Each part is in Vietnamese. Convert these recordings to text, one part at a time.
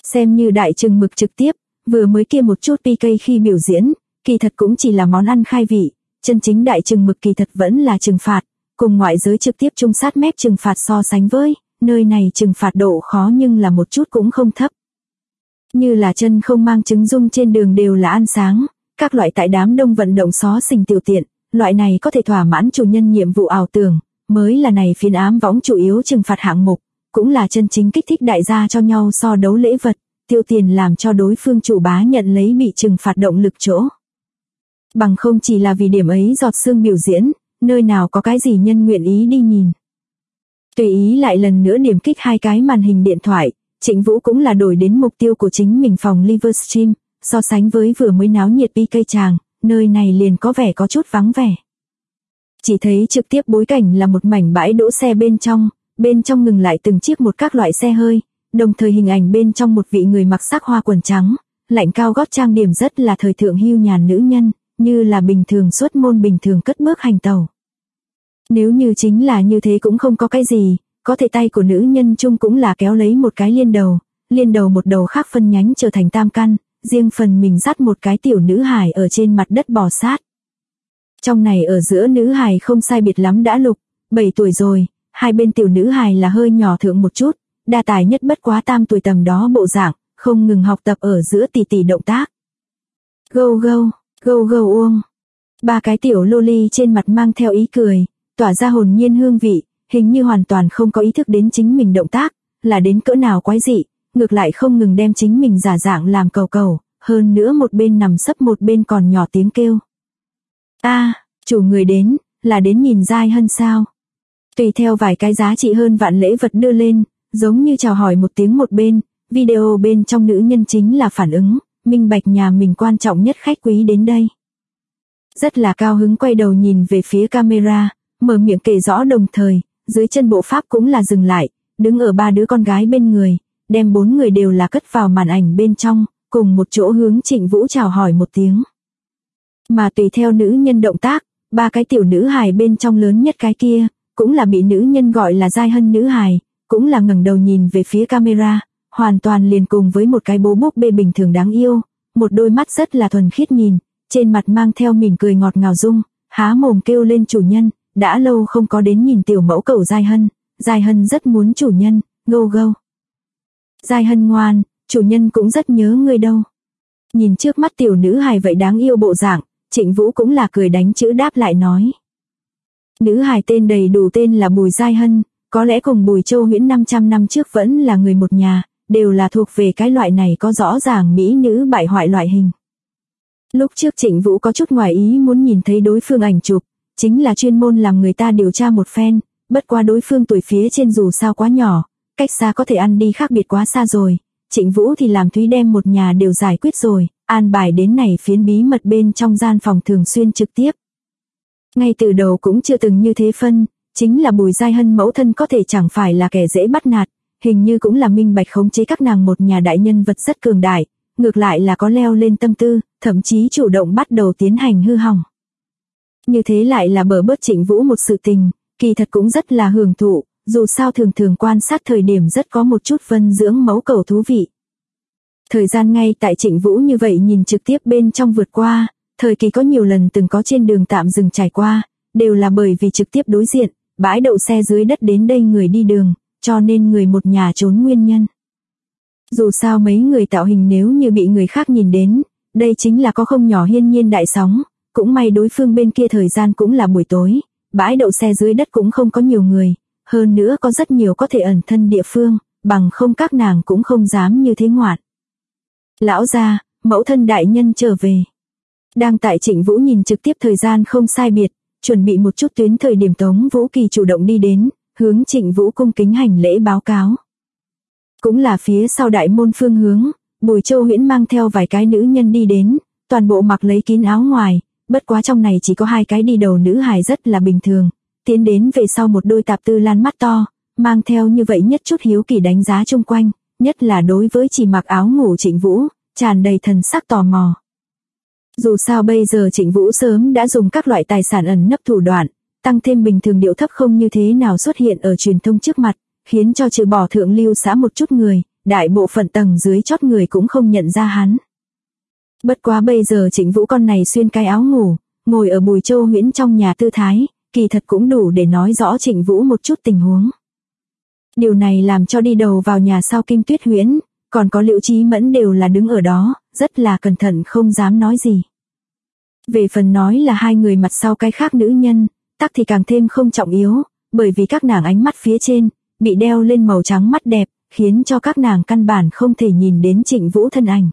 Xem như đại chừng mực trực tiếp, vừa mới kia một chút PK khi biểu diễn, kỳ thật cũng chỉ là món ăn khai vị, chân chính đại chừng mực kỳ thật vẫn là trừng phạt, cùng ngoại giới trực tiếp chung sát mép trừng phạt so sánh với, nơi này trừng phạt độ khó nhưng là một chút cũng không thấp. Như là chân không mang trứng dung trên đường đều là ăn sáng, các loại tại đám đông vận động xó xỉnh tiểu tiện, loại này có thể thỏa mãn chủ nhân nhiệm vụ ảo tưởng, mới là này phiến ám võng chủ yếu trừng phạt hạng mục, cũng là chân chính kích thích đại gia cho nhau so đấu lễ vật, tiêu tiền làm cho đối phương chủ bá nhận lấy bị trừng phạt động lực chỗ. Bằng không chỉ là vì điểm ấy giọt sương biểu diễn, nơi nào có cái gì nhân nguyện ý đi nhìn. Tùy ý lại lần nữa điểm kích hai cái màn hình điện thoại, Trịnh Vũ cũng là đổi đến mục tiêu của chính mình phòng Livestream, so sánh với vừa mới náo nhiệt PK chàng, nơi này liền có vẻ có chút vắng vẻ. Chỉ thấy trực tiếp bối cảnh là một mảnh bãi đỗ xe bên trong ngừng lại từng chiếc một các loại xe hơi, đồng thời hình ảnh bên trong một vị người mặc sắc hoa quần trắng, lạnh cao gót trang điểm rất là thời thượng hưu nhàn nữ nhân, như là bình thường xuất môn bình thường cất bước hành tàu. Nếu như chính là như thế cũng không có cái gì, có thể tay của nữ nhân chung cũng là kéo lấy một cái liên đầu một đầu khác phân nhánh trở thành tam căn, riêng phần mình dắt một cái tiểu nữ hài ở trên mặt đất bò sát. Trong này ở giữa nữ hài không sai biệt lắm đã 7 tuổi rồi, hai bên tiểu nữ hài là hơi nhỏ thượng một chút, đa tài nhất bất quá tam tuổi tầm đó bộ dạng, không ngừng học tập ở giữa tỉ động tác. Gâu gâu uông. Ba cái tiểu loli trên mặt mang theo ý cười, tỏa ra hồn nhiên hương vị, hình như hoàn toàn không có ý thức đến chính mình động tác, là đến cỡ nào quái dị, ngược lại không ngừng đem chính mình giả dạng làm cầu, hơn nữa một bên nằm sấp một bên còn nhỏ tiếng kêu. Chủ người đến, là đến nhìn Giai Hân sao? Tùy theo vài cái giá trị hơn vạn lễ vật đưa lên, giống như chào hỏi một tiếng một bên, video bên trong nữ nhân chính là phản ứng, minh bạch nhà mình quan trọng nhất khách quý đến đây. Rất là cao hứng quay đầu nhìn về phía camera, mở miệng kể rõ đồng thời, dưới chân bộ pháp cũng là dừng lại, đứng ở ba đứa con gái bên người, đem 4 người đều là cất vào màn ảnh bên trong, cùng một chỗ hướng Trịnh Vũ chào hỏi một tiếng. Mà tùy theo nữ nhân động tác, ba cái tiểu nữ hài bên trong lớn nhất cái kia, cũng là bị nữ nhân gọi là Giai Hân nữ hài, cũng là ngẩng đầu nhìn về phía camera, hoàn toàn liền cùng với một cái bố búp bê bình thường đáng yêu, một đôi mắt rất là thuần khiết nhìn, trên mặt mang theo mỉm cười ngọt ngào dung, há mồm kêu lên chủ nhân, đã lâu không có đến nhìn tiểu mẫu cẩu Giai Hân rất muốn chủ nhân, gâu. Giai Hân ngoan, chủ nhân cũng rất nhớ ngươi đâu. Nhìn trước mắt tiểu nữ hài vậy đáng yêu bộ dạng, Trịnh Vũ cũng là cười đánh chữ đáp lại nói. Nữ hài tên đầy đủ tên là Bùi Giai Hân, có lẽ cùng Bùi Châu Huyễn 500 năm trước vẫn là người một nhà, đều là thuộc về cái loại này có rõ ràng mỹ nữ bại hoại loại hình. Lúc trước Trịnh Vũ có chút ngoài ý muốn nhìn thấy đối phương ảnh chụp, chính là chuyên môn làm người ta điều tra một phen, bất quá đối phương tuổi phía trên dù sao quá nhỏ, cách xa có thể ăn đi khác biệt quá xa rồi, Trịnh Vũ thì làm Thúy đem một nhà đều giải quyết rồi, an bài đến này phiến bí mật bên trong gian phòng thường xuyên trực tiếp. Ngay từ đầu cũng chưa từng như thế phân, chính là Bùi Giai Hân mẫu thân có thể chẳng phải là kẻ dễ bắt nạt, hình như cũng là minh bạch khống chế các nàng một nhà đại nhân vật rất cường đại, ngược lại là có leo lên tâm tư, thậm chí chủ động bắt đầu tiến hành hư hỏng. Như thế lại là bờ bớt Trịnh Vũ một sự tình, kỳ thật cũng rất là hưởng thụ, dù sao thường quan sát thời điểm rất có một chút vân dưỡng mẫu cầu thú vị. Thời gian ngay tại Trịnh Vũ như vậy nhìn trực tiếp bên trong vượt qua, thời kỳ có nhiều lần từng có trên đường tạm dừng trải qua, đều là bởi vì trực tiếp đối diện, bãi đậu xe dưới đất đến đây người đi đường, cho nên người một nhà trốn nguyên nhân. Dù sao mấy người tạo hình nếu như bị người khác nhìn đến, đây chính là có không nhỏ hiên nhiên đại sóng, cũng may đối phương bên kia thời gian cũng là buổi tối, bãi đậu xe dưới đất cũng không có nhiều người, hơn nữa có rất nhiều có thể ẩn thân địa phương, bằng không các nàng cũng không dám như thế ngoạn. Lão gia, mẫu thân đại nhân trở về. Đang tại Trịnh Vũ nhìn trực tiếp thời gian không sai biệt, chuẩn bị một chút tuyến thời điểm Tống Vũ Kỳ chủ động đi đến, hướng Trịnh Vũ cung kính hành lễ báo cáo. Cũng là phía sau đại môn phương hướng, Bùi Châu Huyễn mang theo vài cái nữ nhân đi đến, toàn bộ mặc lấy kín áo ngoài, bất quá trong này chỉ có 2 cái đi đầu nữ hài rất là bình thường, tiến đến về sau một đôi tạp tư lan mắt to, mang theo như vậy nhất chút hiếu kỳ đánh giá chung quanh, nhất là đối với chỉ mặc áo ngủ Trịnh Vũ, tràn đầy thần sắc tò mò. Dù sao bây giờ Trịnh Vũ sớm đã dùng các loại tài sản ẩn nấp thủ đoạn, tăng thêm bình thường điệu thấp không như thế nào xuất hiện ở truyền thông trước mặt, khiến cho trừ bỏ thượng lưu xã một chút người, đại bộ phận tầng dưới chót người cũng không nhận ra hắn. Bất quá bây giờ Trịnh Vũ con này xuyên cái áo ngủ, ngồi ở Bùi Châu Huyễn trong nhà tư thái, kỳ thật cũng đủ để nói rõ Trịnh Vũ một chút tình huống. Điều này làm cho đi đầu vào nhà sau Kim Tuyết Huyễn, còn có Liễu Chí Mẫn đều là đứng ở đó, rất là cẩn thận không dám nói gì. Về phần nói là hai người mặt sau cái khác nữ nhân, tắc thì càng thêm không trọng yếu, bởi vì các nàng ánh mắt phía trên, bị đeo lên màu trắng mắt đẹp, khiến cho các nàng căn bản không thể nhìn đến Trịnh Vũ thân ảnh.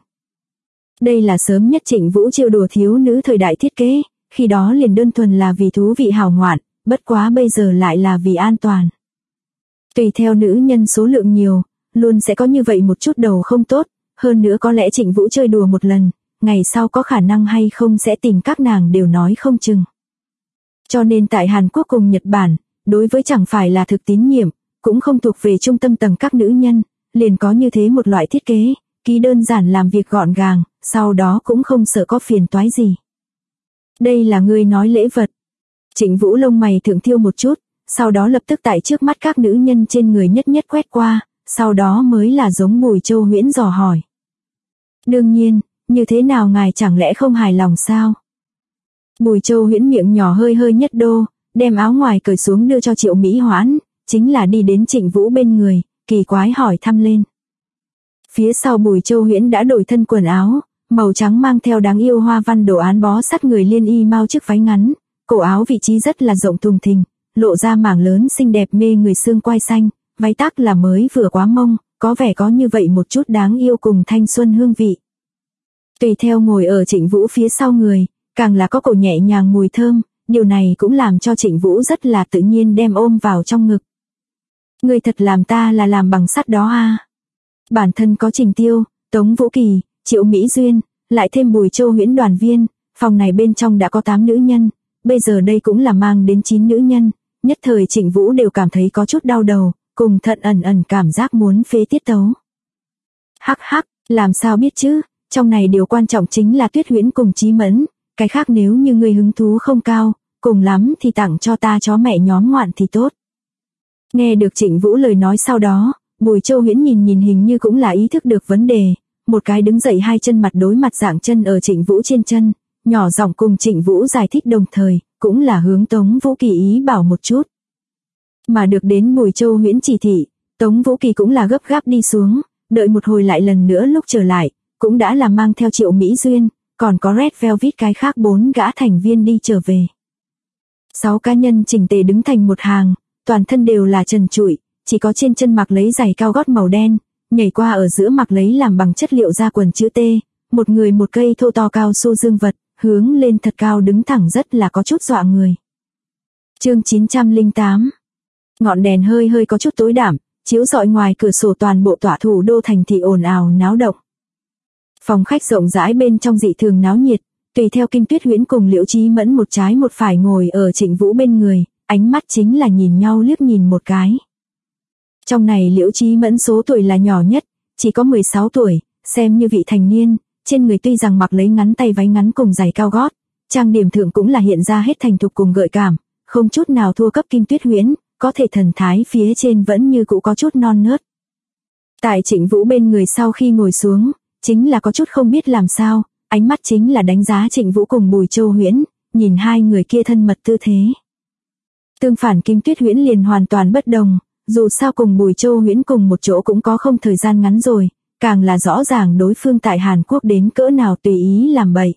Đây là sớm nhất Trịnh Vũ trêu đùa thiếu nữ thời đại thiết kế, khi đó liền đơn thuần là vì thú vị hào ngoạn, bất quá bây giờ lại là vì an toàn. Tùy theo nữ nhân số lượng nhiều, luôn sẽ có như vậy một chút đầu không tốt, hơn nữa có lẽ Trịnh Vũ chơi đùa một lần, ngày sau có khả năng hay không sẽ tìm các nàng đều nói không chừng. Cho nên tại Hàn Quốc cùng Nhật Bản, đối với chẳng phải là thực tín nhiệm, cũng không thuộc về trung tâm tầng các nữ nhân, liền có như thế một loại thiết kế, ký đơn giản làm việc gọn gàng, sau đó cũng không sợ có phiền toái gì. Đây là ngươi nói lễ vật. Trịnh Vũ lông mày thượng thiêu một chút, sau đó lập tức tại trước mắt các nữ nhân trên người nhất nhất quét qua, sau đó mới là giống Bùi Châu Huyễn dò hỏi. Đương nhiên, như thế nào ngài chẳng lẽ không hài lòng sao? Bùi Châu Huyễn miệng nhỏ hơi hơi nhất đô, đem áo ngoài cởi xuống đưa cho Triệu Mỹ Hoãn, chính là đi đến Trịnh Vũ bên người, kỳ quái hỏi thăm lên. Phía sau Bùi Châu Huyễn đã đổi thân quần áo, màu trắng mang theo đáng yêu hoa văn đồ án bó sát người liên y mau chiếc váy ngắn, cổ áo vị trí rất là rộng thùng thình, lộ ra mảng lớn xinh đẹp mê người xương quai xanh, váy tắc là mới vừa quá mông, có vẻ có như vậy một chút đáng yêu cùng thanh xuân hương vị. Tùy theo ngồi ở Trịnh Vũ phía sau người, càng là có cổ nhẹ nhàng mùi thơm, điều này cũng làm cho Trịnh Vũ rất là tự nhiên đem ôm vào trong ngực. Người thật làm ta là làm bằng sắt đó a. Bản thân có Trình Tiêu, Tống Vũ Kỳ, Triệu Mỹ Duyên, lại thêm Bùi Châu Huyễn đoàn viên, phòng này bên trong đã có 8 nữ nhân, bây giờ đây cũng là mang đến 9 nữ nhân, nhất thời Trịnh Vũ đều cảm thấy có chút đau đầu, cùng thận ẩn ẩn cảm giác muốn phế tiết tấu. Hắc hắc, làm sao biết chứ, trong này điều quan trọng chính là Tuyết Huyễn cùng Chí Mẫn, cái khác nếu như người hứng thú không cao, cùng lắm thì tặng cho ta chó mẹ nhóm ngoạn thì tốt. Nghe được Trịnh Vũ lời nói sau đó, Bùi Châu Huyễn nhìn hình như cũng là ý thức được vấn đề, một cái đứng dậy hai chân mặt đối mặt dạng chân ở Trịnh Vũ trên chân, nhỏ giọng cùng Trịnh Vũ giải thích đồng thời, cũng là hướng Tống Vũ Kỳ ý bảo một chút. Mà được đến Bùi Châu Huyễn chỉ thị, Tống Vũ Kỳ cũng là gấp gáp đi xuống, đợi một hồi lại lần nữa lúc trở lại, cũng đã là mang theo Triệu Mỹ Duyên, còn có Red Velvet cái khác 4 gã thành viên đi trở về. 6 cá nhân chỉnh tề đứng thành một hàng, toàn thân đều là trần trụi, chỉ có trên chân mặc lấy giày cao gót màu đen, nhảy qua ở giữa mặc lấy làm bằng chất liệu da quần chữ T, một người một cây thô to cao su dương vật, hướng lên thật cao đứng thẳng rất là có chút dọa người. Chương 908. Ngọn đèn hơi hơi có chút tối đạm, chiếu rọi ngoài cửa sổ toàn bộ tỏa thủ đô thành thị ồn ào náo động. Phòng khách rộng rãi bên trong dị thường náo nhiệt, tùy theo Kim Tuyết Huyễn cùng Liễu Chí Mẫn một trái một phải ngồi ở Trịnh Vũ bên người, ánh mắt chính là nhìn nhau liếc nhìn một cái. Trong này Liễu Chí Mẫn số tuổi là nhỏ nhất, chỉ có 16 tuổi, xem như vị thành niên, trên người tuy rằng mặc lấy ngắn tay váy ngắn cùng giày cao gót, trang điểm thượng cũng là hiện ra hết thành thục cùng gợi cảm, không chút nào thua cấp Kim Tuyết Huyễn, có thể thần thái phía trên vẫn như cũ có chút non nớt. Tại Trịnh Vũ bên người sau khi ngồi xuống, chính là có chút không biết làm sao, ánh mắt chính là đánh giá Trịnh Vũ cùng Bùi Châu Huyễn, nhìn hai người kia thân mật tư thế. Tương phản Kim Tuyết Huyễn liền hoàn toàn bất đồng, dù sao cùng Bùi Châu Huyễn cùng một chỗ cũng có không thời gian ngắn rồi, càng là rõ ràng đối phương tại Hàn Quốc đến cỡ nào tùy ý làm bậy.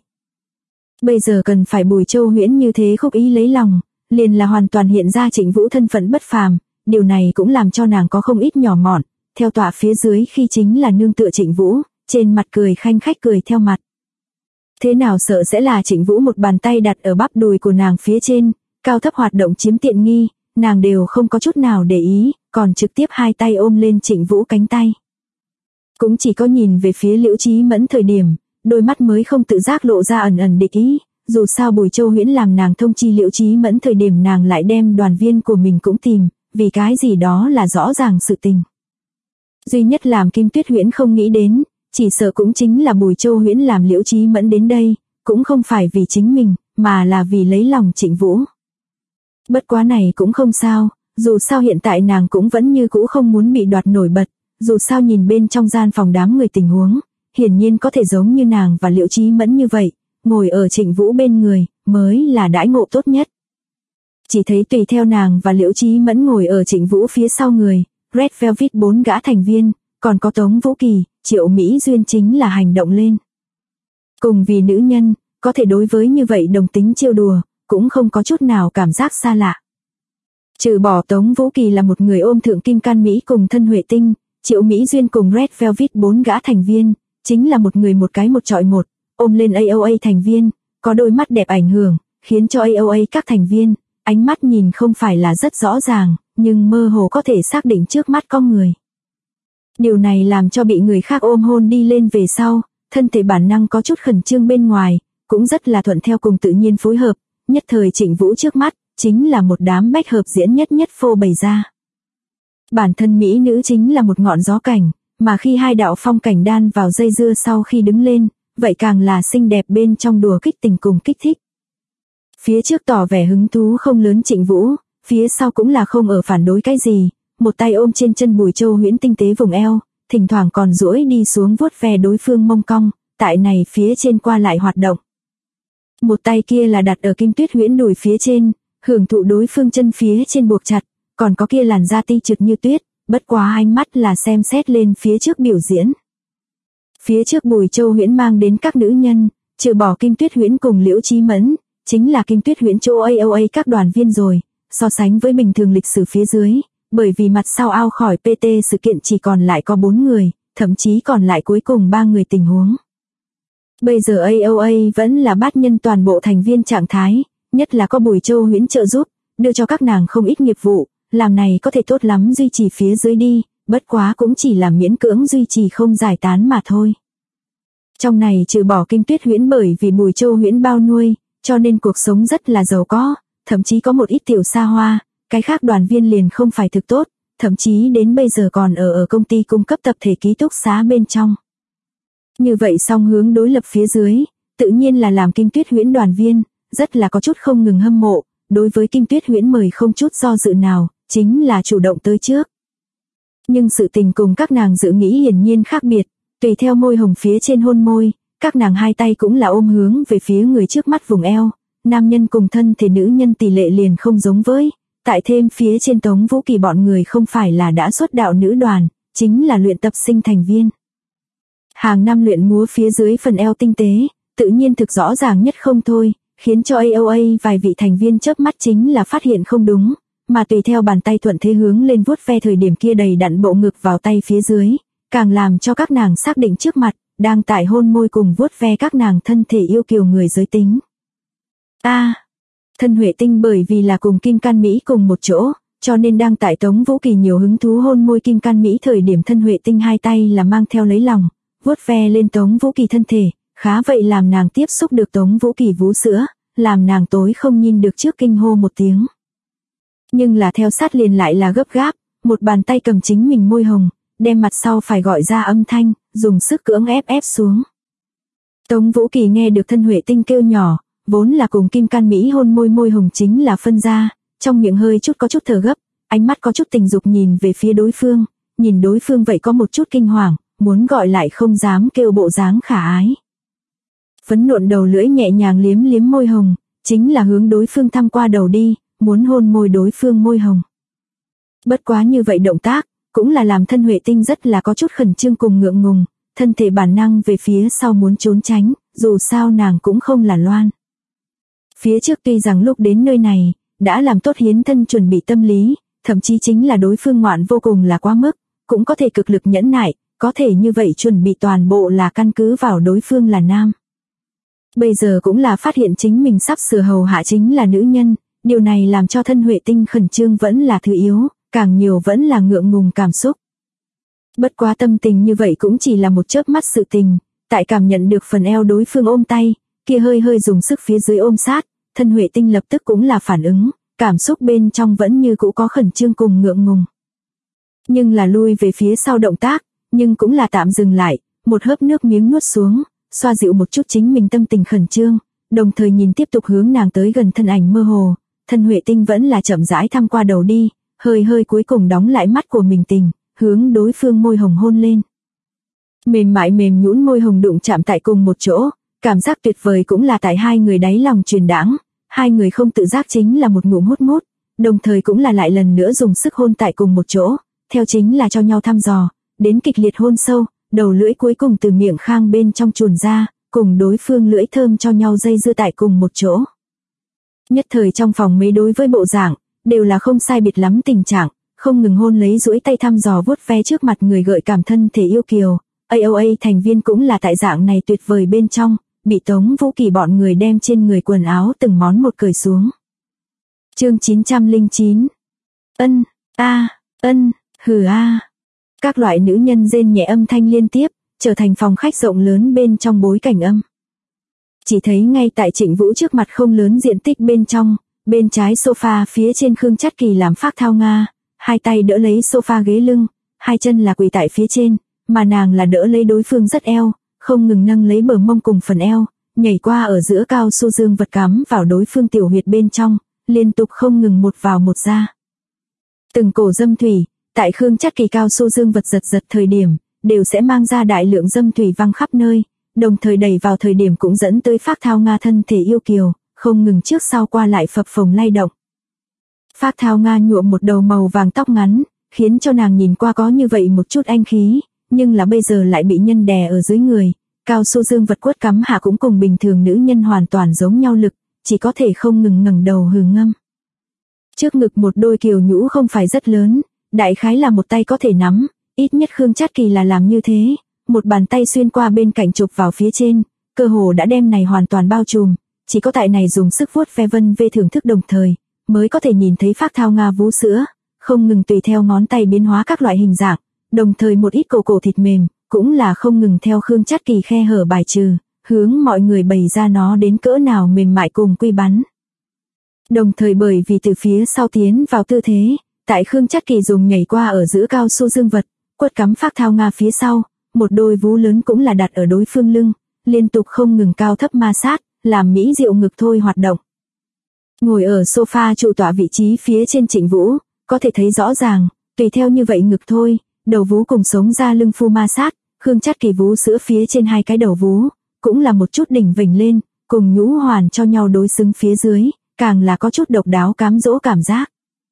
Bây giờ cần phải Bùi Châu Huyễn như thế khúc ý lấy lòng, liền là hoàn toàn hiện ra Trịnh Vũ thân phận bất phàm, điều này cũng làm cho nàng có không ít nhỏ mọn, theo tọa phía dưới khi chính là nương tựa Trịnh Vũ, trên mặt cười khanh khách cười theo mặt. Thế nào sợ sẽ là Trịnh Vũ một bàn tay đặt ở bắp đùi của nàng phía trên, cao thấp hoạt động chiếm tiện nghi, nàng đều không có chút nào để ý, còn trực tiếp hai tay ôm lên Trịnh Vũ cánh tay. Cũng chỉ có nhìn về phía Liễu Chí Mẫn thời điểm, đôi mắt mới không tự giác lộ ra ẩn ẩn địch ý, dù sao Bùi Châu Huyễn làm nàng thông chi Liễu Chí Mẫn thời điểm nàng lại đem đoàn viên của mình cũng tìm, vì cái gì đó là rõ ràng sự tình. Duy nhất làm Kim Tuyết Huyễn không nghĩ đến, chỉ sợ cũng chính là Bùi Châu Huyễn làm Liễu Chí Mẫn đến đây, cũng không phải vì chính mình, mà là vì lấy lòng Trịnh Vũ. Bất quá này cũng không sao, dù sao hiện tại nàng cũng vẫn như cũ không muốn bị đoạt nổi bật, Dù sao nhìn bên trong gian phòng đám người tình huống, hiển nhiên có thể giống như nàng và Liễu Chí Mẫn như vậy, ngồi ở Trịnh Vũ bên người, mới là đãi ngộ tốt nhất. Chỉ thấy tùy theo nàng và Liễu Chí Mẫn ngồi ở Trịnh Vũ phía sau người, Red Velvet 4 gã thành viên, còn có Tống Vũ Kỳ, Triệu Mỹ Duyên chính là hành động lên. Cùng vì nữ nhân, có thể đối với như vậy đồng tính trêu đùa, cũng không có chút nào cảm giác xa lạ. Trừ bỏ Tống Vũ Kỳ là một người ôm thượng Kim Can Mỹ cùng Thân Huệ Tinh, Triệu Mỹ Duyên cùng Red Velvet 4 gã thành viên, chính là một người một cái một chọi một, ôm lên AOA thành viên, có đôi mắt đẹp ảnh hưởng, khiến cho AOA các thành viên, ánh mắt nhìn không phải là rất rõ ràng, nhưng mơ hồ có thể xác định trước mắt con người. Điều này làm cho bị người khác ôm hôn đi lên về sau, thân thể bản năng có chút khẩn trương bên ngoài, cũng rất là thuận theo cùng tự nhiên phối hợp, nhất thời Trịnh Vũ trước mắt, chính là một đám bách hợp diễn nhất phô bày ra. Bản thân mỹ nữ chính là một ngọn gió cảnh, mà khi hai đạo phong cảnh đan vào dây dưa sau khi đứng lên, vậy càng là xinh đẹp bên trong đùa kích tình cùng kích thích. Phía trước tỏ vẻ hứng thú không lớn Trịnh Vũ, phía sau cũng là không ở phản đối cái gì, một tay ôm trên chân Bùi Châu Huyễn tinh tế vùng eo, thỉnh thoảng còn duỗi đi xuống vuốt ve đối phương mông cong, tại này phía trên qua lại hoạt động. Một tay kia là đặt ở Kim Tuyết Huyễn đùi phía trên, hưởng thụ đối phương chân phía trên buộc chặt, còn có kia làn da ti trực như tuyết, bất quá ánh mắt là xem xét lên phía trước biểu diễn. Phía trước Bùi Châu Huyễn mang đến các nữ nhân, trừ bỏ Kim Tuyết Huyễn cùng Liễu Chí Mẫn, chính là Kim Tuyết Huyễn chỗ AOA các đoàn viên rồi, so sánh với bình thường lịch sử phía dưới, bởi vì mặt sau ao khỏi PT sự kiện chỉ còn lại có 4 người, thậm chí còn lại cuối cùng 3 người tình huống. Bây giờ AOA vẫn là bát nhân toàn bộ thành viên trạng thái, nhất là có Bùi Châu Huyễn trợ giúp, đưa cho các nàng không ít nghiệp vụ, làm này có thể tốt lắm duy trì phía dưới đi, bất quá cũng chỉ là miễn cưỡng duy trì không giải tán mà thôi. Trong này trừ bỏ Kim Tuyết Huyễn bởi vì Bùi Châu Huyễn bao nuôi, cho nên cuộc sống rất là giàu có, thậm chí có một ít tiểu xa hoa, cái khác đoàn viên liền không phải thực tốt, thậm chí đến bây giờ còn ở công ty cung cấp tập thể ký túc xá bên trong. Như vậy song hướng đối lập phía dưới, tự nhiên là làm Kim Tuyết Huyễn đoàn viên, rất là có chút không ngừng hâm mộ, đối với Kim Tuyết Huyễn mời không chút do dự nào, chính là chủ động tới trước. Nhưng sự tình cùng các nàng dự nghĩ hiển nhiên khác biệt, tùy theo môi hồng phía trên hôn môi, các nàng hai tay cũng là ôm hướng về phía người trước mắt vùng eo, nam nhân cùng thân thể nữ nhân tỷ lệ liền không giống với, tại thêm phía trên Tống Vũ Kỳ bọn người không phải là đã xuất đạo nữ đoàn, chính là luyện tập sinh thành viên. Hàng năm luyện múa phía dưới phần eo tinh tế, tự nhiên thực rõ ràng nhất không thôi, khiến cho AOA vài vị thành viên chớp mắt chính là phát hiện không đúng, mà tùy theo bàn tay thuận thế hướng lên vuốt ve thời điểm kia đầy đặn bộ ngực vào tay phía dưới, càng làm cho các nàng xác định trước mặt, đang tại hôn môi cùng vuốt ve các nàng thân thể yêu kiều người giới tính. Thân Huệ Tinh bởi vì là cùng Kim Can Mỹ cùng một chỗ, cho nên đang tại Tống Vũ Kỳ nhiều hứng thú hôn môi Kim Can Mỹ thời điểm Thân Huệ Tinh hai tay là mang theo lấy lòng, vuốt ve lên Tống Vũ Kỳ thân thể, khá vậy làm nàng tiếp xúc được Tống Vũ Kỳ vú sữa, làm nàng tối không nhìn được trước kinh hô một tiếng. Nhưng là theo sát liền lại là gấp gáp, một bàn tay cầm chính mình môi hồng, đem mặt sau phải gọi ra âm thanh, dùng sức cưỡng ép xuống. Tống Vũ Kỳ nghe được Thân Huệ Tinh kêu nhỏ, vốn là cùng Kim Can Mỹ hôn môi hồng chính là phân ra, trong miệng hơi chút có chút thở gấp, ánh mắt có chút tình dục nhìn về phía đối phương, nhìn đối phương vậy có một chút kinh hoàng, muốn gọi lại không dám kêu bộ dáng khả ái. Phấn nộn đầu lưỡi nhẹ nhàng liếm liếm môi hồng, chính là hướng đối phương thăm qua đầu đi, muốn hôn môi đối phương môi hồng. Bất quá như vậy động tác, cũng là làm Thân Huệ Tinh rất là có chút khẩn trương cùng ngượng ngùng, thân thể bản năng về phía sau muốn trốn tránh, dù sao nàng cũng không là loan. Phía trước tuy rằng lúc đến nơi này, đã làm tốt hiến thân chuẩn bị tâm lý, thậm chí chính là đối phương ngoạn vô cùng là quá mức, cũng có thể cực lực nhẫn nại, có thể như vậy chuẩn bị toàn bộ là căn cứ vào đối phương là nam. Bây giờ cũng là phát hiện chính mình sắp sửa hầu hạ chính là nữ nhân, điều này làm cho Thân Huệ Tinh khẩn trương vẫn là thứ yếu, càng nhiều vẫn là ngượng ngùng cảm xúc. Bất quá tâm tình như vậy cũng chỉ là một chớp mắt sự tình, tại cảm nhận được phần eo đối phương ôm tay, kia hơi dùng sức phía dưới ôm sát, Thân Huệ Tinh lập tức cũng là phản ứng, cảm xúc bên trong vẫn như cũ có khẩn trương cùng ngượng ngùng. Nhưng là lui về phía sau động tác, nhưng cũng là tạm dừng lại, một hớp nước miếng nuốt xuống, xoa dịu một chút chính mình tâm tình khẩn trương, đồng thời nhìn tiếp tục hướng nàng tới gần thân ảnh mơ hồ, Thân Huệ Tinh vẫn là chậm rãi thăm qua đầu đi, hơi cuối cùng đóng lại mắt của mình tình, hướng đối phương môi hồng hôn lên. Mềm mại mềm nhũn môi hồng đụng chạm tại cùng một chỗ, cảm giác tuyệt vời cũng là tại hai người đáy lòng truyền đãng, hai người không tự giác chính là một ngụm hút mút, đồng thời cũng là lại lần nữa dùng sức hôn tại cùng một chỗ, theo chính là cho nhau thăm dò, đến kịch liệt hôn sâu, đầu lưỡi cuối cùng từ miệng khang bên trong chuồn ra, cùng đối phương lưỡi thơm cho nhau dây dưa tại cùng một chỗ. Nhất thời trong phòng mấy đối với bộ dạng, đều là không sai biệt lắm tình trạng, không ngừng hôn lấy duỗi tay thăm dò vuốt ve trước mặt người gợi cảm thân thể yêu kiều. AOA thành viên cũng là tại dạng này tuyệt vời bên trong, bị Tống Vũ Kỳ bọn người đem trên người quần áo từng món một cởi xuống. Chương 909. Ân, a, ân, hừ a. Các loại nữ nhân rên nhẹ âm thanh liên tiếp, trở thành phòng khách rộng lớn bên trong bối cảnh âm. Chỉ thấy ngay tại Trịnh Vũ trước mặt không lớn diện tích bên trong, bên trái sofa phía trên Khương Chắt Kỳ làm phác thao Nga, hai tay đỡ lấy sofa ghế lưng, hai chân là quỳ tại phía trên, mà nàng là đỡ lấy đối phương rất eo, không ngừng nâng lấy bờ mông cùng phần eo, nhảy qua ở giữa cao su dương vật cắm vào đối phương tiểu huyệt bên trong, liên tục không ngừng một vào một ra. Từng cổ dâm thủy, tại Khương Chắt Kỳ cao su dương vật giật giật thời điểm, đều sẽ mang ra đại lượng dâm thủy văng khắp nơi, đồng thời đẩy vào thời điểm cũng dẫn tới phác thao Nga thân thể yêu kiều, không ngừng trước sau qua lại phập phồng lay động. Phác thao Nga nhuộm một đầu màu vàng tóc ngắn, khiến cho nàng nhìn qua có như vậy một chút anh khí, nhưng là bây giờ lại bị nhân đè ở dưới người, cao su dương vật quất cắm hạ cũng cùng bình thường nữ nhân hoàn toàn giống nhau lực, chỉ có thể không ngừng ngẩng đầu hừ ngâm. Trước ngực một đôi kiều nhũ không phải rất lớn, đại khái là một tay có thể nắm, ít nhất Khương Chắt Kỳ là làm như thế, một bàn tay xuyên qua bên cạnh chụp vào phía trên, cơ hồ đã đem này hoàn toàn bao trùm, chỉ có tại này dùng sức vuốt ve vân vê thưởng thức đồng thời, mới có thể nhìn thấy phác thao Nga vú sữa, không ngừng tùy theo ngón tay biến hóa các loại hình dạng, đồng thời một ít cổ thịt mềm, cũng là không ngừng theo Khương Chắt Kỳ khe hở bài trừ, hướng mọi người bày ra nó đến cỡ nào mềm mại cùng quy bắn. Đồng thời bởi vì từ phía sau tiến vào tư thế, tại Khương Chắt Kỳ dùng nhảy qua ở giữa cao su dương vật, quất cắm phác thao Nga phía sau, một đôi vú lớn cũng là đặt ở đối phương lưng, liên tục không ngừng cao thấp ma sát, làm mỹ diệu ngực thôi hoạt động. Ngồi ở sofa trụ tọa vị trí phía trên Trịnh Vũ, có thể thấy rõ ràng, tùy theo như vậy ngực thôi, đầu vú cùng sống ra lưng phu ma sát, Khương Chắt Kỳ vú sữa phía trên hai cái đầu vú, cũng là một chút đỉnh vểnh lên, cùng nhũ hoàn cho nhau đối xứng phía dưới, càng là có chút độc đáo cám dỗ cảm giác.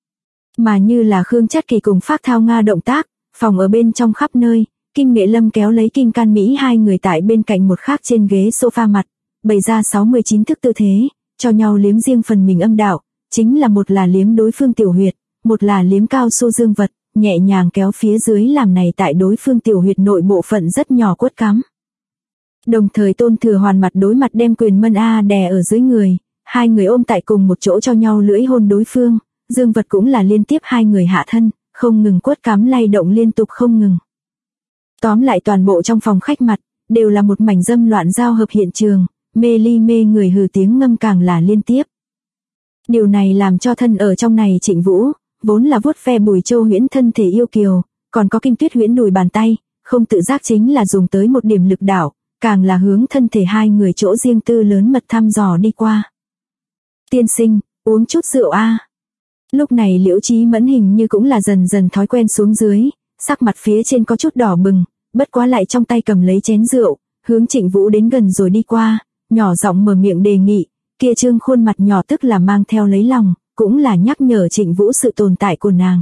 Mà như là Khương Chắt Kỳ cùng phác thao Nga động tác, phòng ở bên trong khắp nơi, Kim Nghệ Lâm kéo lấy Kim Can Mỹ hai người tại bên cạnh một khác trên ghế sofa mặt, bày ra 69 thức tư thế, cho nhau liếm riêng phần mình âm đạo, chính là một là liếm đối phương tiểu huyệt, một là liếm cao su dương vật, nhẹ nhàng kéo phía dưới làm này tại đối phương tiểu huyệt nội bộ phận rất nhỏ quất cắm. Đồng thời Tôn Thừa Hoàn mặt đối mặt đem quyền mân A đè ở dưới người, hai người ôm tại cùng một chỗ cho nhau lưỡi hôn đối phương, dương vật cũng là liên tiếp hai người hạ thân, không ngừng quất cắm lay động liên tục không ngừng. Tóm lại toàn bộ trong phòng khách mặt, đều là một mảnh dâm loạn giao hợp hiện trường, mê ly mê người hừ tiếng ngâm càng là liên tiếp. Điều này làm cho thân ở trong này Trịnh Vũ, vốn là vuốt ve Bùi Châu Huyễn thân thể yêu kiều, còn có Kim Tuyết Huyễn đùi bàn tay, không tự giác chính là dùng tới một điểm lực đảo, càng là hướng thân thể hai người chỗ riêng tư lớn mật thăm dò đi qua. Tiên sinh, uống chút rượu a. Lúc này Liễu Chí Mẫn hình như cũng là dần dần thói quen xuống dưới, sắc mặt phía trên có chút đỏ bừng, bất quá lại trong tay cầm lấy chén rượu, hướng Trịnh Vũ đến gần rồi đi qua, nhỏ giọng mở miệng đề nghị, kia trương khuôn mặt nhỏ tức là mang theo lấy lòng, cũng là nhắc nhở Trịnh Vũ sự tồn tại của nàng.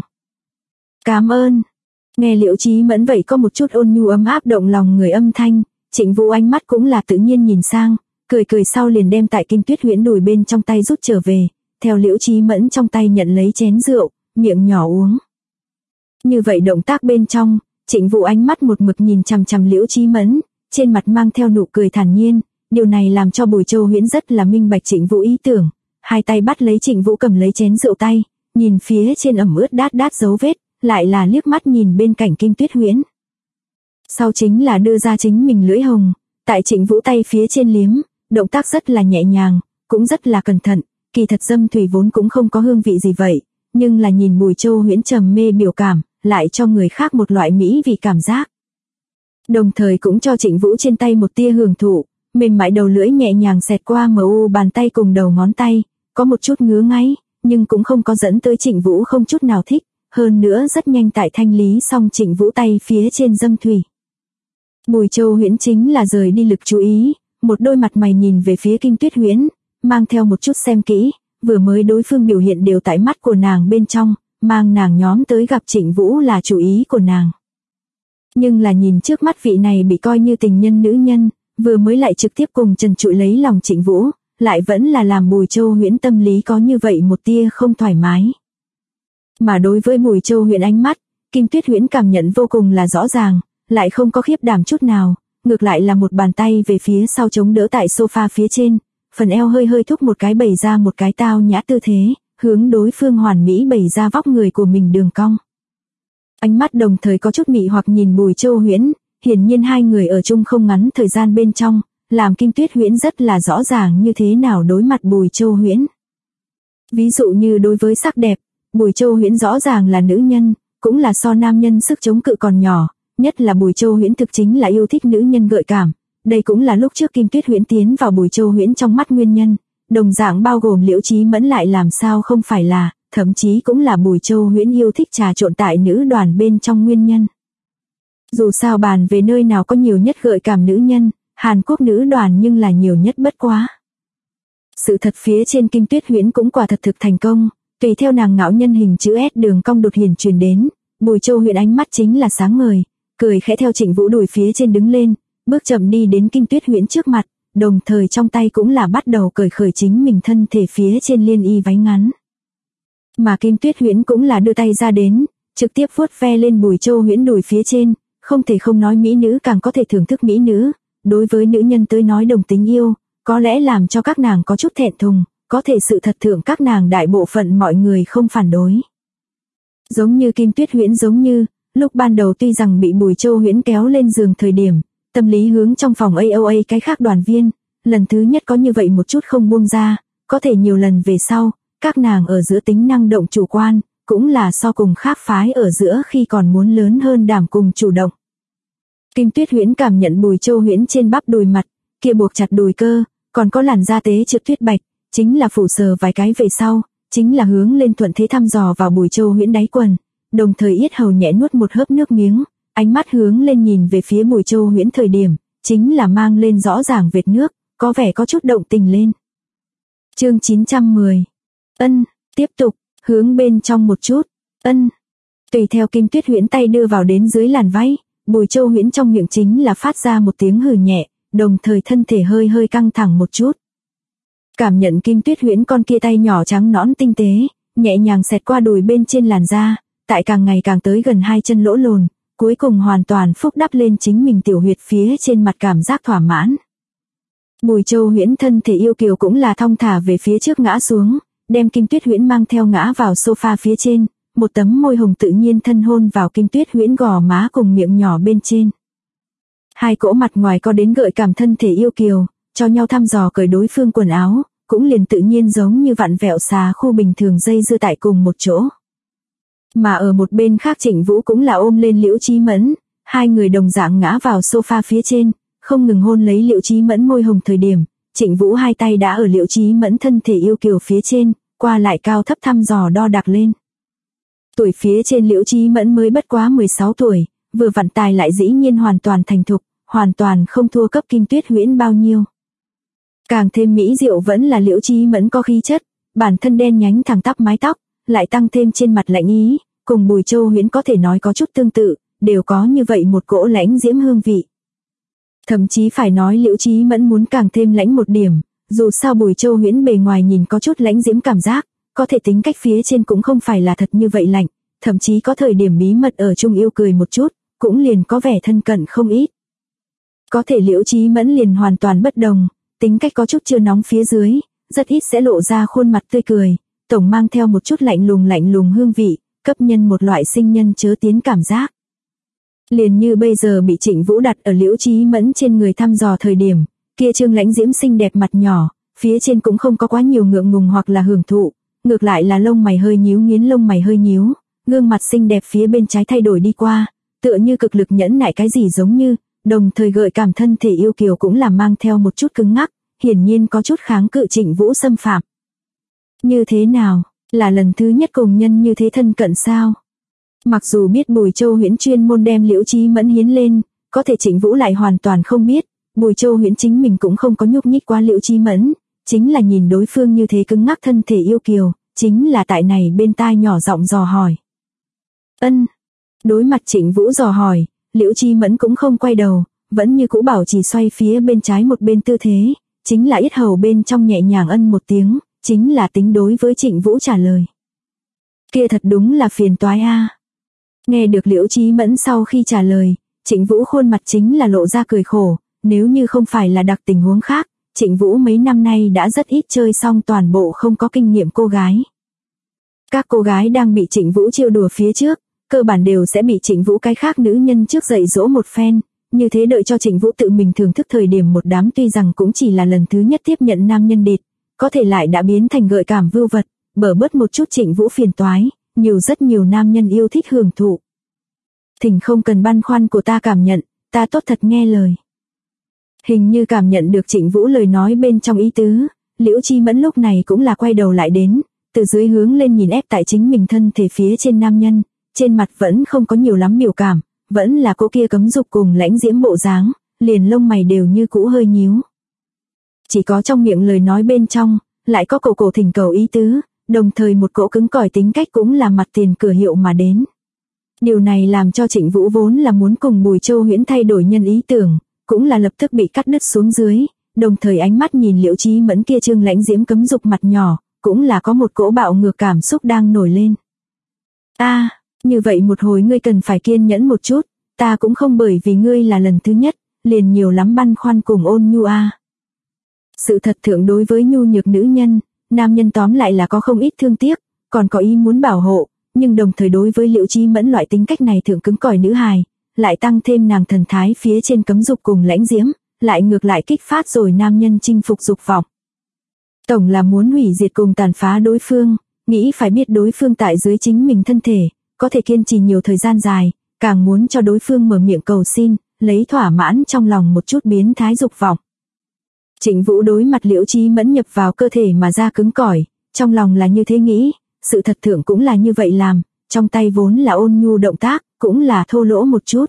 Cảm ơn. Nghe Liễu Chí Mẫn vậy có một chút ôn nhu ấm áp động lòng người âm thanh, Trịnh Vũ ánh mắt cũng là tự nhiên nhìn sang, cười cười sau liền đem tại Kim Tuyết Huyễn đùi bên trong tay rút trở về, theo Liễu Chí Mẫn trong tay nhận lấy chén rượu, miệng nhỏ uống. Như vậy động tác bên trong, Trịnh Vũ ánh mắt một mực nhìn chằm chằm Liễu Chí Mẫn, trên mặt mang theo nụ cười thản nhiên, điều này làm cho Bùi Châu Huyễn rất là minh bạch Trịnh Vũ ý tưởng, hai tay bắt lấy Trịnh Vũ cầm lấy chén rượu tay, nhìn phía trên ẩm ướt đát đát dấu vết, lại là liếc mắt nhìn bên cạnh Kim Tuyết Huyễn. Sau chính là đưa ra chính mình lưỡi hồng, tại Trịnh Vũ tay phía trên liếm, động tác rất là nhẹ nhàng, cũng rất là cẩn thận, kỳ thật dâm thủy vốn cũng không có hương vị gì vậy, nhưng là nhìn Bùi Châu Huyễn trầm mê biểu cảm, lại cho người khác một loại mỹ vị cảm giác. Đồng thời cũng cho Trịnh Vũ trên tay một tia hưởng thụ, mềm mại đầu lưỡi nhẹ nhàng xẹt qua mu bàn tay cùng đầu ngón tay, có một chút ngứa ngáy, nhưng cũng không có dẫn tới Trịnh Vũ không chút nào thích, hơn nữa rất nhanh tại thanh lý xong Trịnh Vũ tay phía trên dâm thủy. Bùi Châu Huyễn chính là rời đi lực chú ý, một đôi mặt mày nhìn về phía Kim Tuyết Huyễn, mang theo một chút xem kỹ, vừa mới đối phương biểu hiện đều tại mắt của nàng bên trong, mang nàng nhóm tới gặp Trịnh Vũ là chủ ý của nàng. Nhưng là nhìn trước mắt vị này bị coi như tình nhân nữ nhân, vừa mới lại trực tiếp cùng trần trụi lấy lòng Trịnh Vũ, lại vẫn là làm Bùi Châu Huyễn tâm lý có như vậy một tia không thoải mái. Mà đối với Bùi Châu Huyễn ánh mắt, Kim Tuyết Huyễn cảm nhận vô cùng là rõ ràng, lại không có khiếp đảm chút nào, ngược lại là một bàn tay về phía sau chống đỡ tại sofa phía trên, phần eo hơi hơi thúc một cái bày ra một cái tao nhã tư thế, hướng đối phương hoàn mỹ bày ra vóc người của mình đường cong. Ánh mắt đồng thời có chút mị hoặc nhìn Bùi Châu Huyễn, hiển nhiên hai người ở chung không ngắn thời gian bên trong, làm Kim Tuyết Huyễn rất là rõ ràng như thế nào đối mặt Bùi Châu Huyễn. Ví dụ như đối với sắc đẹp, Bùi Châu Huyễn rõ ràng là nữ nhân, cũng là so nam nhân sức chống cự còn nhỏ, nhất là Bùi Châu Huyễn thực chính là yêu thích nữ nhân gợi cảm, đây cũng là lúc trước Kim Tuyết Huyễn tiến vào Bùi Châu Huyễn trong mắt nguyên nhân, đồng dạng bao gồm Liễu Chí Mẫn lại làm sao không phải là, thậm chí cũng là Bùi Châu Huyễn yêu thích trà trộn tại nữ đoàn bên trong nguyên nhân. Dù sao bàn về nơi nào có nhiều nhất gợi cảm nữ nhân, Hàn Quốc nữ đoàn nhưng là nhiều nhất bất quá. Sự thật phía trên Kim Tuyết Huyễn cũng quả thật thực thành công, tùy theo nàng ngạo nhân hình chữ S đường cong đột hiển truyền đến, Bùi Châu Huyễn ánh mắt chính là sáng ngời, cười khẽ theo Trịnh Vũ đùi phía trên đứng lên, bước chậm đi đến Kim Tuyết Huyễn trước mặt, đồng thời trong tay cũng là bắt đầu cởi khởi chính mình thân thể phía trên liên y váy ngắn. Mà Kim Tuyết Huyễn cũng là đưa tay ra đến, trực tiếp vuốt ve lên Bùi Châu Huyễn đùi phía trên, không thể không nói mỹ nữ càng có thể thưởng thức mỹ nữ, đối với nữ nhân tới nói đồng tính yêu, có lẽ làm cho các nàng có chút thẹn thùng, có thể sự thật thượng các nàng đại bộ phận mọi người không phản đối. Giống như Kim Tuyết Huyễn giống như, lúc ban đầu tuy rằng bị Bùi Châu Huyễn kéo lên giường thời điểm, tâm lý hướng trong phòng AOA cái khác đoàn viên, lần thứ nhất có như vậy một chút không buông ra, có thể nhiều lần về sau, các nàng ở giữa tính năng động chủ quan, cũng là so cùng khác phái ở giữa khi còn muốn lớn hơn đảm cùng chủ động. Kim Tuyết Huyễn cảm nhận Bùi Châu Huyễn trên bắp đùi mặt, kia buộc chặt đùi cơ, còn có làn da tế trượt tuyết bạch, chính là phủ sờ vài cái về sau, chính là hướng lên thuận thế thăm dò vào Bùi Châu Huyễn đáy quần, đồng thời yết hầu nhẹ nuốt một hớp nước miếng, ánh mắt hướng lên nhìn về phía Bùi Châu Huyễn thời điểm, chính là mang lên rõ ràng vệt nước, có vẻ có chút động tình lên. Chương 910. Tiếp tục, hướng bên trong một chút. Tùy theo Kim Tuyết Huyễn tay đưa vào đến dưới làn váy, Bùi Châu Huyễn trong miệng chính là phát ra một tiếng hừ nhẹ, đồng thời thân thể hơi hơi căng thẳng một chút. Cảm nhận Kim Tuyết Huyễn con kia tay nhỏ trắng nõn tinh tế, nhẹ nhàng xẹt qua đùi bên trên làn da, tại càng ngày càng tới gần hai chân lỗ lồn, cuối cùng hoàn toàn phúc đắp lên chính mình tiểu huyệt phía trên mặt cảm giác thỏa mãn. Bùi Châu Huyễn thân thể yêu kiều cũng là thong thả về phía trước ngã xuống, đem Kim Tuyết Huyễn mang theo ngã vào sofa phía trên, một tấm môi hồng tự nhiên thân hôn vào Kim Tuyết Huyễn gò má cùng miệng nhỏ bên trên. Hai cỗ mặt ngoài có đến gợi cảm thân thể yêu kiều, cho nhau thăm dò cởi đối phương quần áo, cũng liền tự nhiên giống như vặn vẹo xà khu bình thường dây dưa tại cùng một chỗ. Mà ở một bên khác Trịnh Vũ cũng là ôm lên Liễu Chí Mẫn, hai người đồng dạng ngã vào sofa phía trên, không ngừng hôn lấy Liễu Chí Mẫn môi hồng thời điểm, Trịnh Vũ hai tay đã ở Liễu Chí Mẫn thân thể yêu kiều phía trên, qua lại cao thấp thăm dò đo đạc lên. Tuổi phía trên Liễu Chí Mẫn mới bất quá 16 tuổi, vừa vặn tài lại dĩ nhiên hoàn toàn thành thục, hoàn toàn không thua cấp Kim Tuyết Huyễn bao nhiêu. Càng thêm mỹ diệu vẫn là Liễu Chí Mẫn có khí chất, bản thân đen nhánh thẳng tắp mái tóc, lại tăng thêm trên mặt lạnh ý, cùng Bùi Châu Huyễn có thể nói có chút tương tự, đều có như vậy một cỗ lãnh diễm hương vị. Thậm chí phải nói Liễu Chí Mẫn muốn càng thêm lãnh một điểm, dù sao Bùi Châu Huyễn bề ngoài nhìn có chút lãnh diễm cảm giác, có thể tính cách phía trên cũng không phải là thật như vậy lạnh, thậm chí có thời điểm bí mật ở chung yêu cười một chút, cũng liền có vẻ thân cận không ít. Có thể Liễu Chí Mẫn liền hoàn toàn bất đồng, tính cách có chút chưa nóng phía dưới, rất ít sẽ lộ ra khuôn mặt tươi cười, tổng mang theo một chút lạnh lùng hương vị, cấp nhân một loại sinh nhân chớ tiến cảm giác. Liền như bây giờ bị Trịnh Vũ đặt ở Liễu Chí Mẫn trên người thăm dò thời điểm, kia trương lãnh diễm xinh đẹp mặt nhỏ, phía trên cũng không có quá nhiều ngượng ngùng hoặc là hưởng thụ, ngược lại là lông mày hơi nhíu nghiến lông mày hơi nhíu, gương mặt xinh đẹp phía bên trái thay đổi đi qua, tựa như cực lực nhẫn nại cái gì giống như, đồng thời gợi cảm thân thể yêu kiều cũng là mang theo một chút cứng ngắc, hiển nhiên có chút kháng cự Trịnh Vũ xâm phạm. Như thế nào, là lần thứ nhất cùng nhân như thế thân cận sao? Mặc dù biết Bùi Châu Huyễn chuyên môn đem Liễu Chí Mẫn hiến lên, có thể Trịnh Vũ lại hoàn toàn không biết, Bùi Châu Huyễn chính mình cũng không có nhúc nhích qua Liễu Chí Mẫn, chính là nhìn đối phương như thế cứng ngắc thân thể yêu kiều, chính là tại này bên tai nhỏ giọng dò hỏi. Ân. Đối mặt Trịnh Vũ dò hỏi, Liễu Chí Mẫn cũng không quay đầu, vẫn như cũ bảo trì xoay phía bên trái một bên tư thế, chính là yết hầu bên trong nhẹ nhàng ân một tiếng, chính là tính đối với Trịnh Vũ trả lời. Kia thật đúng là phiền toái a. Nghe được Liễu Chí Mẫn sau khi trả lời, Trịnh Vũ khuôn mặt chính là lộ ra cười khổ, nếu như không phải là đặc tình huống khác, Trịnh Vũ mấy năm nay đã rất ít chơi xong toàn bộ không có kinh nghiệm cô gái. Các cô gái đang bị Trịnh Vũ trêu đùa phía trước, cơ bản đều sẽ bị Trịnh Vũ cái khác nữ nhân trước dạy dỗ một phen, như thế đợi cho Trịnh Vũ tự mình thưởng thức thời điểm một đám tuy rằng cũng chỉ là lần thứ nhất tiếp nhận nam nhân đệt, có thể lại đã biến thành gợi cảm vưu vật, bở bớt một chút Trịnh Vũ phiền toái, rất nhiều nam nhân yêu thích hưởng thụ. Thỉnh không cần băn khoăn của ta cảm nhận, ta tốt thật nghe lời. Hình như cảm nhận được Trịnh Vũ lời nói bên trong ý tứ, Liễu Chí Mẫn lúc này cũng là quay đầu lại đến, từ dưới hướng lên nhìn ép tại chính mình thân thể phía trên nam nhân, trên mặt vẫn không có nhiều lắm biểu cảm, vẫn là cô kia cấm dục cùng lãnh diễm bộ dáng, liền lông mày đều như cũ hơi nhíu. Chỉ có trong miệng lời nói bên trong, lại có cổ thỉnh cầu ý tứ, đồng thời một cỗ cứng cỏi tính cách cũng là mặt tiền cửa hiệu mà đến. Điều này làm cho Trịnh Vũ vốn là muốn cùng Bùi Châu Huyễn thay đổi nhân ý tưởng, cũng là lập tức bị cắt đứt xuống dưới, đồng thời ánh mắt nhìn Liễu Chí Mẫn kia trương lãnh diễm cấm dục mặt nhỏ, cũng là có một cỗ bạo ngược cảm xúc đang nổi lên. Như vậy một hồi ngươi cần phải kiên nhẫn một chút, ta cũng không bởi vì ngươi là lần thứ nhất, liền nhiều lắm băn khoăn cùng ôn nhu a. Sự thật thượng đối với nhu nhược nữ nhân, nam nhân tóm lại là có không ít thương tiếc, còn có ý muốn bảo hộ, nhưng đồng thời đối với Liễu Chí Mẫn loại tính cách này thượng cứng cỏi nữ hài, lại tăng thêm nàng thần thái phía trên cấm dục cùng lãnh diễm, lại ngược lại kích phát rồi nam nhân chinh phục dục vọng. Tổng là muốn hủy diệt cùng tàn phá đối phương, nghĩ phải biết đối phương tại dưới chính mình thân thể, có thể kiên trì nhiều thời gian dài, càng muốn cho đối phương mở miệng cầu xin, lấy thỏa mãn trong lòng một chút biến thái dục vọng. Trịnh Vũ đối mặt Liễu Chí Mẫn nhập vào cơ thể mà ra cứng cỏi, trong lòng là như thế nghĩ, sự thật thượng cũng là như vậy làm, trong tay vốn là ôn nhu động tác, cũng là thô lỗ một chút.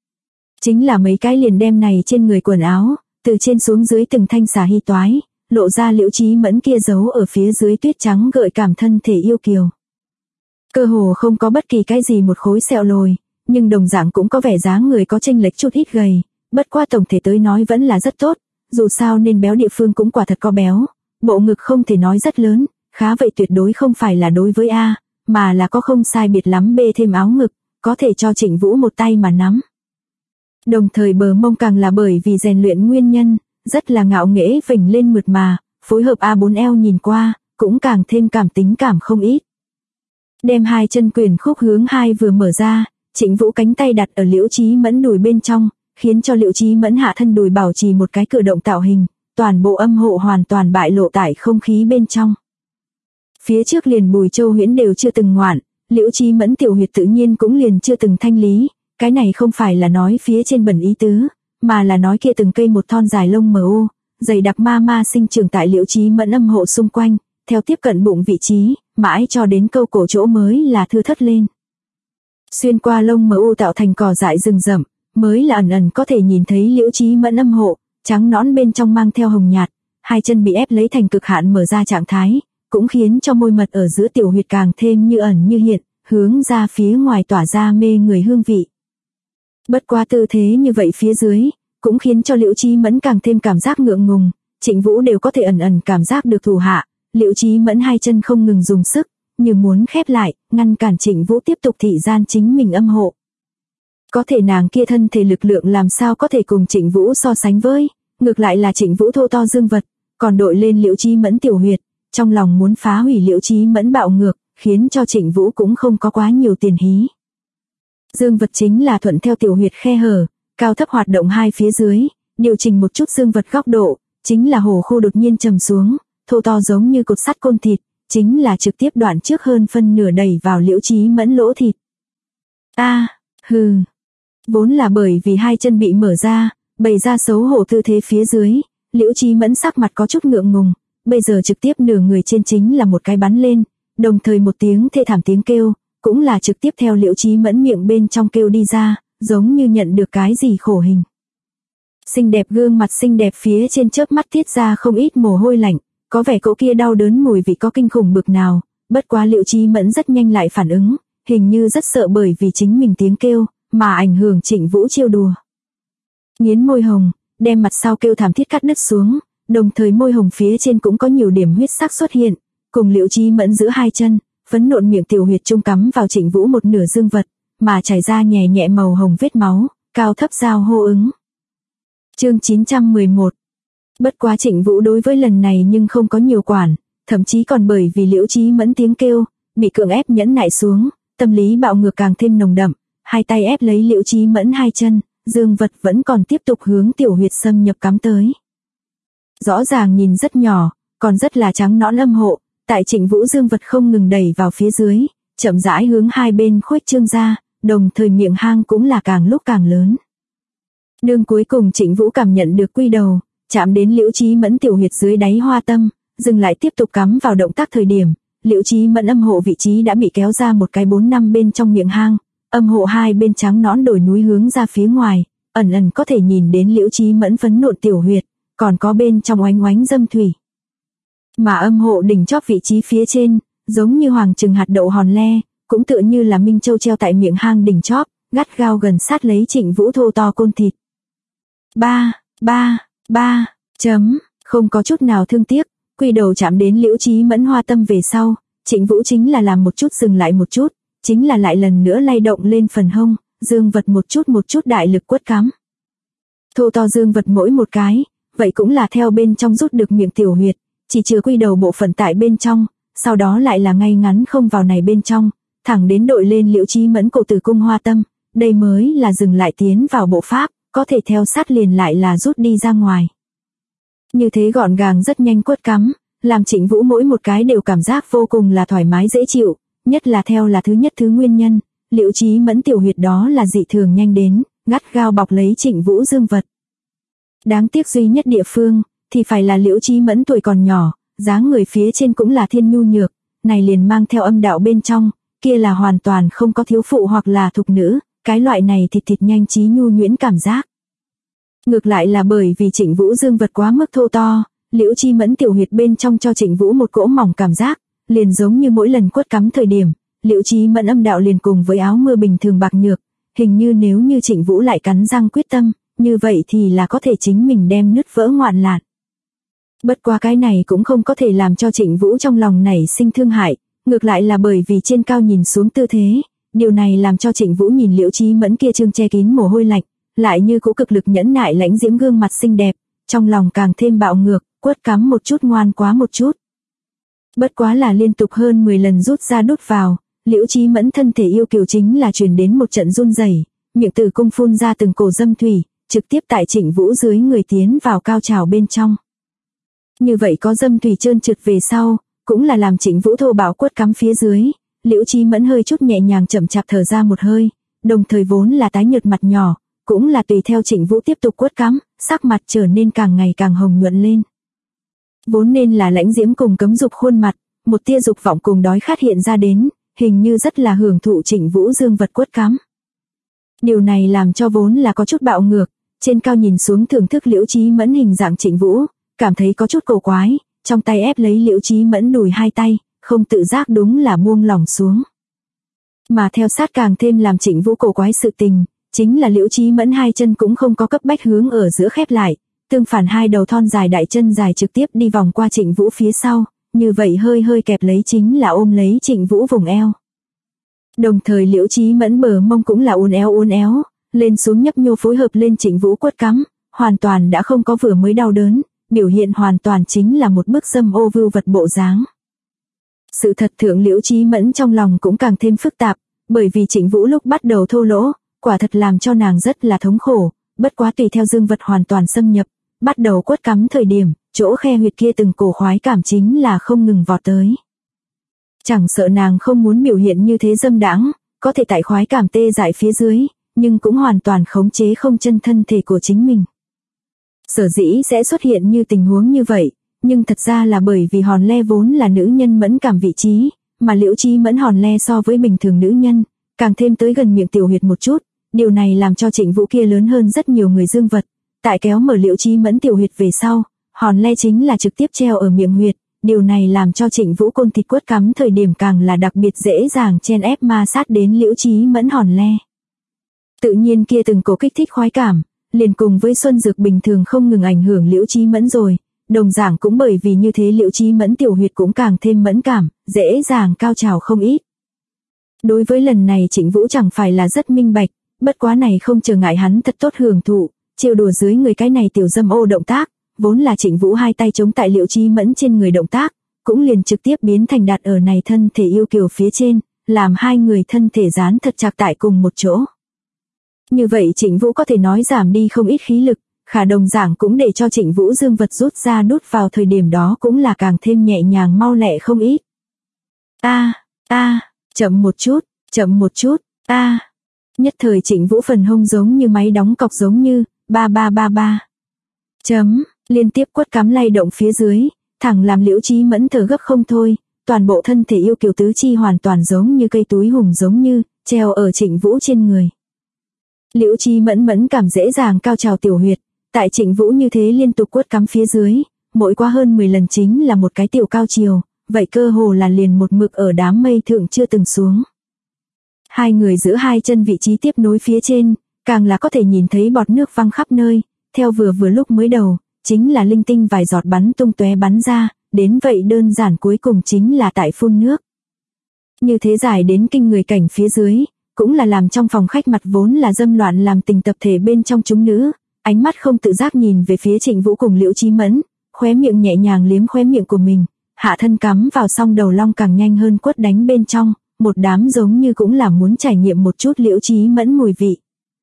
Chính là mấy cái liền đem này trên người quần áo, từ trên xuống dưới từng thanh xà hy toái, lộ ra Liễu Chí Mẫn kia giấu ở phía dưới tuyết trắng gợi cảm thân thể yêu kiều. Cơ hồ không có bất kỳ cái gì một khối sẹo lồi, nhưng đồng dạng cũng có vẻ dáng người có chênh lệch chút ít gầy, bất qua tổng thể tới nói vẫn là rất tốt, dù sao nên béo địa phương cũng quả thật có béo, bộ ngực không thể nói rất lớn, khá vậy tuyệt đối không phải là đối với A, mà là có không sai biệt lắm B thêm áo ngực, có thể cho Trịnh Vũ một tay mà nắm. Đồng thời bờ mông càng là bởi vì rèn luyện nguyên nhân, rất là ngạo nghễ vểnh lên mượt mà, phối hợp A4L nhìn qua, cũng càng thêm cảm tính cảm không ít. Đem hai chân quyền khúc hướng hai vừa mở ra, Trịnh Vũ cánh tay đặt ở Liễu Chí Mẫn đùi bên trong, khiến cho Liễu Chí Mẫn hạ thân đùi bảo trì một cái cử động tạo hình, toàn bộ âm hộ hoàn toàn bại lộ tại không khí bên trong. Phía trước liền Bùi Châu Huyễn đều chưa từng ngoạn, Liễu Chí Mẫn tiểu huyệt tự nhiên cũng liền chưa từng thanh lý, cái này không phải là nói phía trên bẩn ý tứ, mà là nói kia từng cây một thon dài lông mờ ô, dày đặc ma sinh trưởng tại Liễu Chí Mẫn âm hộ xung quanh, theo tiếp cận bụng vị trí, mãi cho đến câu cổ chỗ mới là thưa thất lên. Xuyên qua lông mờ ô tạo thành cỏ dại rừng rậm, mới là ẩn ẩn có thể nhìn thấy Liễu Chí Mẫn âm hộ, trắng nõn bên trong mang theo hồng nhạt, hai chân bị ép lấy thành cực hạn mở ra trạng thái, cũng khiến cho môi mật ở giữa tiểu huyệt càng thêm như ẩn như hiện, hướng ra phía ngoài tỏa ra mê người hương vị. Bất quá tư thế như vậy phía dưới, cũng khiến cho Liễu Chí Mẫn càng thêm cảm giác ngượng ngùng, Trịnh Vũ đều có thể ẩn ẩn cảm giác được thủ hạ, Liễu Chí Mẫn hai chân không ngừng dùng sức, như muốn khép lại, ngăn cản Trịnh Vũ tiếp tục thị gian chính mình âm hộ. Có thể nàng kia thân thể lực lượng làm sao có thể cùng Trịnh Vũ so sánh với, ngược lại là Trịnh Vũ thô to dương vật, còn đội lên Liễu Chí Mẫn tiểu huyệt, trong lòng muốn phá hủy Liễu Chí Mẫn bạo ngược, khiến cho Trịnh Vũ cũng không có quá nhiều tiền hí. Dương vật chính là thuận theo tiểu huyệt khe hở, cao thấp hoạt động hai phía dưới, điều chỉnh một chút dương vật góc độ, chính là hổ khô đột nhiên trầm xuống, thô to giống như cột sắt côn thịt, chính là trực tiếp đoạn trước hơn phân nửa đẩy vào Liễu Chí Mẫn lỗ thịt. Vốn là bởi vì hai chân bị mở ra, bày ra xấu hổ tư thế phía dưới, Liễu Chí Mẫn sắc mặt có chút ngượng ngùng, bây giờ trực tiếp nửa người trên chính là một cái bắn lên, đồng thời một tiếng thê thảm tiếng kêu, cũng là trực tiếp theo Liễu Chí Mẫn miệng bên trong kêu đi ra, giống như nhận được cái gì khổ hình. Xinh đẹp gương mặt xinh đẹp phía trên chớp mắt tiết ra không ít mồ hôi lạnh, có vẻ cỗ kia đau đớn mùi vị có kinh khủng bực nào, bất quá Liễu Chí Mẫn rất nhanh lại phản ứng, hình như rất sợ bởi vì chính mình tiếng kêu, mà ảnh hưởng Trịnh Vũ trêu đùa. Nghiến môi hồng, đem mặt sau kêu thảm thiết cắt đứt xuống, đồng thời môi hồng phía trên cũng có nhiều điểm huyết sắc xuất hiện, cùng Liễu Chí Mẫn giữa hai chân, phấn nộn miệng tiểu huyệt trung cắm vào Trịnh Vũ một nửa dương vật, mà chảy ra nhẹ nhẹ màu hồng vết máu, cao thấp giao hô ứng. Chương 911. Bất quá Trịnh Vũ đối với lần này nhưng không có nhiều quản, thậm chí còn bởi vì Liễu Chí Mẫn tiếng kêu, bị cưỡng ép nhẫn nại xuống, tâm lý bạo ngược càng thêm nồng đậm, hai tay ép lấy Liễu Chí Mẫn hai chân, dương vật vẫn còn tiếp tục hướng tiểu huyệt xâm nhập cắm tới. Rõ ràng nhìn rất nhỏ, còn rất là trắng nõn âm hộ, tại Trịnh Vũ dương vật không ngừng đẩy vào phía dưới, chậm rãi hướng hai bên khuếch trương ra, đồng thời miệng hang cũng là càng lúc càng lớn. Đương cuối cùng Trịnh Vũ cảm nhận được quy đầu, chạm đến Liễu Chí Mẫn tiểu huyệt dưới đáy hoa tâm, dừng lại tiếp tục cắm vào động tác thời điểm, Liễu Chí Mẫn âm hộ vị trí đã bị kéo ra một cái 4-5 bên trong miệng hang, âm hộ hai bên trắng nõn đồi núi hướng ra phía ngoài, ẩn ẩn có thể nhìn đến Liễu Chí Mẫn phấn nộn tiểu huyệt, còn có bên trong oánh oánh dâm thủy. Mà âm hộ đỉnh chóp vị trí phía trên, giống như hoàng trừng hạt đậu hòn le, cũng tựa như là minh châu treo tại miệng hang đỉnh chóp, gắt gao gần sát lấy Trịnh Vũ thô to côn thịt. Không có chút nào thương tiếc, quy đầu chạm đến Liễu Chí Mẫn hoa tâm về sau, Trịnh Vũ chính là làm một chút dừng lại một chút, chính là lại lần nữa lay động lên phần hông, dương vật một chút đại lực quất cắm. Thô to dương vật mỗi một cái, vậy cũng là theo bên trong rút được miệng tiểu huyệt, chỉ chừa quy đầu bộ phận tại bên trong, sau đó lại là ngay ngắn không vào này bên trong, thẳng đến đội lên Liễu Chí Mẫn cổ tử cung hoa tâm, đây mới là dừng lại tiến vào bộ pháp, có thể theo sát liền lại là rút đi ra ngoài. Như thế gọn gàng rất nhanh quất cắm, làm Trịnh Vũ mỗi một cái đều cảm giác vô cùng là thoải mái dễ chịu, nhất là theo là thứ nhất thứ nguyên nhân, Liễu Chí Mẫn tiểu huyệt đó là dị thường nhanh đến, gắt gao bọc lấy Trịnh Vũ dương vật. Đáng tiếc duy nhất địa phương, thì phải là Liễu Chí Mẫn tuổi còn nhỏ, dáng người phía trên cũng là thiên nhu nhược, này liền mang theo âm đạo bên trong, kia là hoàn toàn không có thiếu phụ hoặc là thục nữ, cái loại này thịt nhanh trí nhu nhuyễn cảm giác. Ngược lại là bởi vì Trịnh Vũ dương vật quá mức thô to, Liễu Chí Mẫn tiểu huyệt bên trong cho Trịnh Vũ một cỗ mỏng cảm giác, liền giống như mỗi lần quất cắm thời điểm, Liễu Chí Mẫn âm đạo liền cùng với áo mưa bình thường bạc nhược, hình như nếu như Trịnh Vũ lại cắn răng quyết tâm, như vậy thì là có thể chính mình đem nứt vỡ ngoạn lạn. Bất quá cái này cũng không có thể làm cho Trịnh Vũ trong lòng nảy sinh thương hại, ngược lại là bởi vì trên cao nhìn xuống tư thế, điều này làm cho Trịnh Vũ nhìn Liễu Chí Mẫn kia trương che kín mồ hôi lạnh, lại như cũ cực lực nhẫn nại lãnh diễm gương mặt xinh đẹp, trong lòng càng thêm bạo ngược, quất cắm một chút ngoan quá một chút. Bất quá là liên tục hơn 10 lần rút ra đút vào, Liễu Chí Mẫn thân thể yêu kiều chính là truyền đến một trận run rẩy, miệng tử cung phun ra từng cổ dâm thủy, trực tiếp tại Trịnh Vũ dưới người tiến vào cao trào bên trong. Như vậy có dâm thủy trơn trượt về sau, cũng là làm Trịnh Vũ thô bạo quất cắm phía dưới, Liễu Chí Mẫn hơi chút nhẹ nhàng chậm chạp thở ra một hơi, đồng thời vốn là tái nhợt mặt nhỏ, cũng là tùy theo Trịnh Vũ tiếp tục quất cắm, sắc mặt trở nên càng ngày càng hồng nhuận lên. Vốn nên là lãnh diễm cùng cấm dục khuôn mặt, một tia dục vọng cùng đói khát hiện ra đến, hình như rất là hưởng thụ Trịnh Vũ dương vật quất cắm. Điều này làm cho vốn là có chút bạo ngược, trên cao nhìn xuống thưởng thức Liễu Chí Mẫn hình dạng Trịnh Vũ, cảm thấy có chút cổ quái, trong tay ép lấy Liễu Chí Mẫn đùi hai tay, không tự giác đúng là buông lỏng xuống. Mà theo sát càng thêm làm Trịnh Vũ cổ quái sự tình, chính là Liễu Chí Mẫn hai chân cũng không có cấp bách hướng ở giữa khép lại, tương phản hai đầu thon dài đại chân dài trực tiếp đi vòng qua Trịnh Vũ phía sau, như vậy hơi hơi kẹp lấy chính là ôm lấy Trịnh Vũ vùng eo. Đồng thời Liễu Chí Mẫn bờ mông cũng là uốn éo, lên xuống nhấp nhô phối hợp lên Trịnh Vũ quất cắm, hoàn toàn đã không có vừa mới đau đớn, biểu hiện hoàn toàn chính là một bức dâm ô vưu vật bộ dáng. Sự thật thượng Liễu Chí Mẫn trong lòng cũng càng thêm phức tạp, bởi vì Trịnh Vũ lúc bắt đầu thô lỗ, quả thật làm cho nàng rất là thống khổ, bất quá tùy theo dương vật hoàn toàn xâm nhập, bắt đầu quất cắm thời điểm, chỗ khe huyệt kia từng cổ khoái cảm chính là không ngừng vọt tới. Chẳng sợ nàng không muốn biểu hiện như thế dâm đãng, có thể tại khoái cảm tê dại phía dưới, nhưng cũng hoàn toàn khống chế không chân thân thể của chính mình. Sở dĩ sẽ xuất hiện như tình huống như vậy, nhưng thật ra là bởi vì hòn le vốn là nữ nhân mẫn cảm vị trí, mà Liễu Chí Mẫn hòn le so với bình thường nữ nhân, càng thêm tới gần miệng tiểu huyệt một chút, điều này làm cho Trịnh Vũ kia lớn hơn rất nhiều người dương vật. Tại kéo mở Liễu Chí Mẫn tiểu huyệt về sau, hòn le chính là trực tiếp treo ở miệng huyệt, điều này làm cho Trịnh Vũ côn thịt quất cắm thời điểm càng là đặc biệt dễ dàng chen ép ma sát đến Liễu Chí Mẫn hòn le. Tự nhiên kia từng cổ kích thích khoái cảm, liền cùng với xuân dược bình thường không ngừng ảnh hưởng Liễu Chí Mẫn rồi, đồng dạng cũng bởi vì như thế Liễu Chí Mẫn tiểu huyệt cũng càng thêm mẫn cảm, dễ dàng cao trào không ít. Đối với lần này Trịnh Vũ chẳng phải là rất minh bạch, bất quá này không trở ngại hắn thật tốt hưởng thụ, trêu đùa dưới người cái này tiểu dâm ô động tác, vốn là Trịnh Vũ hai tay chống tại Liễu Chí Mẫn trên người động tác, cũng liền trực tiếp biến thành đặt ở này thân thể yêu kiều phía trên, làm hai người thân thể dán thật chặt tại cùng một chỗ. Như vậy Trịnh Vũ có thể nói giảm đi không ít khí lực, khả đồng dạng cũng để cho Trịnh Vũ dương vật rút ra đút vào thời điểm đó cũng là càng thêm nhẹ nhàng mau lẹ không ít. Chậm một chút, Nhất thời Trịnh Vũ phần hông giống như máy đóng cọc giống như, ba. Liên tiếp quất cắm lay động phía dưới, thẳng làm Liễu Chí Mẫn thở gấp không thôi, toàn bộ thân thể yêu kiều tứ chi hoàn toàn giống như cây túi hùng giống như, treo ở Trịnh Vũ trên người. Liễu Chí Mẫn cảm dễ dàng cao trào tiểu huyệt, tại Trịnh Vũ như thế liên tục quất cắm phía dưới, mỗi qua hơn 10 lần chính là một cái tiểu cao chiều, vậy cơ hồ là liền một mực ở đám mây thượng chưa từng xuống. Hai người giữa hai chân vị trí tiếp nối phía trên, càng là có thể nhìn thấy bọt nước văng khắp nơi, theo vừa lúc mới đầu, chính là linh tinh vài giọt bắn tung tóe bắn ra, đến vậy đơn giản cuối cùng chính là tại phun nước. Như thế dài đến kinh người cảnh phía dưới, cũng là làm trong phòng khách mặt vốn là dâm loạn làm tình tập thể bên trong chúng nữ, ánh mắt không tự giác nhìn về phía Trịnh Vũ cùng Liễu Chí Mẫn, khóe miệng nhẹ nhàng liếm khóe miệng của mình, hạ thân cắm vào song đầu long càng nhanh hơn quất đánh bên trong, một đám giống như cũng là muốn trải nghiệm một chút Liễu Chí Mẫn mùi vị.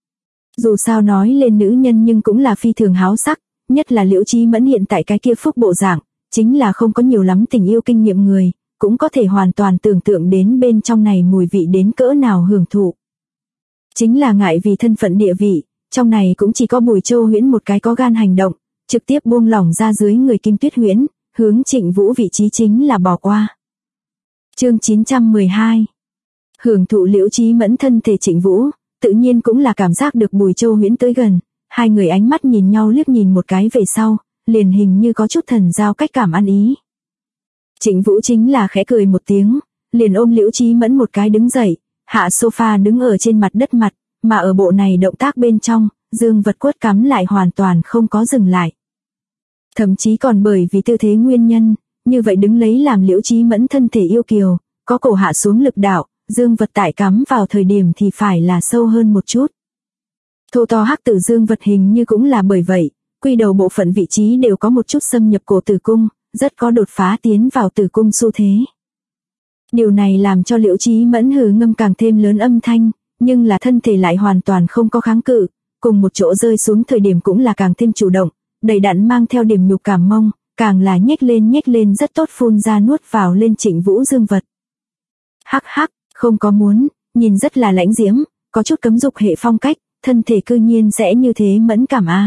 Dù sao nói lên nữ nhân nhưng cũng là phi thường háo sắc, nhất là Liễu Chí Mẫn hiện tại cái kia phúc bộ dạng, chính là không có nhiều lắm tình yêu kinh nghiệm người, cũng có thể hoàn toàn tưởng tượng đến bên trong này mùi vị đến cỡ nào hưởng thụ. Chính là ngại vì thân phận địa vị, trong này cũng chỉ có Bùi Châu Huyễn một cái có gan hành động, trực tiếp buông lỏng ra dưới người Kim Tuyết Huyễn, hướng Trịnh Vũ vị trí chính là bỏ qua. Chương 912. Hưởng thụ Liễu Chí Mẫn thân thể Trịnh Vũ, tự nhiên cũng là cảm giác được Bùi Châu Huyễn tới gần, hai người ánh mắt nhìn nhau liếc nhìn một cái về sau, liền hình như có chút thần giao cách cảm ăn ý. Trịnh Vũ chính là khẽ cười một tiếng, liền ôm Liễu Chí Mẫn một cái đứng dậy, hạ sofa đứng ở trên mặt đất mặt, mà ở bộ này động tác bên trong, dương vật quất cắm lại hoàn toàn không có dừng lại. Thậm chí còn bởi vì tư thế nguyên nhân, như vậy đứng lấy làm Liễu Chí Mẫn thân thể yêu kiều, có cổ hạ xuống lực đạo, dương vật tại cắm vào thời điểm thì phải là sâu hơn một chút. Thô to hắc tử dương vật hình như cũng là bởi vậy, quy đầu bộ phận vị trí đều có một chút xâm nhập cổ tử cung, rất có đột phá tiến vào tử cung xu thế. Điều này làm cho Liễu Chí Mẫn hừ ngâm càng thêm lớn âm thanh, nhưng là thân thể lại hoàn toàn không có kháng cự, cùng một chỗ rơi xuống thời điểm cũng là càng thêm chủ động, đầy đặn mang theo điểm nhục cảm mông, càng là nhếch lên rất tốt phun ra nuốt vào lên Trịnh Vũ dương vật. Hắc, không có muốn, nhìn rất là lãnh diễm, có chút cấm dục hệ phong cách, thân thể cư nhiên sẽ như thế mẫn cảm a.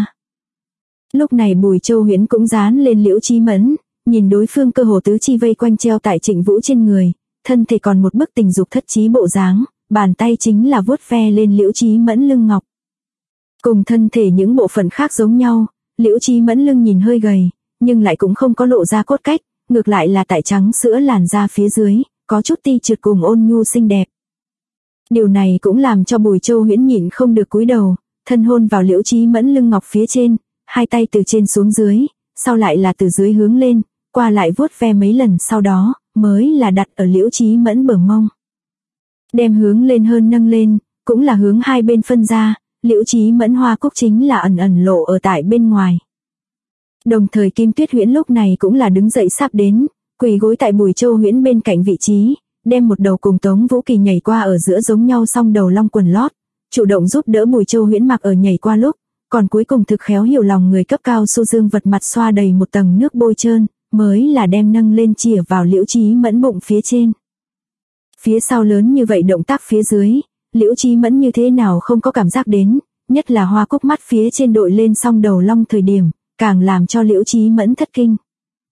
Lúc này Bùi Châu Huyễn cũng dán lên Liễu Chí Mẫn, nhìn đối phương cơ hồ tứ chi vây quanh treo tại Trịnh Vũ trên người, thân thể còn một bức tình dục thất trí bộ dáng, bàn tay chính là vuốt ve lên Liễu Chí Mẫn lưng ngọc. Cùng thân thể những bộ phận khác giống nhau, Liễu Chí Mẫn lưng nhìn hơi gầy, nhưng lại cũng không có lộ ra cốt cách, ngược lại là tại trắng sữa làn da phía dưới, có chút ti trượt cùng ôn nhu xinh đẹp. Điều này cũng làm cho Bùi Châu Huyễn nhịn không được cúi đầu, thân hôn vào Liễu Chí Mẫn lưng ngọc phía trên, hai tay từ trên xuống dưới, sau lại là từ dưới hướng lên, qua lại vuốt ve mấy lần sau đó, mới là đặt ở Liễu Chí Mẫn bờ mông. Đem hướng lên hơn nâng lên, cũng là hướng hai bên phân ra, Liễu Chí Mẫn hoa cúc chính là ẩn lộ ở tại bên ngoài. Đồng thời Kim Tuyết Huyễn lúc này cũng là đứng dậy sắp đến, quỳ gối tại Bùi Châu Huyễn bên cạnh vị trí, đem một đầu cùng Tống Vũ Kỳ nhảy qua ở giữa giống nhau song đầu long quần lót, chủ động giúp đỡ Bùi Châu Huyễn mặc ở nhảy qua lúc, còn cuối cùng thực khéo hiểu lòng người cấp cao su dương vật mặt xoa đầy một tầng nước bôi trơn, mới là đem nâng lên chìa vào Liễu Chí Mẫn bụng phía trên. Phía sau lớn như vậy động tác phía dưới, Liễu Chí Mẫn như thế nào không có cảm giác đến, nhất là hoa cúc mắt phía trên đội lên song đầu long thời điểm, càng làm cho Liễu Chí Mẫn thất kinh.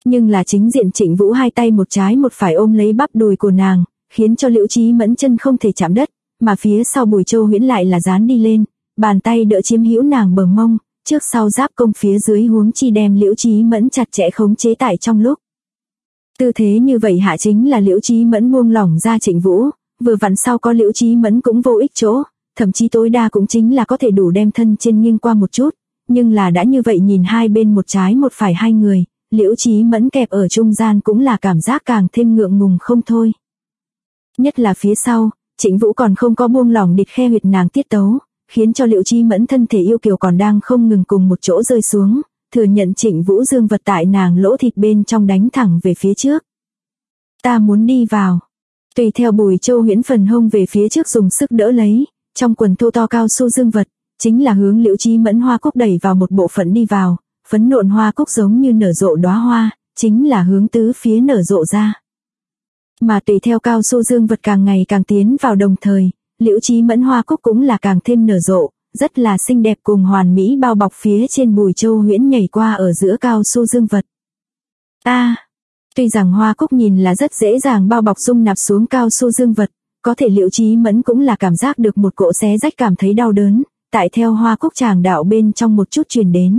Nhưng là chính diện Trịnh Vũ hai tay một trái một phải ôm lấy bắp đùi của nàng, khiến cho Liễu Chí Mẫn chân không thể chạm đất, mà phía sau Bùi Châu Huyễn lại là dán đi lên, bàn tay đỡ chiếm hữu nàng bờ mông, trước sau giáp công phía dưới, huống chi đem Liễu Chí Mẫn chặt chẽ khống chế tại trong lúc. Tư thế như vậy hạ chính là Liễu Chí Mẫn buông lỏng ra Trịnh Vũ, vừa vặn sau có Liễu Chí Mẫn cũng vô ích chỗ, thậm chí tối đa cũng chính là có thể đủ đem thân trên nghiêng qua một chút, nhưng là đã như vậy nhìn hai bên một trái một phải hai người, Liễu Chí Mẫn kẹp ở trung gian cũng là cảm giác càng thêm ngượng ngùng không thôi. Nhất là phía sau, Trịnh Vũ còn không có buông lỏng địt khe huyệt nàng tiết tấu, khiến cho Liễu Chí Mẫn thân thể yêu kiều còn đang không ngừng cùng một chỗ rơi xuống, thừa nhận Trịnh Vũ dương vật tại nàng lỗ thịt bên trong đánh thẳng về phía trước. Ta muốn đi vào. Tùy theo Bùi Châu Huyễn phần hông về phía trước dùng sức đỡ lấy, trong quần thô to cao su dương vật, chính là hướng Liễu Chí Mẫn hoa cúc đẩy vào một bộ phận đi vào, phấn nộn hoa cúc giống như nở rộ đóa hoa, chính là hướng tứ phía nở rộ ra. Mà tùy theo cao su dương vật càng ngày càng tiến vào đồng thời, Liễu Chí Mẫn hoa cúc cũng là càng thêm nở rộ, rất là xinh đẹp cùng hoàn mỹ bao bọc phía trên Bùi Châu Huyễn nhảy qua ở giữa cao su dương vật. Tuy rằng hoa cúc nhìn là rất dễ dàng bao bọc dung nạp xuống cao su dương vật, có thể Liễu Chí Mẫn cũng là cảm giác được một cỗ xé rách cảm thấy đau đớn, tại theo hoa cúc tràng đạo bên trong một chút truyền đến.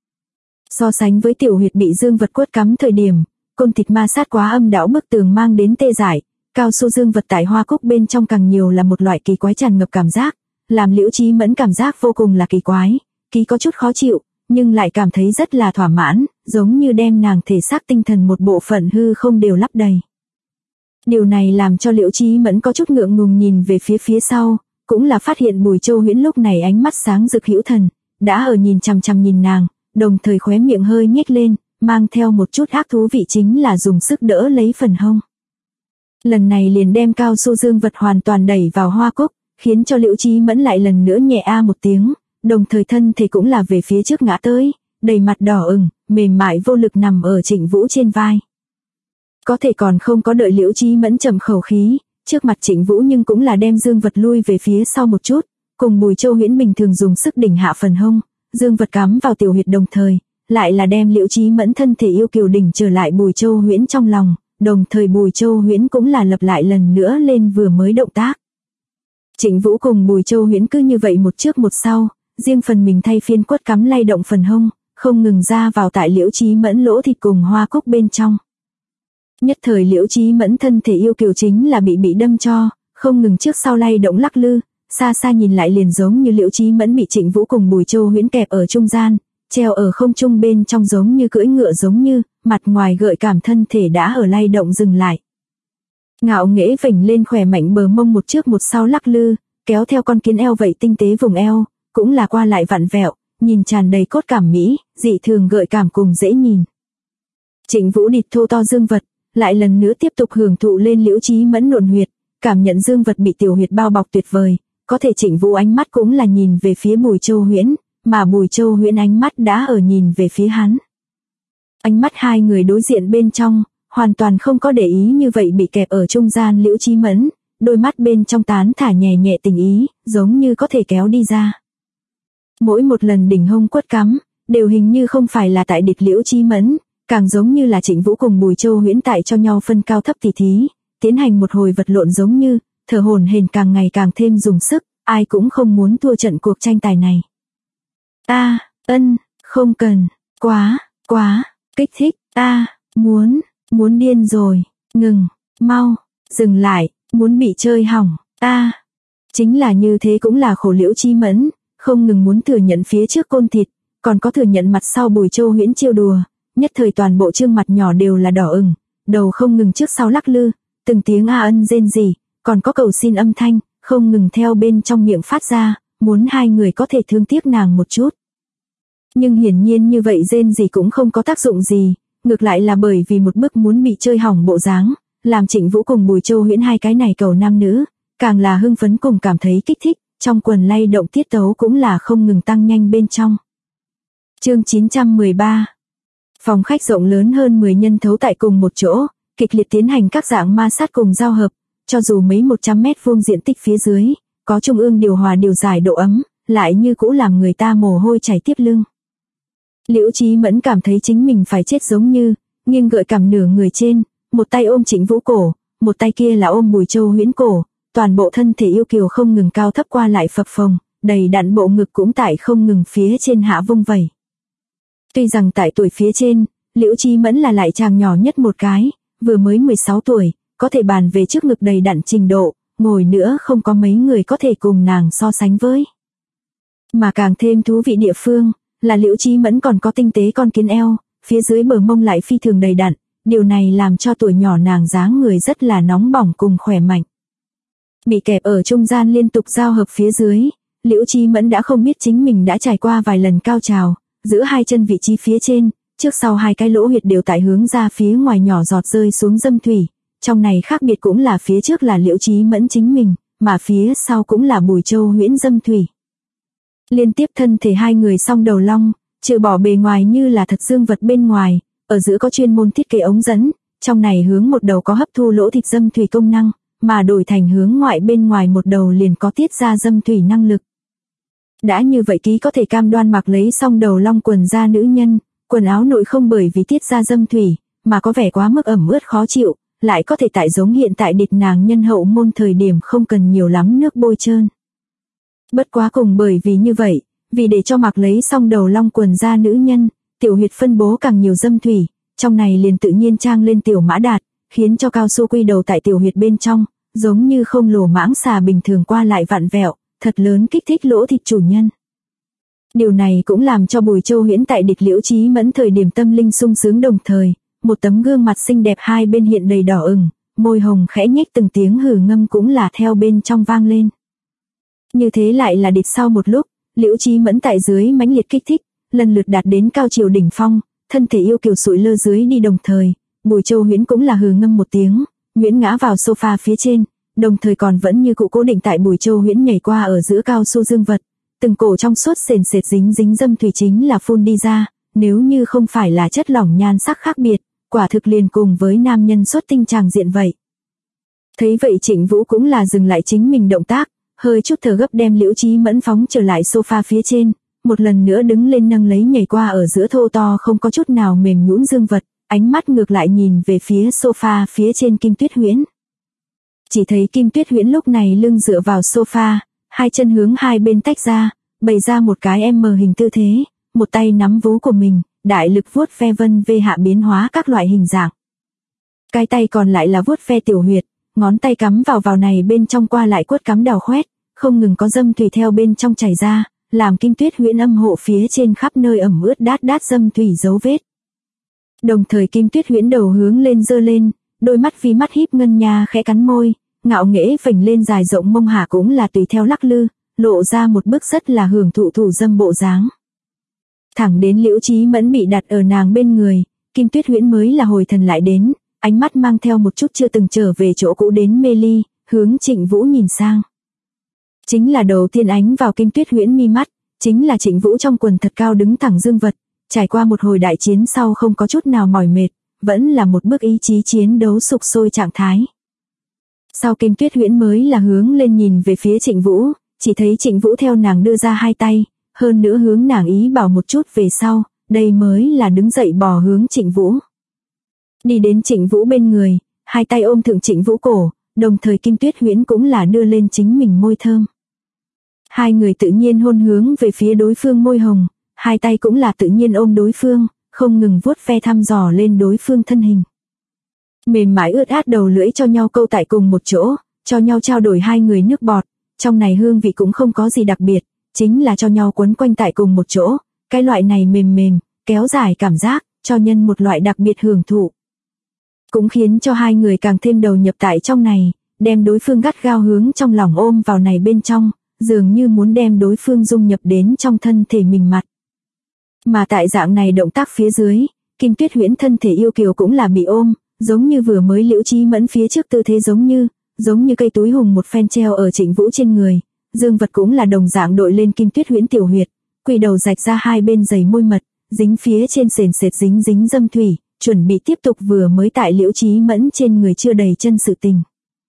So sánh với tiểu huyệt bị dương vật quất cắm thời điểm, côn thịt ma sát quá âm đảo bức tường mang đến tê dại, cao su dương vật tại hoa cúc bên trong càng nhiều là một loại kỳ quái tràn ngập cảm giác, làm Liễu Chí Mẫn cảm giác vô cùng là kỳ quái, có chút khó chịu, nhưng lại cảm thấy rất là thỏa mãn, giống như đem nàng thể xác tinh thần một bộ phận hư không đều lấp đầy. Điều này làm cho Liễu Chí Mẫn có chút ngượng ngùng nhìn về phía sau, cũng là phát hiện Bùi Châu Huyễn lúc này ánh mắt sáng rực hữu thần, đã ở nhìn chằm chằm nhìn nàng, đồng thời khóe miệng hơi nhếch lên, mang theo một chút ác thú vị, chính là dùng sức đỡ lấy phần hông. Lần này liền đem cao su dương vật hoàn toàn đẩy vào hoa cúc, khiến cho Liễu Chí Mẫn lại lần nữa nhẹ a một tiếng, đồng thời thân thể cũng là về phía trước ngã tới, đầy mặt đỏ ửng, mềm mại vô lực nằm ở Trịnh Vũ trên vai. Có thể còn không có đợi Liễu Chí Mẫn trầm khẩu khí, trước mặt Trịnh Vũ nhưng cũng là đem dương vật lui về phía sau một chút, cùng Bùi Châu Huyễn bình thường dùng sức đỉnh hạ phần hông, dương vật cắm vào tiểu huyệt đồng thời, lại là đem Liễu Chí Mẫn thân thể yêu kiều đỉnh trở lại Bùi Châu Huyễn trong lòng, đồng thời Bùi Châu Huyễn cũng là lặp lại lần nữa lên vừa mới động tác. Trịnh Vũ cùng Bùi Châu Huyễn cứ như vậy một trước một sau, riêng phần mình thay phiên quất cắm lay động phần hông, không ngừng ra vào tại Liễu Chí Mẫn lỗ thịt cùng hoa cúc bên trong. Nhất thời Liễu Chí Mẫn thân thể yêu kiều chính là bị đâm cho, không ngừng trước sau lay động lắc lư, xa xa nhìn lại liền giống như Liễu Chí Mẫn bị Trịnh Vũ cùng Bùi Châu Huyễn kẹp ở trung gian, treo ở không trung bên trong giống như cưỡi ngựa giống như, mặt ngoài gợi cảm thân thể đã ở lay động dừng lại. Ngạo nghễ vểnh lên khỏe mạnh bờ mông một trước một sau lắc lư, kéo theo con kiến eo vậy tinh tế vùng eo, cũng là qua lại vặn vẹo, nhìn tràn đầy cốt cảm mỹ, dị thường gợi cảm cùng dễ nhìn. Trịnh Vũ địt thô to dương vật, lại lần nữa tiếp tục hưởng thụ lên Liễu Chí Mẫn nộn huyệt, cảm nhận dương vật bị tiểu huyệt bao bọc tuyệt vời, có thể Trịnh Vũ ánh mắt cũng là nhìn về phía Bùi Châu Huyễn, mà Bùi Châu Huyễn ánh mắt đã ở nhìn về phía hắn. Ánh mắt hai người đối diện bên trong, hoàn toàn không có để ý như vậy bị kẹp ở trung gian Liễu Chí Mẫn, đôi mắt bên trong tán thả nhẹ nhẹ tình ý, giống như có thể kéo đi ra. Mỗi một lần đỉnh hông quất cắm, đều hình như không phải là tại địch Liễu Chí Mẫn, càng giống như là Trịnh Vũ cùng Bùi Châu Huyễn tại cho nhau phân cao thấp tỉ thí, tiến hành một hồi vật lộn giống như, thở hổn hển càng ngày càng thêm dùng sức, ai cũng không muốn thua trận cuộc tranh tài này. Không cần, quá, kích thích, muốn điên rồi, ngừng, mau, dừng lại, muốn bị chơi hỏng, Chính là như thế cũng là khổ Liễu Chí Mẫn, không ngừng muốn thừa nhận phía trước côn thịt, còn có thừa nhận mặt sau Bùi Châu Huyễn chiêu đùa, nhất thời toàn bộ trương mặt nhỏ đều là đỏ ửng, đầu không ngừng trước sau lắc lư, từng tiếng rên rỉ, còn có cầu xin âm thanh, không ngừng theo bên trong miệng phát ra, muốn hai người có thể thương tiếc nàng một chút. Nhưng hiển nhiên như vậy rên rỉ cũng không có tác dụng gì, ngược lại là bởi vì một bức muốn bị chơi hỏng bộ dáng, làm Trịnh Vũ cùng Bùi Châu Huyễn hai cái này cầu nam nữ, càng là hưng phấn cùng cảm thấy kích thích, trong quần lay động tiết tấu cũng là không ngừng tăng nhanh bên trong. Chương 913. Phòng khách rộng lớn hơn 10 nhân thấu tại cùng một chỗ, kịch liệt tiến hành các dạng ma sát cùng giao hợp, cho dù mấy 100 mét vuông diện tích phía dưới, có trung ương điều hòa điều giải độ ấm, lại như cũ làm người ta mồ hôi chảy tiếp lưng. Liễu Chí Mẫn cảm thấy chính mình phải chết giống như, nghiêng gợi cằm nửa người trên, một tay ôm Trịnh Vũ cổ, một tay kia là ôm Bùi Châu Huyễn cổ, toàn bộ thân thể yêu kiều không ngừng cao thấp qua lại phập phồng, đầy đặn bộ ngực cũng tại không ngừng phía trên hạ vung vẩy. Tuy rằng tại tuổi phía trên, Liễu Chí Mẫn là lại chàng nhỏ nhất một cái, vừa mới 16 tuổi, có thể bàn về trước ngực đầy đặn trình độ, ngồi nữa không có mấy người có thể cùng nàng so sánh với. Mà càng thêm thú vị địa phương, là Liễu Chí Mẫn còn có tinh tế con kiến eo, phía dưới bờ mông lại phi thường đầy đặn, điều này làm cho tuổi nhỏ nàng dáng người rất là nóng bỏng cùng khỏe mạnh. Bị kẹp ở trung gian liên tục giao hợp phía dưới, Liễu Chí Mẫn đã không biết chính mình đã trải qua vài lần cao trào, giữa hai chân vị trí phía trên, trước sau hai cái lỗ huyệt đều tại hướng ra phía ngoài nhỏ giọt rơi xuống dâm thủy, trong này khác biệt cũng là phía trước là Liễu Chí Mẫn chính mình, mà phía sau cũng là Bùi Châu Huyễn dâm thủy. Liên tiếp thân thể hai người song đầu long, trừ bỏ bề ngoài như là thật dương vật bên ngoài, ở giữa có chuyên môn thiết kế ống dẫn, trong này hướng một đầu có hấp thu lỗ thịt dâm thủy công năng, mà đổi thành hướng ngoại bên ngoài một đầu liền có tiết ra dâm thủy năng lực. Đã như vậy ký có thể cam đoan mặc lấy song đầu long quần da nữ nhân, quần áo nội không bởi vì tiết ra dâm thủy, mà có vẻ quá mức ẩm ướt khó chịu, lại có thể tại giống hiện tại địch nàng nhân hậu môn thời điểm không cần nhiều lắm nước bôi trơn. Bất quá cùng bởi vì như vậy, vì để cho mặc lấy song đầu long quần da nữ nhân, tiểu huyệt phân bố càng nhiều dâm thủy, trong này liền tự nhiên trang lên tiểu mã đạt, khiến cho cao su quy đầu tại tiểu huyệt bên trong, giống như không lồ mãng xà bình thường qua lại vặn vẹo, thật lớn kích thích lỗ thịt chủ nhân. Điều này cũng làm cho Bùi Châu Huyễn tại địch Liễu Chí Mẫn thời điểm tâm linh sung sướng đồng thời, một tấm gương mặt xinh đẹp hai bên hiện đầy đỏ ửng, môi hồng khẽ nhếch từng tiếng hừ ngâm cũng là theo bên trong vang lên. Như thế lại là địch sau một lúc, Liễu Chí Mẫn tại dưới mãnh liệt kích thích, lần lượt đạt đến cao chiều đỉnh phong, thân thể yêu kiều sụi lơ dưới đi đồng thời, Bùi Châu Huyễn cũng là hừ ngâm một tiếng, Huyễn ngã vào sofa phía trên, đồng thời còn vẫn như cụ cố định tại Bùi Châu Huyễn nhảy qua ở giữa cao su dương vật, từng cổ trong suốt sền sệt dính dâm thủy chính là phun đi ra, nếu như không phải là chất lỏng nhan sắc khác biệt, quả thực liền cùng với nam nhân xuất tinh tràng diện vậy. Thấy vậy Trịnh Vũ cũng là dừng lại chính mình động tác, hơi chút thở gấp đem Liễu Chí Mẫn phóng trở lại sofa phía trên, một lần nữa đứng lên nâng lấy nhảy qua ở giữa thô to không có chút nào mềm nhũn dương vật, ánh mắt ngược lại nhìn về phía sofa phía trên Kim Tuyết Huyễn. Chỉ thấy Kim Tuyết Huyễn lúc này lưng dựa vào sofa, hai chân hướng hai bên tách ra, bày ra một cái M hình tư thế, một tay nắm vú của mình, đại lực vuốt ve vân vê hạ biến hóa các loại hình dạng. Cái tay còn lại là vuốt ve tiểu huyệt, ngón tay cắm vào này bên trong qua lại quất cắm đào khoét, không ngừng có dâm thủy theo bên trong chảy ra, làm Kim Tuyết Huyễn âm hộ phía trên khắp nơi ẩm ướt đát dâm thủy dấu vết. Đồng thời Kim Tuyết Huyễn đầu hướng lên giơ lên, đôi mắt vì mắt híp ngân nha khẽ cắn môi, ngạo nghễ phình lên dài rộng mông hạ cũng là tùy theo lắc lư, lộ ra một bức rất là hưởng thụ thủ dâm bộ dáng. Thẳng đến Liễu Chí Mẫn bị đặt ở nàng bên người, Kim Tuyết Huyễn mới là hồi thần lại đến, ánh mắt mang theo một chút chưa từng trở về chỗ cũ đến mê ly, hướng Trịnh Vũ nhìn sang. Chính là đầu tiên ánh vào Kim Tuyết Huyễn mi mắt, chính là Trịnh Vũ trong quần thật cao đứng thẳng dương vật, trải qua một hồi đại chiến sau không có chút nào mỏi mệt, vẫn là một bức ý chí chiến đấu sục sôi trạng thái. Sau Kim Tuyết Huyễn mới là hướng lên nhìn về phía Trịnh Vũ, chỉ thấy Trịnh Vũ theo nàng đưa ra hai tay, hơn nữa hướng nàng ý bảo một chút về sau, đây mới là đứng dậy bò hướng Trịnh Vũ. Đi đến Trịnh Vũ bên người, hai tay ôm thượng Trịnh Vũ cổ, đồng thời Kim Tuyết Huyễn cũng là đưa lên chính mình môi thơm. Hai người tự nhiên hôn hướng về phía đối phương môi hồng, hai tay cũng là tự nhiên ôm đối phương, không ngừng vuốt ve thăm dò lên đối phương thân hình. Mềm mại ướt át đầu lưỡi cho nhau câu tại cùng một chỗ, cho nhau trao đổi hai người nước bọt, trong này hương vị cũng không có gì đặc biệt, chính là cho nhau quấn quanh tại cùng một chỗ, cái loại này mềm, kéo dài cảm giác, cho nhân một loại đặc biệt hưởng thụ. Cũng khiến cho hai người càng thêm đầu nhập tại trong này, đem đối phương gắt gao hướng trong lòng ôm vào này bên trong, dường như muốn đem đối phương dung nhập đến trong thân thể mình mặt. Mà tại dạng này động tác phía dưới, Kim Tuyết Huyễn thân thể yêu kiều cũng là bị ôm, giống như vừa mới Liễu Chí Mẫn phía trước tư thế giống như cây túi hùng một phen treo ở Trịnh Vũ trên người, dương vật cũng là đồng dạng đội lên Kim Tuyết Huyễn tiểu huyệt, quỳ đầu rạch ra hai bên dày môi mật, dính phía trên sền sệt dính dâm thủy, chuẩn bị tiếp tục vừa mới tại Liễu Chí Mẫn trên người chưa đầy chân sự tình.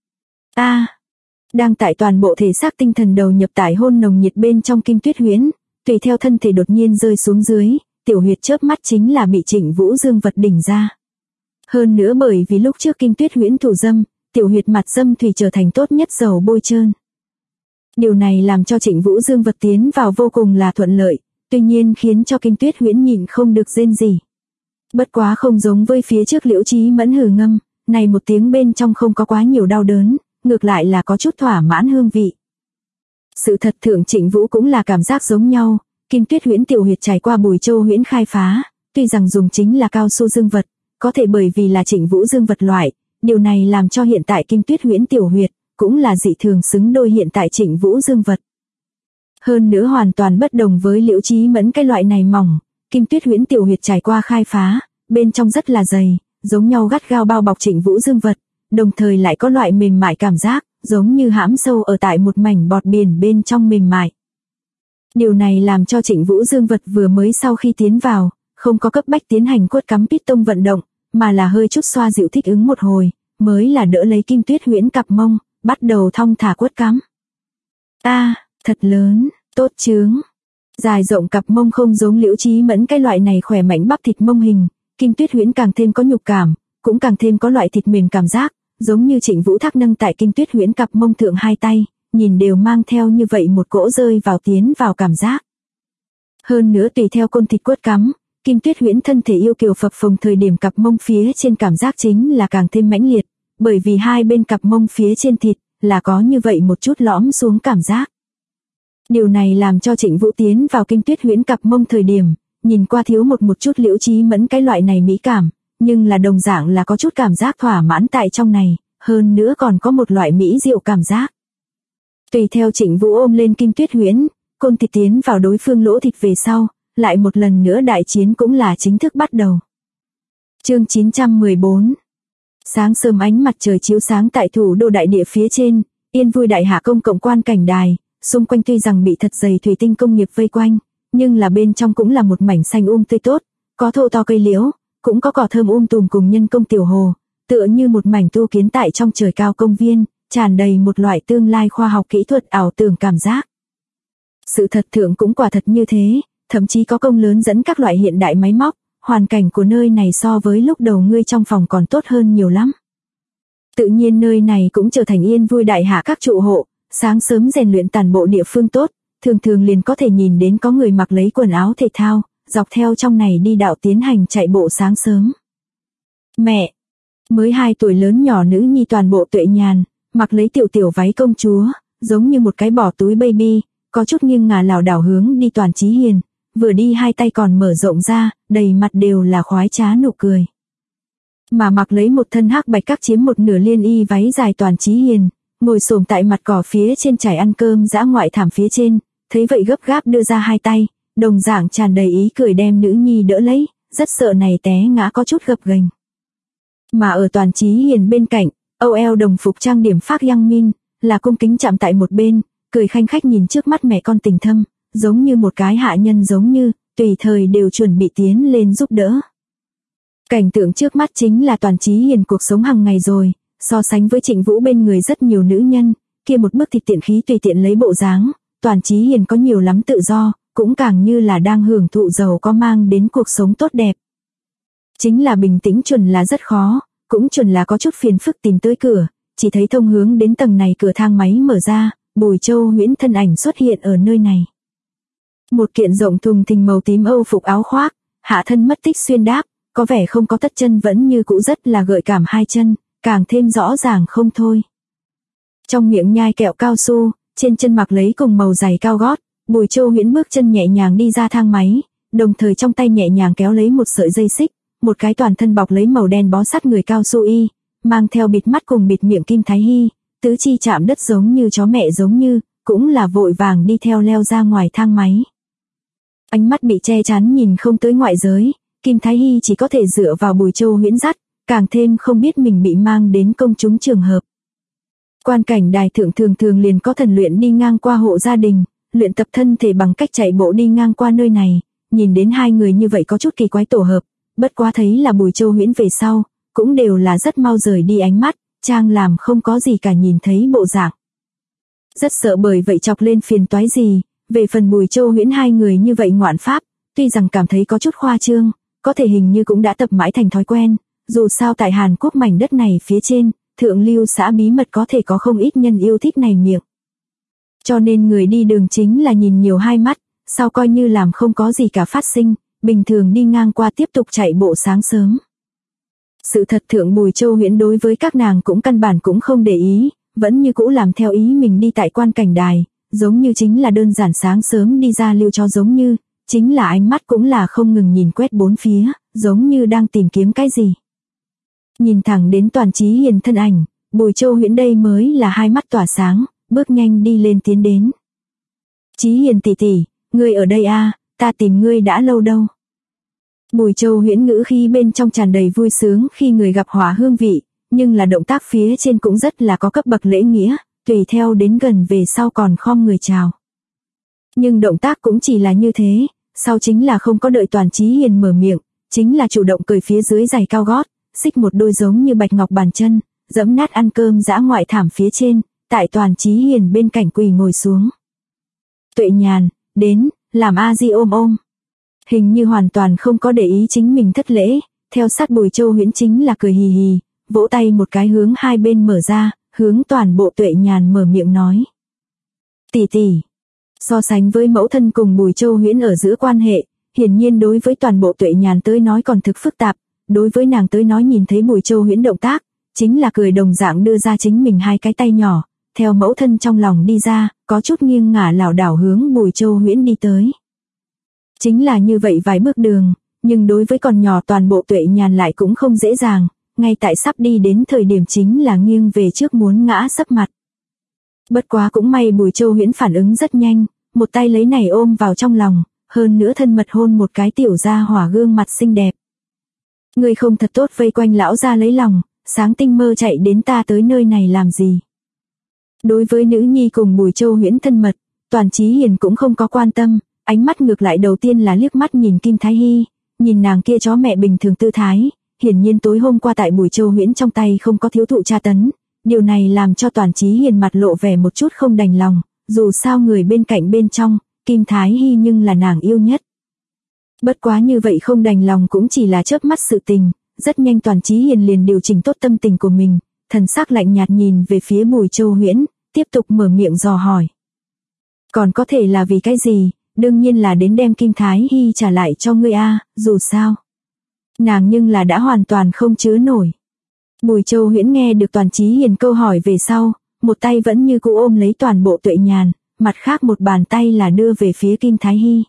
Đang tại toàn bộ thể xác tinh thần đầu nhập tại hôn nồng nhiệt bên trong Kim Tuyết Huyễn, tùy theo thân thể đột nhiên rơi xuống dưới, tiểu huyệt chớp mắt chính là bị Trịnh Vũ dương vật đỉnh ra. Hơn nữa bởi vì lúc trước Kim Tuyết Huyễn thủ dâm, tiểu huyệt mặt dâm thủy trở thành tốt nhất dầu bôi trơn. Điều này làm cho Trịnh Vũ Dương vật tiến vào vô cùng là thuận lợi, tuy nhiên khiến cho Kim Tuyết Huyễn nhịn không được rên rỉ. Bất quá không giống với phía trước Liễu Chí Mẫn hừ ngâm, này một tiếng bên trong không có quá nhiều đau đớn, ngược lại là có chút thỏa mãn hương vị. Sự thật thượng Trịnh Vũ cũng là cảm giác giống nhau, Kim Tuyết Huyễn tiểu huyệt trải qua Bùi Châu Huyễn khai phá, tuy rằng dùng chính là cao su dương vật, có thể bởi vì là Trịnh Vũ dương vật loại, điều này làm cho hiện tại Kim Tuyết Huyễn tiểu huyệt cũng là dị thường xứng đôi hiện tại Trịnh Vũ dương vật. Hơn nữa hoàn toàn bất đồng với Liễu Chí Mẫn cái loại này mỏng, Kim Tuyết Huyễn tiểu huyệt trải qua khai phá, bên trong rất là dày, giống nhau gắt gao bao bọc Trịnh Vũ dương vật, đồng thời lại có loại mềm mại cảm giác, giống như hãm sâu ở tại một mảnh bọt biển bên trong mềm mại. Điều này làm cho Trịnh Vũ dương vật vừa mới sau khi tiến vào, không có cấp bách tiến hành quất cắm piston vận động, mà là hơi chút xoa dịu thích ứng một hồi, mới là đỡ lấy Kim Tuyết Huyễn cặp mông, bắt đầu thong thả quất cắm. Thật lớn, tốt chướng. Dài rộng cặp mông không giống Liễu Chí Mẫn cái loại này khỏe mạnh bắp thịt mông hình, Kim Tuyết Huyễn càng thêm có nhục cảm, cũng càng thêm có loại thịt mềm cảm giác, giống như Trịnh Vũ Thác nâng tại Kim Tuyết Huyễn cặp mông thượng hai tay, nhìn đều mang theo như vậy một cỗ rơi vào tiến vào cảm giác. Hơn nữa tùy theo côn thịt quất cắm, Kim Tuyết Huyễn thân thể yêu kiều phập phồng thời điểm cặp mông phía trên cảm giác chính là càng thêm mãnh liệt, bởi vì hai bên cặp mông phía trên thịt là có như vậy một chút lõm xuống cảm giác. Điều này làm cho Trịnh Vũ tiến vào Kim Tuyết Huyễn cặp mông thời điểm, nhìn qua thiếu một chút Liễu Chí Mẫn cái loại này mỹ cảm, nhưng là đồng dạng là có chút cảm giác thỏa mãn tại trong này, hơn nữa còn có một loại mỹ diệu cảm giác. Tùy theo Trịnh Vũ ôm lên Kim Tuyết Huyễn, côn thịt tiến vào đối phương lỗ thịt về sau, lại một lần nữa đại chiến cũng là chính thức bắt đầu. Chương 914. Sáng sớm ánh mặt trời chiếu sáng tại thủ đô đại địa phía trên, Yên Vui Đại Hạ công cộng quan cảnh đài, xung quanh tuy rằng bị thật dày thủy tinh công nghiệp vây quanh, nhưng là bên trong cũng là một mảnh xanh tươi tốt, có thô to cây liễu, cũng có cỏ thơm tùm cùng nhân công tiểu hồ, tựa như một mảnh tu kiến tại trong trời cao công viên, tràn đầy một loại tương lai khoa học kỹ thuật ảo tưởng cảm giác. Sự thật thượng cũng quả thật như thế, thậm chí có công lớn dẫn các loại hiện đại máy móc, hoàn cảnh của nơi này so với lúc đầu ngươi trong phòng còn tốt hơn nhiều lắm. Tự nhiên nơi này cũng trở thành Yên Vui Đại Hạ các trụ hộ, sáng sớm rèn luyện tàn bộ địa phương tốt, thường thường liền có thể nhìn đến có người mặc lấy quần áo thể thao, dọc theo trong này đi đạo tiến hành chạy bộ sáng sớm. Mẹ! Mới 2 tuổi lớn nhỏ nữ nhi toàn bộ tuệ nhàn, mặc lấy tiểu váy công chúa, giống như một cái bỏ túi baby, có chút nghiêng ngả lảo đảo hướng đi Toàn Chí Hiền, vừa đi hai tay còn mở rộng ra, đầy mặt đều là khoái trá nụ cười. Mà mặc lấy một thân hắc bạch các chiếm một nửa liên y váy dài Toàn Chí Hiền, ngồi xổm tại mặt cỏ phía trên trải ăn cơm dã ngoại thảm phía trên, thấy vậy gấp gáp đưa ra hai tay, đồng dạng tràn đầy ý cười đem nữ nhi đỡ lấy, rất sợ này té ngã có chút gập ghềnh. Mà ở Toàn Chí Hiền bên cạnh, Âu eo đồng phục trang điểm Phác Yang Min, là cung kính chạm tại một bên, cười khanh khách nhìn trước mắt mẹ con tình thâm, giống như một cái hạ nhân giống như, tùy thời đều chuẩn bị tiến lên giúp đỡ. Cảnh tượng trước mắt chính là Toàn Chí Hiền cuộc sống hàng ngày rồi, so sánh với Trịnh Vũ bên người rất nhiều nữ nhân, kia một bức thịt tiện khí tùy tiện lấy bộ dáng, Toàn Chí Hiền có nhiều lắm tự do, cũng càng như là đang hưởng thụ giàu có mang đến cuộc sống tốt đẹp. Chính là bình tĩnh chuẩn là rất khó, cũng chuẩn là có chút phiền phức tìm tới cửa, chỉ thấy thông hướng đến tầng này cửa thang máy mở ra, Bùi Châu Huyễn thân ảnh xuất hiện ở nơi này. Một kiện rộng thùng thình màu tím Âu phục áo khoác, hạ thân mất tích xuyên đáp, có vẻ không có tất chân vẫn như cũ rất là gợi cảm hai chân, càng thêm rõ ràng không thôi. Trong miệng nhai kẹo cao su, trên chân mặc lấy cùng màu giày cao gót, Bùi Châu Huyễn bước chân nhẹ nhàng đi ra thang máy, đồng thời trong tay nhẹ nhàng kéo lấy một sợi dây xích, một cái toàn thân bọc lấy màu đen bó sát người cao su y, mang theo bịt mắt cùng bịt miệng Kim Thái Hy, tứ chi chạm đất giống như chó mẹ giống như, cũng là vội vàng đi theo leo ra ngoài thang máy. Ánh mắt bị che chắn nhìn không tới ngoại giới, Kim Thái Hy chỉ có thể dựa vào Bùi Châu Huyễn dắt, càng thêm không biết mình bị mang đến công chúng trường hợp. Quan cảnh đài thượng thường liền có thần luyện đi ngang qua hộ gia đình, luyện tập thân thể bằng cách chạy bộ đi ngang qua nơi này, nhìn đến hai người như vậy có chút kỳ quái tổ hợp, bất quá thấy là Bùi Châu Huyễn về sau, cũng đều là rất mau rời đi ánh mắt, trang làm không có gì cả nhìn thấy bộ dạng. Rất sợ bởi vậy chọc lên phiền toái gì, về phần Bùi Châu Huyễn hai người như vậy ngoạn pháp, tuy rằng cảm thấy có chút khoa trương, có thể hình như cũng đã tập mãi thành thói quen, dù sao tại Hàn Quốc mảnh đất này phía trên, thượng lưu xã bí mật có thể có không ít nhân yêu thích này miệng. Cho nên người đi đường chính là nhìn nhiều hai mắt, sau coi như làm không có gì cả phát sinh, bình thường đi ngang qua tiếp tục chạy bộ sáng sớm. Sự thật Thượng Bùi Châu Huyễn đối với các nàng cũng căn bản cũng không để ý, vẫn như cũ làm theo ý mình đi tại quan cảnh đài, giống như chính là đơn giản sáng sớm đi ra lưu cho giống như, chính là ánh mắt cũng là không ngừng nhìn quét bốn phía, giống như đang tìm kiếm cái gì. Nhìn thẳng đến Toàn Chí Hiền thân ảnh, Bùi Châu Huyễn đây mới là hai mắt tỏa sáng, bước nhanh đi lên tiến đến. Chí Hiền tỷ tỷ, ngươi ở đây à, ta tìm ngươi đã lâu đâu. Bùi Châu Huyễn ngữ khi bên trong tràn đầy vui sướng khi người gặp hỏa hương vị, nhưng là động tác phía trên cũng rất là có cấp bậc lễ nghĩa, tùy theo đến gần về sau còn khom người chào. Nhưng động tác cũng chỉ là như thế, sau chính là không có đợi Toàn Chí Hiền mở miệng, chính là chủ động cởi phía dưới giày cao gót, xích một đôi giống như bạch ngọc bàn chân, dẫm nát ăn cơm dã ngoại thảm phía trên, tại Toàn Chí Hiền bên cạnh quỳ ngồi xuống. Tuệ Nhàn, đến, làm a di ôm ôm. Hình như hoàn toàn không có để ý chính mình thất lễ, theo sát Bùi Châu Huyễn chính là cười hì hì, vỗ tay một cái hướng hai bên mở ra, hướng toàn bộ Tuệ Nhàn mở miệng nói. Tỷ tỷ. So sánh với mẫu thân cùng Bùi Châu Huyễn ở giữa quan hệ, hiển nhiên đối với toàn bộ Tuệ Nhàn tới nói còn thực phức tạp, đối với nàng tới nói nhìn thấy Bùi Châu Huyễn động tác, chính là cười đồng dạng đưa ra chính mình hai cái tay nhỏ, theo mẫu thân trong lòng đi ra, có chút nghiêng ngả lảo đảo hướng Bùi Châu Huyễn đi tới. Chính là như vậy vài bước đường, nhưng đối với còn nhỏ toàn bộ Tuệ Nhàn lại cũng không dễ dàng, ngay tại sắp đi đến thời điểm chính là nghiêng về trước muốn ngã sấp mặt. Bất quá cũng may Bùi Châu Huyễn phản ứng rất nhanh, một tay lấy này ôm vào trong lòng, hơn nữa thân mật hôn một cái tiểu gia hỏa gương mặt xinh đẹp. Người không thật tốt vây quanh lão gia lấy lòng, sáng tinh mơ chạy đến ta tới nơi này làm gì. Đối với nữ nhi cùng Bùi Châu Huyễn thân mật, Toàn Chí Hiền cũng không có quan tâm, ánh mắt ngược lại đầu tiên là liếc mắt nhìn Kim Thái Hy, nhìn nàng kia chó mẹ bình thường tư thái, hiển nhiên tối hôm qua tại Bùi Châu Huyễn trong tay không có thiếu thụ tra tấn, điều này làm cho Toàn Chí Hiền mặt lộ vẻ một chút không đành lòng, dù sao người bên cạnh bên trong, Kim Thái Hy nhưng là nàng yêu nhất. Bất quá như vậy không đành lòng cũng chỉ là chớp mắt sự tình, rất nhanh Toàn Chí Hiền liền điều chỉnh tốt tâm tình của mình, thần sắc lạnh nhạt nhìn về phía Bùi Châu Huyễn, tiếp tục mở miệng dò hỏi. Còn có thể là vì cái gì, đương nhiên là đến đem Kim Thái Hy trả lại cho ngươi a, dù sao. Nàng nhưng là đã hoàn toàn không chứa nổi. Bùi Châu Huyễn nghe được Toàn Chí Hiền câu hỏi về sau, một tay vẫn như cũ ôm lấy toàn bộ Tuệ Nhàn, mặt khác một bàn tay là đưa về phía Kim Thái Hy.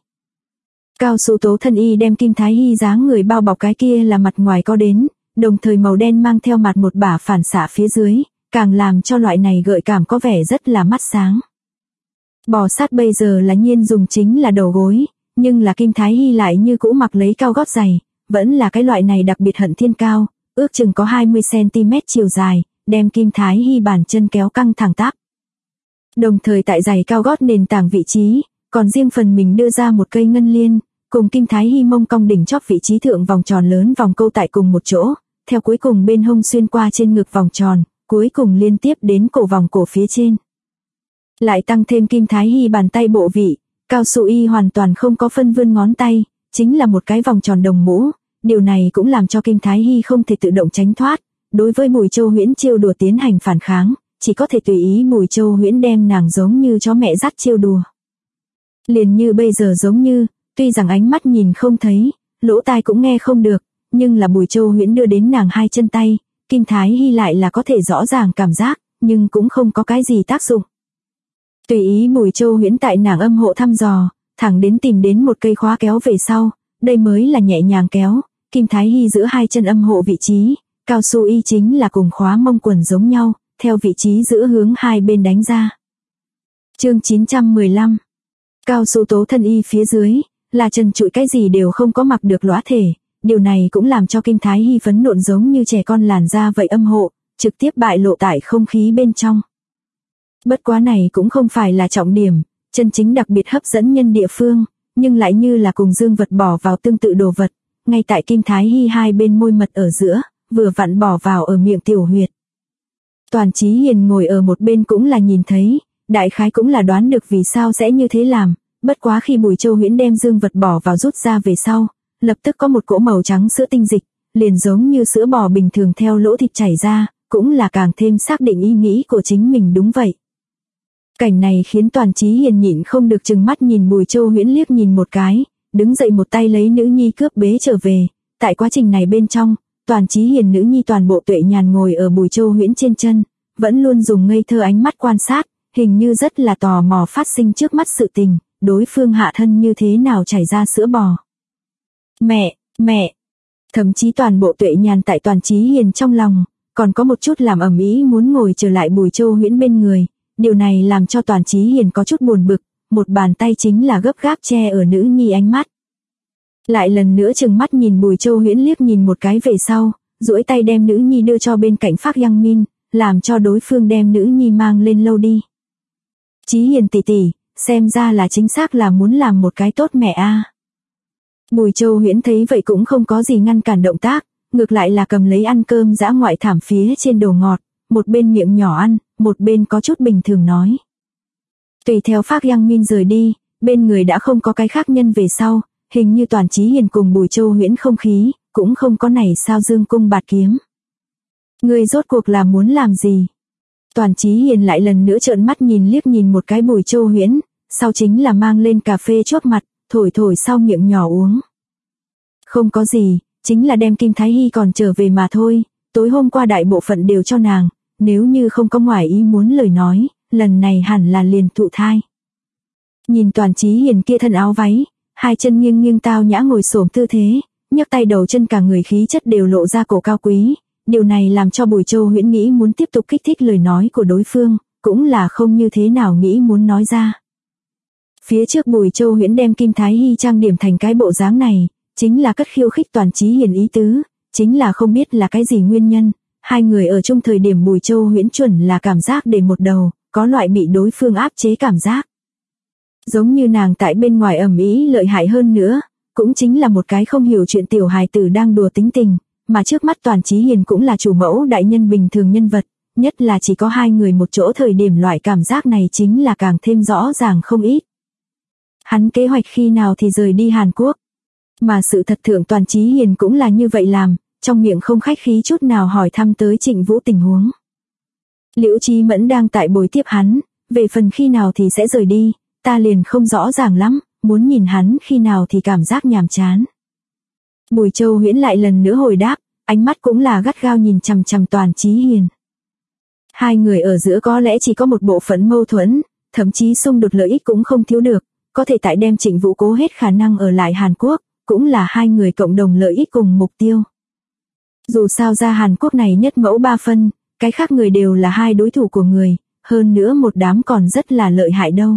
Cao su tố thân y đem Kim Thái Hy dáng người bao bọc cái kia là mặt ngoài có đến, đồng thời màu đen mang theo mặt một bả phản xạ phía dưới, càng làm cho loại này gợi cảm có vẻ rất là mắt sáng. Bò sát bây giờ là nhiên dùng chính là đầu gối, nhưng là Kim Thái Hy lại như cũ mặc lấy cao gót giày, vẫn là cái loại này đặc biệt hận thiên cao, ước chừng có 20cm chiều dài, đem Kim Thái Hy bàn chân kéo căng thẳng tắp. Đồng thời tại giày cao gót nền tảng vị trí, còn riêng phần mình đưa ra một cây ngân liên, cùng Kim Thái Hy mông cong đỉnh chóp vị trí thượng vòng tròn lớn vòng câu tại cùng một chỗ, theo cuối cùng bên hông xuyên qua trên ngực vòng tròn, cuối cùng liên tiếp đến cổ vòng cổ phía trên. Lại tăng thêm Kim Thái Hy bàn tay bộ vị, cao su y hoàn toàn không có phân vươn ngón tay, chính là một cái vòng tròn đồng mũ, điều này cũng làm cho Kim Thái Hy không thể tự động tránh thoát, đối với Bùi Châu Huyễn trêu đùa tiến hành phản kháng, chỉ có thể tùy ý Bùi Châu Huyễn đem nàng giống như chó mẹ dắt trêu đùa. Liền như bây giờ giống như, tuy rằng ánh mắt nhìn không thấy, lỗ tai cũng nghe không được, nhưng là Bùi Châu Huyễn đưa đến nàng hai chân tay, Kim Thái Hy lại là có thể rõ ràng cảm giác, nhưng cũng không có cái gì tác dụng. Tùy ý Bùi Châu Huyễn tại nàng âm hộ thăm dò, thẳng đến tìm đến một cây khóa kéo về sau, đây mới là nhẹ nhàng kéo, Kim Thái Hy giữa hai chân âm hộ vị trí, cao su y chính là cùng khóa mông quần giống nhau, theo vị trí giữa hướng hai bên đánh ra. Chương 915. Cao su tố thân y phía dưới, là trần trụi cái gì đều không có mặc được lõa thể, điều này cũng làm cho Kim Thái Hy phấn nộn giống như trẻ con làn da vậy âm hộ, trực tiếp bại lộ tại không khí bên trong. Bất quá này cũng không phải là trọng điểm, chân chính đặc biệt hấp dẫn nhân địa phương, nhưng lại như là cùng dương vật bỏ vào tương tự đồ vật, ngay tại Kim Thái Hy hai bên môi mật ở giữa, vừa vặn bỏ vào ở miệng tiểu huyệt. Toàn Chí Hiền ngồi ở một bên cũng là nhìn thấy, đại khái cũng là đoán được vì sao sẽ như thế làm, bất quá khi Bùi Châu Huyễn đem dương vật bỏ vào rút ra về sau, lập tức có một cỗ màu trắng sữa tinh dịch, liền giống như sữa bò bình thường theo lỗ thịt chảy ra, cũng là càng thêm xác định ý nghĩ của chính mình đúng vậy. Cảnh này khiến Toàn Chí Hiền nhịn không được trừng mắt nhìn Bùi Châu Huyễn liếc nhìn một cái, đứng dậy một tay lấy nữ nhi cướp bế trở về. Tại quá trình này bên trong, Toàn Chí Hiền nữ nhi toàn bộ Tuệ Nhàn ngồi ở Bùi Châu Huyễn trên chân, vẫn luôn dùng ngây thơ ánh mắt quan sát, hình như rất là tò mò phát sinh trước mắt sự tình, đối phương hạ thân như thế nào chảy ra sữa bò. Mẹ. Thậm chí toàn bộ Tuệ Nhàn tại Toàn Chí Hiền trong lòng, còn có một chút làm ầm ĩ muốn ngồi trở lại Bùi Châu Huyễn bên người. Điều này làm cho Toàn Chí Hiền có chút buồn bực, một bàn tay chính là gấp gáp che ở nữ nhi ánh mắt. Lại lần nữa trừng mắt nhìn Bùi Châu Huyễn liếc nhìn một cái về sau, duỗi tay đem nữ nhi đưa cho bên cạnh Phác Yang Min, làm cho đối phương đem nữ nhi mang lên lâu đi. Chí Hiền tỷ tỷ, xem ra là chính xác là muốn làm một cái tốt mẹ a. Bùi Châu Huyễn thấy vậy cũng không có gì ngăn cản động tác, ngược lại là cầm lấy ăn cơm dã ngoại thảm phía trên đồ ngọt, một bên miệng nhỏ ăn, một bên có chút bình thường nói. Tùy theo Phác Yang Min rời đi, bên người đã không có cái khác nhân về sau, hình như Toàn Chí Hiền cùng Bùi Châu Huyễn không khí, cũng không có này sao dương cung bạt kiếm. Người rốt cuộc là muốn làm gì? Toàn Chí Hiền lại lần nữa trợn mắt nhìn liếc nhìn một cái Bùi Châu Huyễn, sau chính là mang lên cà phê chốt mặt, thổi sau miệng nhỏ uống. Không có gì, chính là đem Kim Thái Hy còn trở về mà thôi, tối hôm qua đại bộ phận đều cho nàng, nếu như không có ngoài ý muốn lời nói, lần này hẳn là liền thụ thai. Nhìn Toàn Chí Hiền kia thân áo váy, hai chân nghiêng tao nhã ngồi xổm tư thế, nhấc tay đầu chân cả người khí chất đều lộ ra cổ cao quý, điều này làm cho Bùi Châu Huyễn nghĩ muốn tiếp tục kích thích lời nói của đối phương, cũng là không như thế nào nghĩ muốn nói ra. Phía trước Bùi Châu Huyễn đem Kim Thái Hy trang điểm thành cái bộ dáng này, chính là cất khiêu khích Toàn Chí Hiền ý tứ, chính là không biết là cái gì nguyên nhân, hai người ở chung thời điểm Bùi Châu Huyễn chuẩn là cảm giác để một đầu, có loại bị đối phương áp chế cảm giác. Giống như nàng tại bên ngoài ầm ĩ lợi hại hơn nữa, cũng chính là một cái không hiểu chuyện tiểu hài tử đang đùa tính tình, mà trước mắt Toàn Chí Hiền cũng là chủ mẫu đại nhân bình thường nhân vật, nhất là chỉ có hai người một chỗ thời điểm loại cảm giác này chính là càng thêm rõ ràng không ít. Hắn kế hoạch khi nào thì rời đi Hàn Quốc, mà sự thật thượng Toàn Chí Hiền cũng là như vậy làm, trong miệng không khách khí chút nào hỏi thăm tới Trịnh Vũ tình huống. Liễu Chí Mẫn đang tại bồi tiếp hắn, về phần khi nào thì sẽ rời đi, ta liền không rõ ràng lắm, muốn nhìn hắn khi nào thì cảm giác nhàm chán. Bùi Châu Huyễn lại lần nữa hồi đáp, ánh mắt cũng là gắt gao nhìn chằm chằm Toàn Chí Hiền. Hai người ở giữa có lẽ chỉ có một bộ phận mâu thuẫn, thậm chí xung đột lợi ích cũng không thiếu được, có thể tại đem Trịnh Vũ cố hết khả năng ở lại Hàn Quốc, cũng là hai người cộng đồng lợi ích cùng mục tiêu. Dù sao ra Hàn Quốc này nhất mẫu ba phân, cái khác người đều là hai đối thủ của người, hơn nữa một đám còn rất là lợi hại đâu.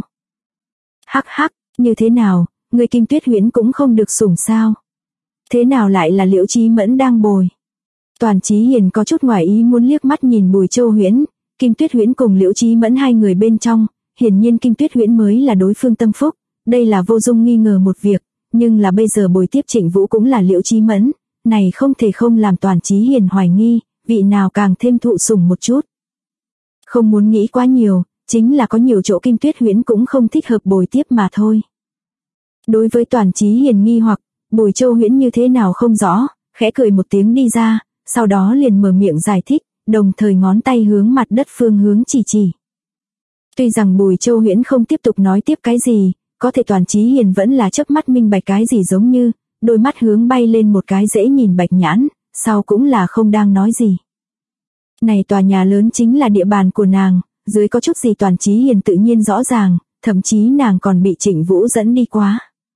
Hắc, như thế nào, người Kim Tuyết Huyễn cũng không được sủng sao? Thế nào lại là Liễu Chí Mẫn đang bồi? Toàn Chí Hiền có chút ngoài ý muốn liếc mắt nhìn Bùi Châu Huyễn, Kim Tuyết Huyễn cùng Liễu Chí Mẫn hai người bên trong, hiển nhiên Kim Tuyết Huyễn mới là đối phương tâm phúc, đây là vô dung nghi ngờ một việc, nhưng là bây giờ bồi tiếp Trịnh Vũ cũng là Liễu Chí Mẫn, này không thể không làm Toàn Chí Hiền hoài nghi, vị nào càng thêm thụ sủng một chút. Không muốn nghĩ quá nhiều, chính là có nhiều chỗ Kim Tuyết Huyễn cũng không thích hợp bồi tiếp mà thôi. Đối với Toàn Chí Hiền nghi hoặc, Bùi Châu Huyễn như thế nào không rõ, khẽ cười một tiếng đi ra, sau đó liền mở miệng giải thích, đồng thời ngón tay hướng mặt đất phương hướng chỉ. Tuy rằng Bùi Châu Huyễn không tiếp tục nói tiếp cái gì, có thể Toàn Chí Hiền vẫn là chớp mắt minh bạch cái gì giống như, đôi mắt hướng bay lên một cái dễ nhìn bạch nhãn, sau cũng là không đang nói gì. Này tòa nhà lớn chính là địa bàn của nàng, dưới có chút gì Toàn Chí Hiền tự nhiên rõ ràng, thậm chí nàng còn bị Trịnh Vũ dẫn đi quá.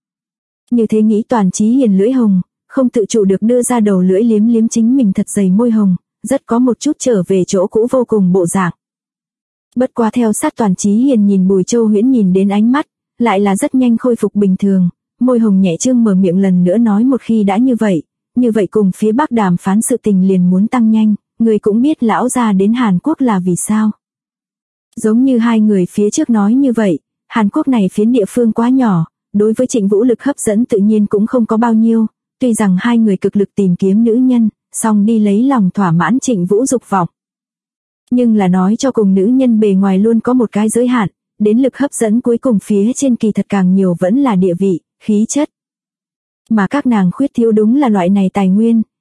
Như thế nghĩ Toàn Chí Hiền lưỡi hồng, không tự chủ được đưa ra đầu lưỡi liếm liếm chính mình thật dày môi hồng, rất có một chút trở về chỗ cũ vô cùng bộ dạng. Bất quá theo sát Toàn Chí Hiền nhìn Bùi Châu Huyễn nhìn đến ánh mắt, lại là rất nhanh khôi phục bình thường, môi hồng nhẹ trương mở miệng lần nữa nói một khi đã như vậy cùng phía Bắc đàm phán sự tình liền muốn tăng nhanh, người cũng biết lão gia đến Hàn Quốc là vì sao. Giống như hai người phía trước nói như vậy, Hàn Quốc này phiến địa phương quá nhỏ, đối với Trịnh Vũ lực hấp dẫn tự nhiên cũng không có bao nhiêu, tuy rằng hai người cực lực tìm kiếm nữ nhân, song đi lấy lòng thỏa mãn Trịnh Vũ dục vọng. Nhưng là nói cho cùng nữ nhân bề ngoài luôn có một cái giới hạn, đến lực hấp dẫn cuối cùng phía trên kỳ thật càng nhiều vẫn là địa vị, khí chất. Mà các nàng khuyết thiếu đúng là loại này tài nguyên,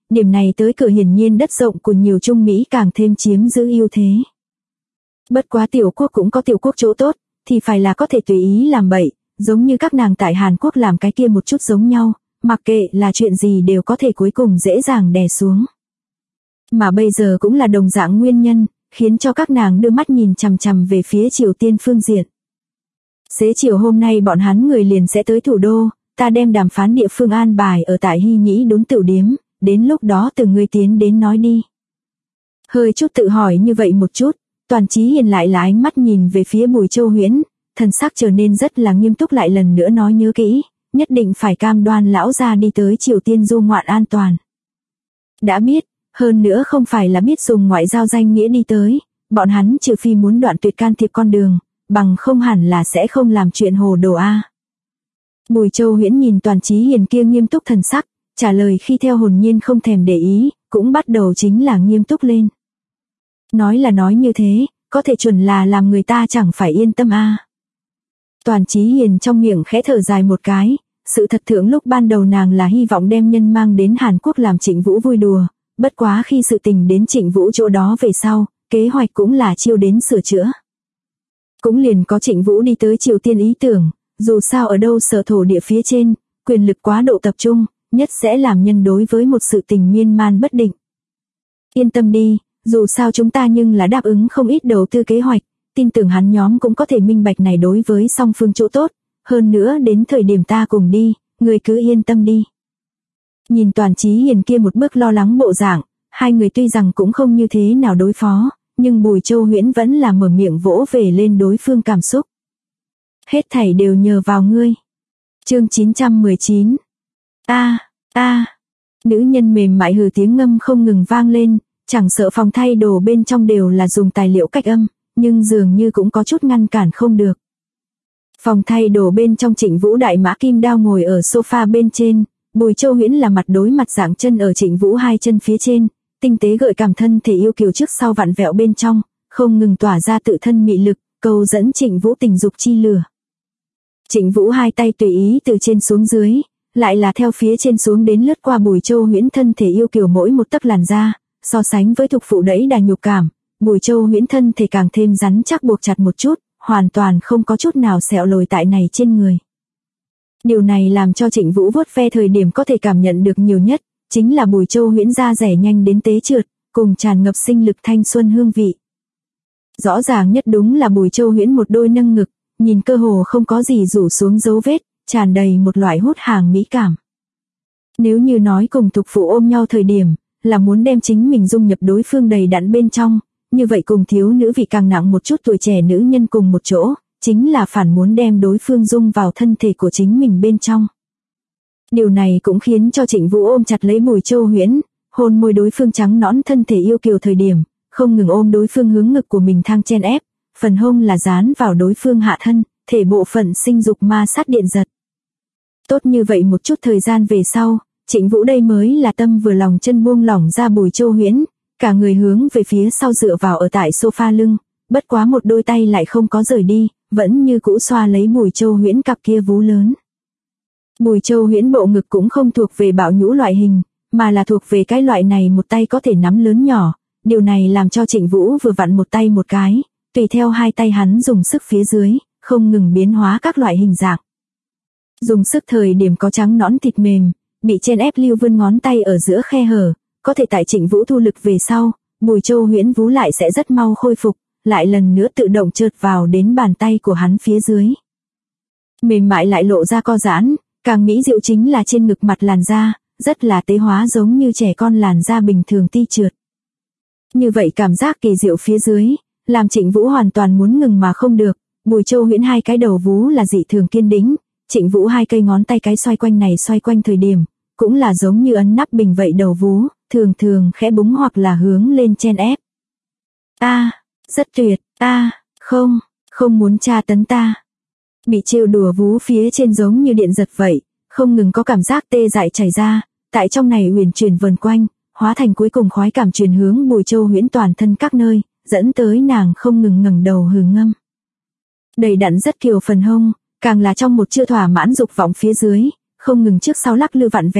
điểm này tới cửa hiển nhiên đất rộng của nhiều Trung Mỹ càng thêm chiếm giữ ưu thế. Bất quá tiểu quốc cũng có tiểu quốc chỗ tốt, thì phải là có thể tùy ý làm bậy, giống như các nàng tại Hàn Quốc làm cái kia một chút giống nhau, mặc kệ là chuyện gì đều có thể cuối cùng dễ dàng đè xuống. Mà bây giờ cũng là đồng dạng nguyên nhân, khiến cho các nàng đưa mắt nhìn chằm chằm về phía Triều Tiên phương diện. Xế chiều hôm nay bọn hắn người liền sẽ tới thủ đô, ta đem đàm phán địa phương an bài ở tại Hy Nhĩ Đốn Tửu Điếm, đến lúc đó từng người tiến đến nói đi. Hơi chút tự hỏi như vậy một chút, Toàn Chí Hiền lại là ánh mắt nhìn về phía Bùi Châu Huyễn, thần sắc trở nên rất là nghiêm túc, lại lần nữa nói nhớ kỹ, nhất định phải cam đoan lão gia đi tới Triều Tiên du ngoạn an toàn. Đã biết, hơn nữa không phải là biết dùng ngoại giao danh nghĩa đi tới, bọn hắn trừ phi muốn đoạn tuyệt can thiệp con đường, bằng không hẳn là sẽ không làm chuyện hồ đồ a. Bùi Châu Huyễn nhìn Toàn Chí Hiền kia nghiêm túc thần sắc, trả lời khi theo hồn nhiên không thèm để ý, cũng bắt đầu chính là nghiêm túc lên. Nói là nói như thế, có thể chuẩn là làm người ta chẳng phải yên tâm a. Toàn Chí Hiền trong miệng khẽ thở dài một cái, sự thật thượng lúc ban đầu nàng là hy vọng đem nhân mang đến Hàn Quốc làm Trịnh Vũ vui đùa, bất quá khi sự tình đến Trịnh Vũ chỗ đó về sau, kế hoạch cũng là chiêu đến sửa chữa. Cũng liền có Trịnh Vũ đi tới Triều Tiên ý tưởng, dù sao ở đâu sở thổ địa phía trên, quyền lực quá độ tập trung, nhất sẽ làm nhân đối với một sự tình miên man bất định. Yên tâm đi, dù sao chúng ta nhưng là đáp ứng không ít đầu tư kế hoạch, tin tưởng hắn nhóm cũng có thể minh bạch này đối với song phương chỗ tốt, hơn nữa đến thời điểm ta cùng đi, người cứ yên tâm đi. Nhìn Toàn Chí Hiền kia một bước lo lắng bộ dạng, hai người tuy rằng cũng không như thế nào đối phó, nhưng Bùi Châu Huyễn vẫn là mở miệng vỗ về lên đối phương cảm xúc. Hết thảy đều nhờ vào ngươi. Chương 919. Nữ nhân mềm mại hừ tiếng ngâm không ngừng vang lên, chẳng sợ phòng thay đồ bên trong đều là dùng tài liệu cách âm, nhưng dường như cũng có chút ngăn cản không được. Phòng thay đồ bên trong Trịnh Vũ đại mã kim đao ngồi ở sofa bên trên, Bùi Châu Huyễn là mặt đối mặt dạng chân ở Trịnh Vũ hai chân phía trên, tinh tế gợi cảm thân thể yêu kiều trước sau vặn vẹo bên trong, không ngừng tỏa ra tự thân mị lực, cầu dẫn Trịnh Vũ tình dục chi lửa. Trịnh Vũ hai tay tùy ý từ trên xuống dưới, lại là theo phía trên xuống đến lướt qua Bùi Châu Huyễn thân thể yêu kiều mỗi một tấc làn da, so sánh với thục phụ đẫy đà nhục cảm, Bùi Châu Huyễn thân thể càng thêm rắn chắc buộc chặt một chút, hoàn toàn không có chút nào sẹo lồi tại này trên người. Điều này làm cho Trịnh Vũ vuốt ve thời điểm có thể cảm nhận được nhiều nhất, chính là Bùi Châu Huyễn da rẻ nhanh đến tế trượt, cùng tràn ngập sinh lực thanh xuân hương vị. Rõ ràng nhất đúng là Bùi Châu Huyễn một đôi nâng ngực, nhìn cơ hồ không có gì rủ xuống dấu vết, tràn đầy một loại hút hàng mỹ cảm. Nếu như nói cùng thục phụ ôm nhau thời điểm, là muốn đem chính mình dung nhập đối phương đầy đặn bên trong, như vậy cùng thiếu nữ vị càng nặng một chút tuổi trẻ nữ nhân cùng một chỗ, chính là phản muốn đem đối phương dung vào thân thể của chính mình bên trong. Điều này cũng khiến cho Trịnh Vũ ôm chặt lấy Bùi Châu Huyễn, hôn môi đối phương trắng nõn thân thể yêu kiều thời điểm, không ngừng ôm đối phương hướng ngực của mình thang chen ép, phần hông là dán vào đối phương hạ thân, thể bộ phận sinh dục ma sát điện giật. Tốt như vậy một chút thời gian về sau, Trịnh Vũ đây mới là tâm vừa lòng chân buông lỏng ra Bùi Châu Huyễn, cả người hướng về phía sau dựa vào ở tại sofa lưng, bất quá một đôi tay lại không có rời đi, vẫn như cũ xoa lấy Bùi Châu Huyễn cặp kia vú lớn. Bùi Châu Huyễn bộ ngực cũng không thuộc về bạo nhũ loại hình, mà là thuộc về cái loại này một tay có thể nắm lớn nhỏ, điều này làm cho Trịnh Vũ vừa vặn một tay một cái, tùy theo hai tay hắn dùng sức phía dưới, không ngừng biến hóa các loại hình dạng. Dùng sức thời điểm có trắng nõn thịt mềm, bị chen ép lưu vươn ngón tay ở giữa khe hở, có thể tại Trịnh Vũ thu lực về sau, Bùi Châu Huyễn vú lại sẽ rất mau khôi phục, lại lần nữa tự động trượt vào đến bàn tay của hắn phía dưới. Mềm mại lại lộ ra co giãn, càng mỹ diệu chính là trên ngực mặt làn da, rất là tế hóa giống như trẻ con làn da bình thường ti trượt. Như vậy cảm giác kỳ diệu phía dưới, làm Trịnh Vũ hoàn toàn muốn ngừng mà không được, Bùi Châu Huyễn hai cái đầu vú là dị thường kiên định, Trịnh Vũ hai cây ngón tay cái xoay quanh này xoay quanh thời điểm, cũng là giống như ấn nắp bình vậy đầu vú, thường thường khẽ búng hoặc là hướng lên chen ép. Rất tuyệt, không muốn tra tấn ta. Bị trêu đùa vú phía trên giống như điện giật vậy, không ngừng có cảm giác tê dại chảy ra, tại trong này huyền chuyển vần quanh, hóa thành cuối cùng khoái cảm truyền hướng Bùi Châu Huyễn toàn thân các nơi, dẫn tới nàng không ngừng ngẩng đầu hừ ngâm. Đầy đặn rất kiều phần hông, càng là trong một chưa thỏa mãn dục vọng phía dưới, không ngừng trước sau lắc lư vặn vẹo,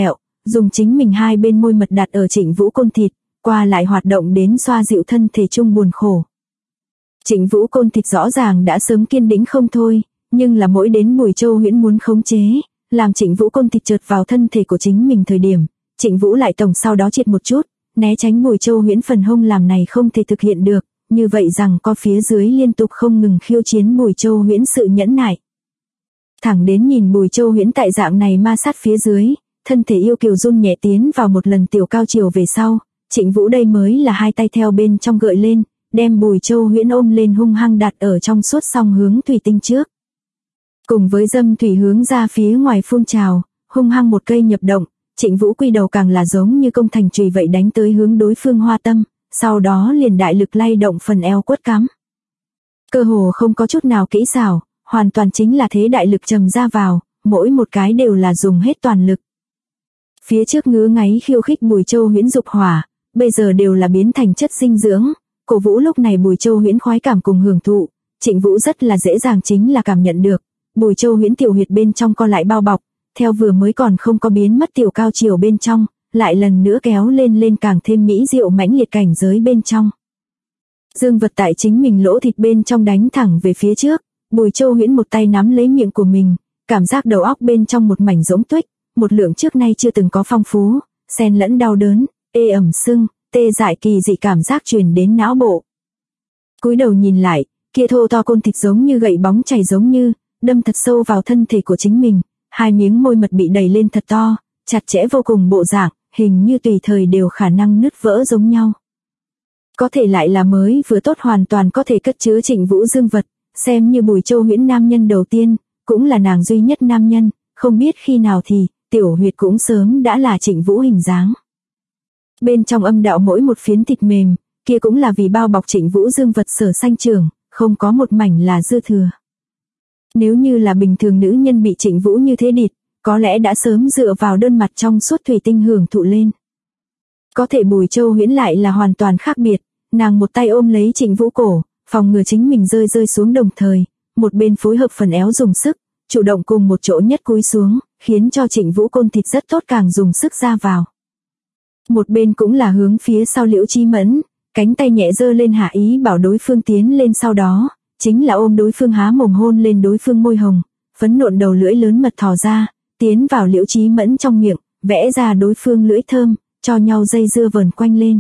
dùng chính mình hai bên môi mật đặt ở Trịnh Vũ côn thịt, qua lại hoạt động đến xoa dịu thân thể chung buồn khổ. Trịnh Vũ côn thịt rõ ràng đã sớm kiên đĩnh không thôi, nhưng là mỗi đến Bùi Châu Huyễn muốn khống chế, làm Trịnh Vũ côn thịt trượt vào thân thể của chính mình thời điểm, Trịnh Vũ lại tổng sau đó triệt một chút, né tránh Bùi Châu Huyễn phần hông làm này không thể thực hiện được, như vậy rằng có phía dưới liên tục không ngừng khiêu chiến Bùi Châu Huyễn sự nhẫn nại. Thẳng đến nhìn Bùi Châu Huyễn tại dạng này ma sát phía dưới, thân thể yêu kiều run nhẹ tiến vào một lần tiểu cao chiều về sau, Trịnh Vũ đây mới là hai tay theo bên trong gợi lên, đem Bùi Châu Huyễn ôm lên hung hăng đặt ở trong suốt song hướng thủy tinh trước. Cùng với dâm thủy hướng ra phía ngoài phun trào, hung hăng một cây nhập động, Trịnh Vũ quy đầu càng là giống như công thành chùy vậy đánh tới hướng đối phương hoa tâm, sau đó liền đại lực lay động phần eo quất cắm. Cơ hồ không có chút nào kỹ xảo, hoàn toàn chính là thế đại lực trầm ra vào, mỗi một cái đều là dùng hết toàn lực. Phía trước ngứa ngáy khiêu khích Bùi Châu Huyễn dục hỏa, bây giờ đều là biến thành chất dinh dưỡng, cổ vũ lúc này Bùi Châu Huyễn khoái cảm cùng hưởng thụ, Trịnh Vũ rất là dễ dàng chính là cảm nhận được, Bùi Châu Huyễn tiểu huyệt bên trong co lại bao bọc, theo vừa mới còn không có biến mất tiểu cao chiều bên trong, lại lần nữa kéo lên càng thêm mỹ diệu mãnh liệt cảnh giới bên trong. Dương vật tại chính mình lỗ thịt bên trong đánh thẳng về phía trước, Bùi Châu Huyễn một tay nắm lấy miệng của mình, cảm giác đầu óc bên trong một mảnh rỗng tuếch, một lượng trước nay chưa từng có phong phú, xen lẫn đau đớn, ê ẩm sưng, tê dại kỳ dị cảm giác truyền đến não bộ. Cúi đầu nhìn lại, kia thô to côn thịt giống như gậy bóng chảy giống như, đâm thật sâu vào thân thể của chính mình, hai miếng môi mật bị đẩy lên thật to, chặt chẽ vô cùng bộ dạng, hình như tùy thời đều khả năng nứt vỡ giống nhau. Có thể lại là mới vừa tốt hoàn toàn có thể cất chứa Trịnh Vũ dương vật, xem như Bùi Châu Huyễn nam nhân đầu tiên, cũng là nàng duy nhất nam nhân, không biết khi nào thì, tiểu huyệt cũng sớm đã là Trịnh Vũ hình dáng. Bên trong âm đạo mỗi một phiến thịt mềm, kia cũng là vì bao bọc Trịnh Vũ dương vật sở sanh trưởng, không có một mảnh là dư thừa. Nếu như là bình thường nữ nhân bị Trịnh Vũ như thế địt, có lẽ đã sớm dựa vào đơn mặt trong suốt thủy tinh hưởng thụ lên. Có thể Bùi Châu Huyễn lại là hoàn toàn khác biệt, nàng một tay ôm lấy Trịnh Vũ cổ, phòng ngừa chính mình rơi xuống đồng thời, một bên phối hợp phần eo dùng sức, chủ động cùng một chỗ nhất cúi xuống, khiến cho Trịnh Vũ côn thịt rất tốt càng dùng sức ra vào. Một bên cũng là hướng phía sau Liễu Chí Mẫn, cánh tay nhẹ giơ lên hạ ý bảo đối phương tiến lên, sau đó, chính là ôm đối phương há mồm hôn lên đối phương môi hồng, phấn nộn đầu lưỡi lớn mật thò ra, tiến vào Liễu Chí Mẫn trong miệng, vẽ ra đối phương lưỡi thơm, cho nhau dây dưa vờn quanh lên.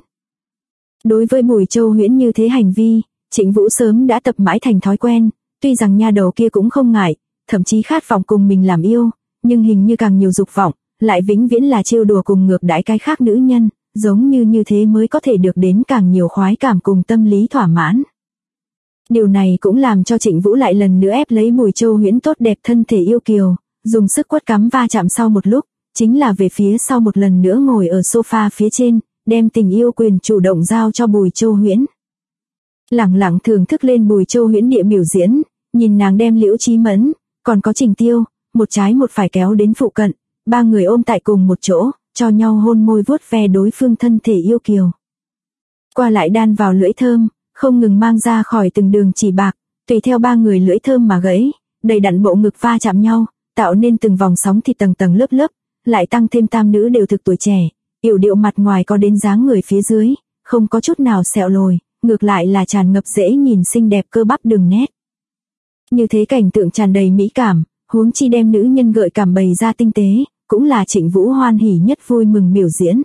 Đối với Bùi Châu Huyễn như thế hành vi, Trịnh Vũ sớm đã tập mãi thành thói quen, tuy rằng nha đầu kia cũng không ngại, thậm chí khát vọng cùng mình làm yêu, nhưng hình như càng nhiều dục vọng, lại vĩnh viễn là trêu đùa cùng ngược đãi cái khác nữ nhân, giống như thế mới có thể được đến càng nhiều khoái cảm cùng tâm lý thỏa mãn. Điều này cũng làm cho Trịnh Vũ lại lần nữa ép lấy Bùi Châu Huyễn tốt đẹp thân thể yêu kiều, dùng sức quất cắm va chạm sau một lúc, chính là về phía sau một lần nữa ngồi ở sofa phía trên, đem tình yêu quyền chủ động giao cho Bùi Châu Huyễn. Lẳng lặng thưởng thức lên Bùi Châu Huyễn địa biểu diễn, nhìn nàng đem Liễu Chí Mẫn, còn có Trình Tiêu, một trái một phải kéo đến phụ cận, ba người ôm tại cùng một chỗ, cho nhau hôn môi vuốt ve đối phương thân thể yêu kiều. Qua lại đan vào lưỡi thơm, không ngừng mang ra khỏi từng đường chỉ bạc, tùy theo ba người lưỡi thơm mà gãy, đầy đặn bộ ngực va chạm nhau, tạo nên từng vòng sóng thịt tầng tầng lớp lớp, lại tăng thêm tam nữ đều thực tuổi trẻ, yểu điệu mặt ngoài có đến dáng người phía dưới, không có chút nào sẹo lồi, ngược lại là tràn ngập dễ nhìn xinh đẹp cơ bắp đường nét. Như thế cảnh tượng tràn đầy mỹ cảm, huống chi đem nữ nhân gợi cảm bày ra tinh tế, cũng là Trịnh Vũ hoan hỉ nhất vui mừng biểu diễn.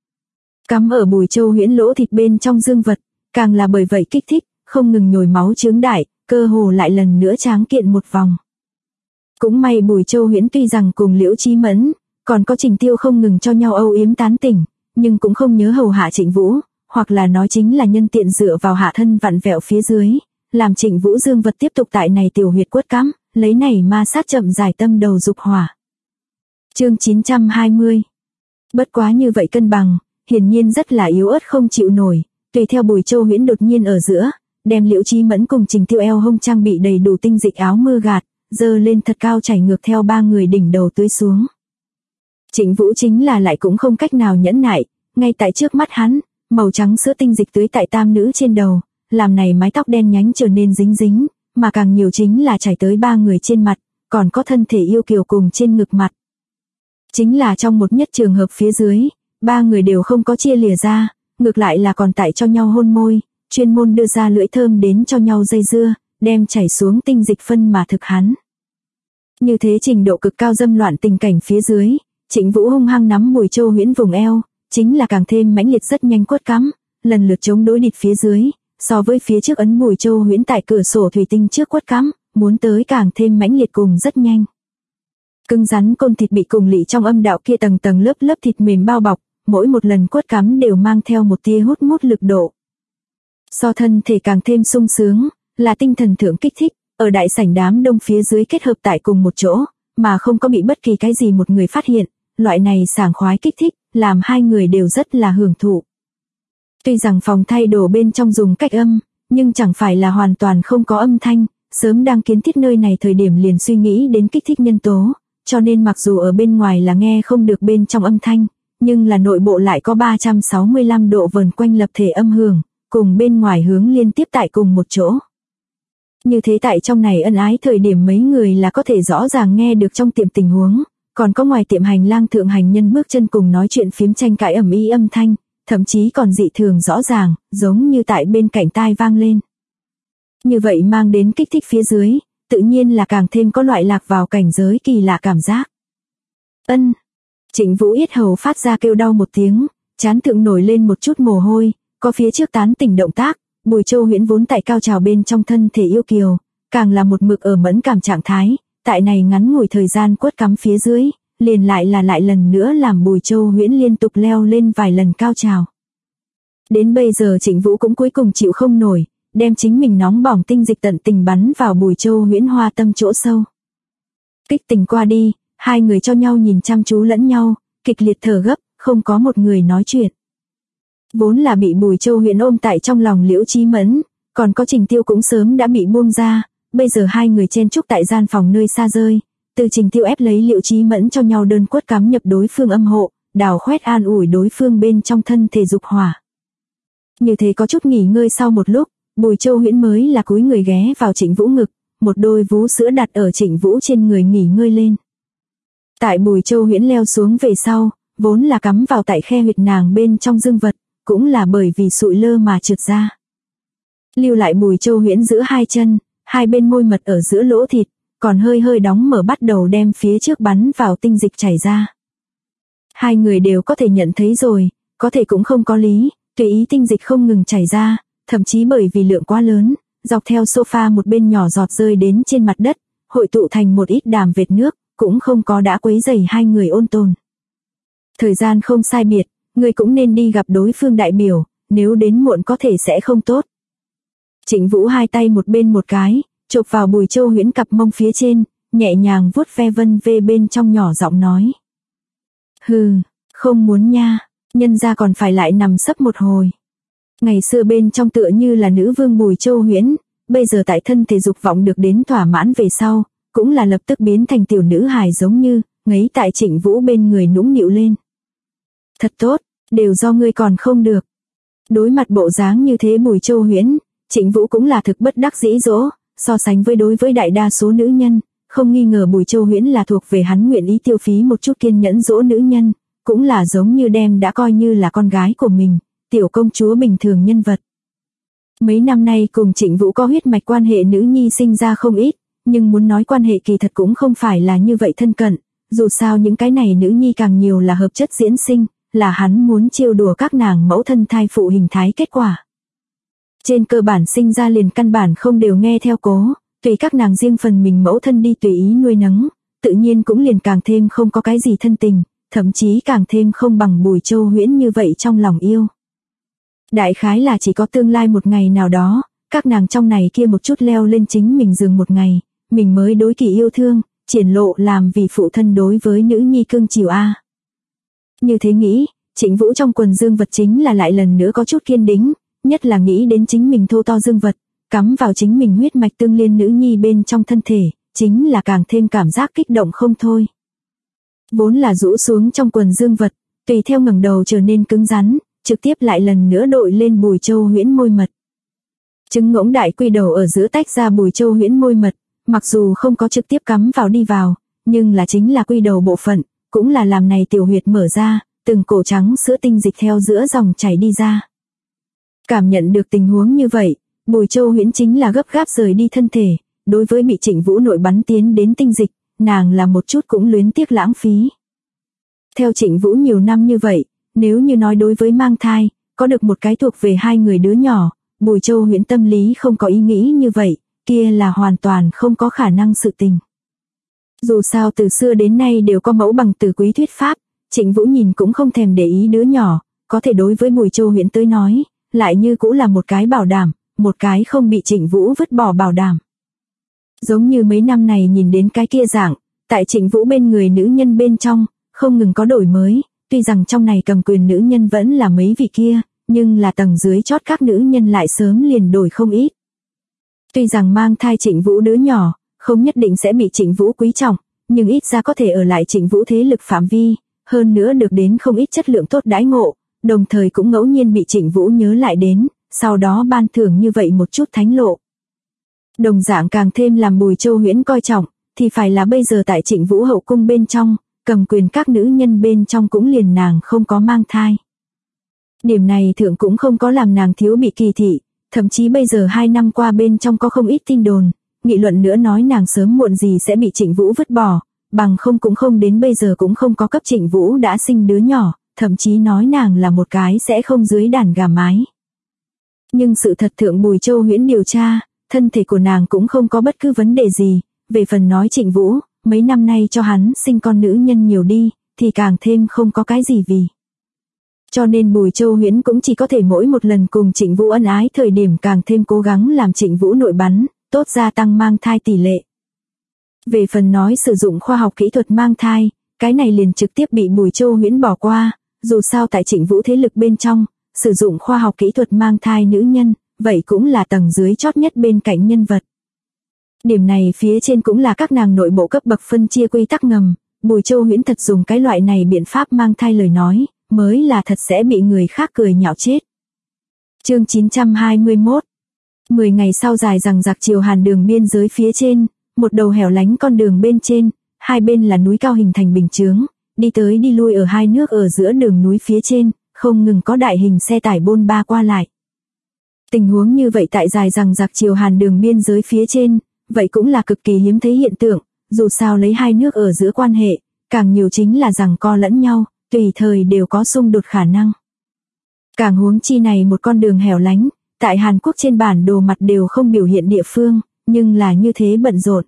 Cắm ở Bùi Châu Huyễn lỗ thịt bên trong dương vật, càng là bởi vậy kích thích, không ngừng nhồi máu chướng đại, cơ hồ lại lần nữa tráng kiện một vòng. Cũng may Bùi Châu Huyễn tuy rằng cùng Liễu Chí Mẫn, còn có Trình Tiêu không ngừng cho nhau âu yếm tán tỉnh, nhưng cũng không nhớ hầu hạ Trịnh Vũ, hoặc là nói chính là nhân tiện dựa vào hạ thân vặn vẹo phía dưới, làm Trịnh Vũ dương vật tiếp tục tại này tiểu huyệt quất cắm, lấy này ma sát chậm giải tâm đầu dục hỏa. Chương 920. Bất quá như vậy cân bằng, hiển nhiên rất là yếu ớt không chịu nổi, tùy theo Bùi Châu Huyễn đột nhiên ở giữa, đem Liễu Chí Mẫn cùng Trình Tiêu eo hông trang bị đầy đủ tinh dịch áo mưa gạt, dơ lên thật cao chảy ngược theo ba người đỉnh đầu tưới xuống. Trịnh Vũ chính là lại cũng không cách nào nhẫn nại, ngay tại trước mắt hắn, màu trắng sữa tinh dịch tưới tại tam nữ trên đầu, làm này mái tóc đen nhánh trở nên dính dính, mà càng nhiều chính là chảy tới ba người trên mặt, còn có thân thể yêu kiều cùng trên ngực mặt. Chính là trong một nhất trường hợp phía dưới, ba người đều không có chia lìa ra, ngược lại là còn tại cho nhau hôn môi, chuyên môn đưa ra lưỡi thơm đến cho nhau dây dưa, đem chảy xuống tinh dịch phân mà thực hắn. Như thế trình độ cực cao dâm loạn tình cảnh phía dưới, Trịnh Vũ hung hăng nắm Bùi Châu Huyễn vùng eo, chính là càng thêm mãnh liệt rất nhanh quất cắm, lần lượt chống đối địch phía dưới, so với phía trước ấn Bùi Châu Huyễn tại cửa sổ thủy tinh trước quất cắm, muốn tới càng thêm mãnh liệt cùng rất nhanh. Cứng rắn côn thịt bị cùng lị trong âm đạo kia tầng tầng lớp lớp thịt mềm bao bọc, mỗi một lần quất cắm đều mang theo một tia hút mút lực độ. So thân thể càng thêm sung sướng, là tinh thần thượng kích thích, ở đại sảnh đám đông phía dưới kết hợp tại cùng một chỗ, mà không có bị bất kỳ cái gì một người phát hiện, loại này sảng khoái kích thích, làm hai người đều rất là hưởng thụ. Tuy rằng phòng thay đồ bên trong dùng cách âm, nhưng chẳng phải là hoàn toàn không có âm thanh, sớm đang kiến thiết nơi này thời điểm liền suy nghĩ đến kích thích nhân tố, cho nên mặc dù ở bên ngoài là nghe không được bên trong âm thanh, nhưng là nội bộ lại có 365 độ vờn quanh lập thể âm hưởng, cùng bên ngoài hướng liên tiếp tại cùng một chỗ. Như thế tại trong này ân ái thời điểm mấy người là có thể rõ ràng nghe được trong tiệm tình huống, còn có ngoài tiệm hành lang thượng hành nhân bước chân cùng nói chuyện phiếm tranh cãi ầm ĩ âm thanh, thậm chí còn dị thường rõ ràng, giống như tại bên cạnh tai vang lên. Như vậy mang đến kích thích phía dưới, tự nhiên là càng thêm có loại lạc vào cảnh giới kỳ lạ cảm giác. Ân. Trịnh Vũ yết hầu phát ra kêu đau một tiếng, trán thượng nổi lên một chút mồ hôi, có phía trước tán tỉnh động tác, Bùi Châu Huyễn vốn tại cao trào bên trong thân thể yêu kiều, càng là một mực ở mẫn cảm trạng thái, tại này ngắn ngủi thời gian quất cắm phía dưới, liền lại lần nữa làm Bùi Châu Huyễn liên tục leo lên vài lần cao trào. Đến bây giờ Trịnh Vũ cũng cuối cùng chịu không nổi, đem chính mình nóng bỏng tinh dịch tận tình bắn vào Bùi Châu Huyễn hoa tâm chỗ sâu. Kích tình qua đi, hai người cho nhau nhìn chăm chú lẫn nhau, kịch liệt thở gấp, không có một người nói chuyện. Vốn là bị Bùi Châu Huyễn ôm tại trong lòng Liễu Chí Mẫn, còn có Trình Tiêu cũng sớm đã bị buông ra, bây giờ hai người chen chúc tại gian phòng nơi xa rơi, từ Trình Tiêu ép lấy Liễu Chí Mẫn cho nhau đơn quất cắm nhập đối phương âm hộ, đào khoét an ủi đối phương bên trong thân thể dục hỏa. Như thế có chút nghỉ ngơi sau một lúc, Bùi Châu Huyễn mới là cúi người ghé vào Trịnh Vũ ngực, một đôi vú sữa đặt ở Trịnh Vũ trên người nghỉ ngơi lên. Tại Bùi Châu Huyễn leo xuống về sau, vốn là cắm vào tại khe huyệt nàng bên trong dương vật, cũng là bởi vì sụi lơ mà trượt ra. Lưu lại Bùi Châu Huyễn giữa hai chân, hai bên môi mật ở giữa lỗ thịt, còn hơi đóng mở bắt đầu đem phía trước bắn vào tinh dịch chảy ra. Hai người đều có thể nhận thấy rồi, có thể cũng không có lý, tùy ý tinh dịch không ngừng chảy ra, thậm chí bởi vì lượng quá lớn, dọc theo sofa một bên nhỏ giọt rơi đến trên mặt đất, hội tụ thành một ít đàm vệt nước, cũng không có đã quấy rầy hai người ôn tồn. Thời gian không sai biệt, người cũng nên đi gặp đối phương đại biểu, nếu đến muộn có thể sẽ không tốt. Trịnh Vũ hai tay một bên một cái, chộp vào Bùi Châu Huyễn cặp mông phía trên, nhẹ nhàng vuốt ve vân vê bên trong nhỏ giọng nói. Hừ, không muốn nha, nhân ra còn phải lại nằm sấp một hồi. Ngày xưa bên trong tựa như là nữ vương Bùi Châu Huyễn, bây giờ tại thân thể dục vọng được đến thỏa mãn về sau, cũng là lập tức biến thành tiểu nữ hài giống như, ngấy tại Trịnh Vũ bên người nũng nịu lên. Thật tốt, đều do ngươi còn không được. Đối mặt bộ dáng như thế Bùi Châu Huyễn, Trịnh Vũ cũng là thực bất đắc dĩ dỗ, so sánh với đối với đại đa số nữ nhân, không nghi ngờ Bùi Châu Huyễn là thuộc về hắn nguyện ý tiêu phí một chút kiên nhẫn dỗ nữ nhân, cũng là giống như đem đã coi như là con gái của mình, tiểu công chúa bình thường nhân vật. Mấy năm nay cùng Trịnh Vũ có huyết mạch quan hệ nữ nhi sinh ra không ít, nhưng muốn nói quan hệ kỳ thật cũng không phải là như vậy thân cận, dù sao những cái này nữ nhi càng nhiều là hợp chất diễn sinh, là hắn muốn trêu đùa các nàng mẫu thân thai phụ hình thái kết quả. Trên cơ bản sinh ra liền căn bản không đều nghe theo cố, tùy các nàng riêng phần mình mẫu thân đi tùy ý nuôi nấng, tự nhiên cũng liền càng thêm không có cái gì thân tình, thậm chí càng thêm không bằng Bùi Châu Huyễn như vậy trong lòng yêu. Đại khái là chỉ có tương lai một ngày nào đó, các nàng trong này kia một chút leo lên chính mình giường một ngày, mình mới đối kỳ yêu thương, triển lộ làm vì phụ thân đối với nữ nhi cưng chiều a. Như thế nghĩ, Trịnh Vũ trong quần dương vật chính là lại lần nữa có chút kiên đĩnh, nhất là nghĩ đến chính mình thô to dương vật, cắm vào chính mình huyết mạch tương liên nữ nhi bên trong thân thể, chính là càng thêm cảm giác kích động không thôi. Vốn là rũ xuống trong quần dương vật, tùy theo ngẩng đầu trở nên cứng rắn, trực tiếp lại lần nữa đội lên Bùi Châu Huyễn môi mật. Trứng ngỗng đại quy đầu ở giữa tách ra Bùi Châu Huyễn môi mật, mặc dù không có trực tiếp cắm vào đi vào, nhưng là chính là quy đầu bộ phận, cũng là làm này tiểu huyệt mở ra, từng cổ trắng sữa tinh dịch theo giữa dòng chảy đi ra. Cảm nhận được tình huống như vậy, Bùi Châu Huyễn chính là gấp gáp rời đi thân thể, đối với bị Trịnh Vũ nội bắn tiến đến tinh dịch, nàng là một chút cũng luyến tiếc lãng phí. Theo Trịnh Vũ nhiều năm như vậy, nếu như nói đối với mang thai, có được một cái thuộc về hai người đứa nhỏ, Bùi Châu Huyễn tâm lý không có ý nghĩ như vậy, kia là hoàn toàn không có khả năng sự tình. Dù sao từ xưa đến nay đều có mẫu bằng từ quý thuyết pháp, Trịnh Vũ nhìn cũng không thèm để ý đứa nhỏ, có thể đối với Bùi Châu Huyễn tới nói, lại như cũng là một cái bảo đảm, một cái không bị Trịnh Vũ vứt bỏ bảo đảm. Giống như mấy năm này nhìn đến cái kia dạng, tại Trịnh Vũ bên người nữ nhân bên trong, không ngừng có đổi mới, tuy rằng trong này cầm quyền nữ nhân vẫn là mấy vị kia, nhưng là tầng dưới chót các nữ nhân lại sớm liền đổi không ít. Tuy rằng mang thai Trịnh Vũ đứa nhỏ, không nhất định sẽ bị Trịnh Vũ quý trọng, nhưng ít ra có thể ở lại Trịnh Vũ thế lực phạm vi, hơn nữa được đến không ít chất lượng tốt đãi ngộ, đồng thời cũng ngẫu nhiên bị Trịnh Vũ nhớ lại đến, sau đó ban thưởng như vậy một chút thánh lộ. Đồng dạng càng thêm làm Bùi Châu Huyễn coi trọng, thì phải là bây giờ tại Trịnh Vũ hậu cung bên trong, cầm quyền các nữ nhân bên trong cũng liền nàng không có mang thai. Điểm này thượng cũng không có làm nàng thiếu bị kỳ thị, thậm chí bây giờ 2 năm qua bên trong có không ít tin đồn, nghị luận nữa nói nàng sớm muộn gì sẽ bị Trịnh Vũ vứt bỏ, bằng không cũng không đến bây giờ cũng không có cấp Trịnh Vũ đã sinh đứa nhỏ, thậm chí nói nàng là một cái sẽ không dưới đàn gà mái. Nhưng sự thật thượng Bùi Châu Huyễn điều tra, thân thể của nàng cũng không có bất cứ vấn đề gì, về phần nói Trịnh Vũ, mấy năm nay cho hắn sinh con nữ nhân nhiều đi, thì càng thêm không có cái gì vì. Cho nên Bùi Châu Huyễn cũng chỉ có thể mỗi một lần cùng Trịnh Vũ ân ái thời điểm càng thêm cố gắng làm Trịnh Vũ nội bắn, tốt gia tăng mang thai tỷ lệ. Về phần nói sử dụng khoa học kỹ thuật mang thai, cái này liền trực tiếp bị Bùi Châu Huyễn bỏ qua, dù sao tại Trịnh Vũ thế lực bên trong, sử dụng khoa học kỹ thuật mang thai nữ nhân, vậy cũng là tầng dưới chót nhất bên cạnh nhân vật. Điểm này phía trên cũng là các nàng nội bộ cấp bậc phân chia quy tắc ngầm, Bùi Châu Huyễn thật dùng cái loại này biện pháp mang thai lời nói, mới là thật sẽ bị người khác cười nhạo chết. Chương 921. 10 ngày sau dài dằng dặc chiều Hàn đường biên giới phía trên, một đầu hẻo lánh con đường bên trên, hai bên là núi cao hình thành bình chướng, đi tới đi lui ở hai nước ở giữa đường núi phía trên, không ngừng có đại hình xe tải bôn ba qua lại. Tình huống như vậy tại dài dằng dặc chiều Hàn đường biên giới phía trên, vậy cũng là cực kỳ hiếm thấy hiện tượng, dù sao lấy hai nước ở giữa quan hệ, càng nhiều chính là giằng co lẫn nhau, tùy thời đều có xung đột khả năng. Càng huống chi này một con đường hẻo lánh, tại Hàn Quốc trên bản đồ mặt đều không biểu hiện địa phương, nhưng là như thế bận rộn.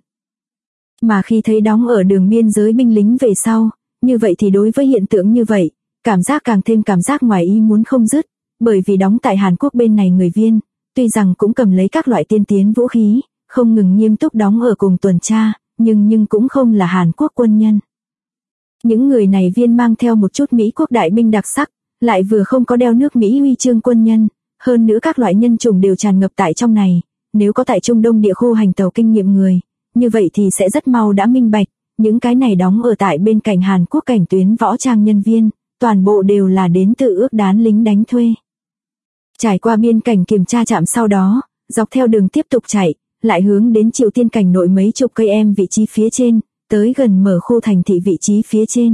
Mà khi thấy đóng ở đường biên giới binh lính về sau, như vậy thì đối với hiện tượng như vậy, cảm giác càng thêm cảm giác ngoài ý muốn không dứt, bởi vì đóng tại Hàn Quốc bên này người viên, tuy rằng cũng cầm lấy các loại tiên tiến vũ khí, không ngừng nghiêm túc đóng ở cùng tuần tra, nhưng cũng không là Hàn Quốc quân nhân. Những người này viên mang theo một chút Mỹ quốc đại binh đặc sắc, lại vừa không có đeo nước Mỹ huy chương quân nhân, hơn nữa các loại nhân chủng đều tràn ngập tại trong này, nếu có tại Trung Đông địa khu hành tàu kinh nghiệm người, như vậy thì sẽ rất mau đã minh bạch, những cái này đóng ở tại bên cạnh Hàn Quốc cảnh tuyến võ trang nhân viên, toàn bộ đều là đến từ ước đán lính đánh thuê. Trải qua biên cảnh kiểm tra trạm sau đó, dọc theo đường tiếp tục chạy, lại hướng đến Triều Tiên cảnh nội mấy chục cây em vị trí phía trên, tới gần mở khu thành thị vị trí phía trên.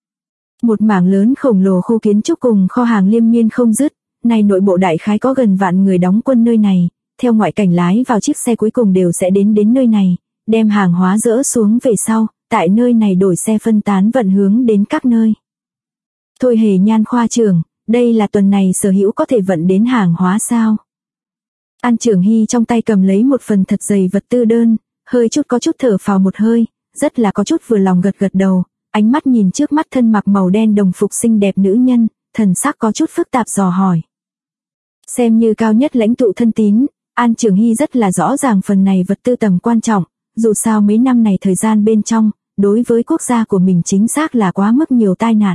Một mảng lớn khổng lồ khu kiến trúc cùng kho hàng liên miên không dứt, này nội bộ đại khái có gần vạn người đóng quân nơi này, theo ngoại cảnh lái vào chiếc xe cuối cùng đều sẽ đến nơi này, đem hàng hóa dỡ xuống về sau, tại nơi này đổi xe phân tán vận hướng đến các nơi. Thôi hề nhan khoa trưởng, đây là tuần này sở hữu có thể vận đến hàng hóa sao? An Trường Hy trong tay cầm lấy một phần thật dày vật tư đơn, hơi chút có chút thở phào một hơi, rất là có chút vừa lòng gật đầu, ánh mắt nhìn trước mắt thân mặc màu đen đồng phục xinh đẹp nữ nhân, thần sắc có chút phức tạp dò hỏi. Xem như cao nhất lãnh tụ thân tín, An Trường Hy rất là rõ ràng phần này vật tư tầm quan trọng, dù sao mấy năm này thời gian bên trong, đối với quốc gia của mình chính xác là quá mức nhiều tai nạn.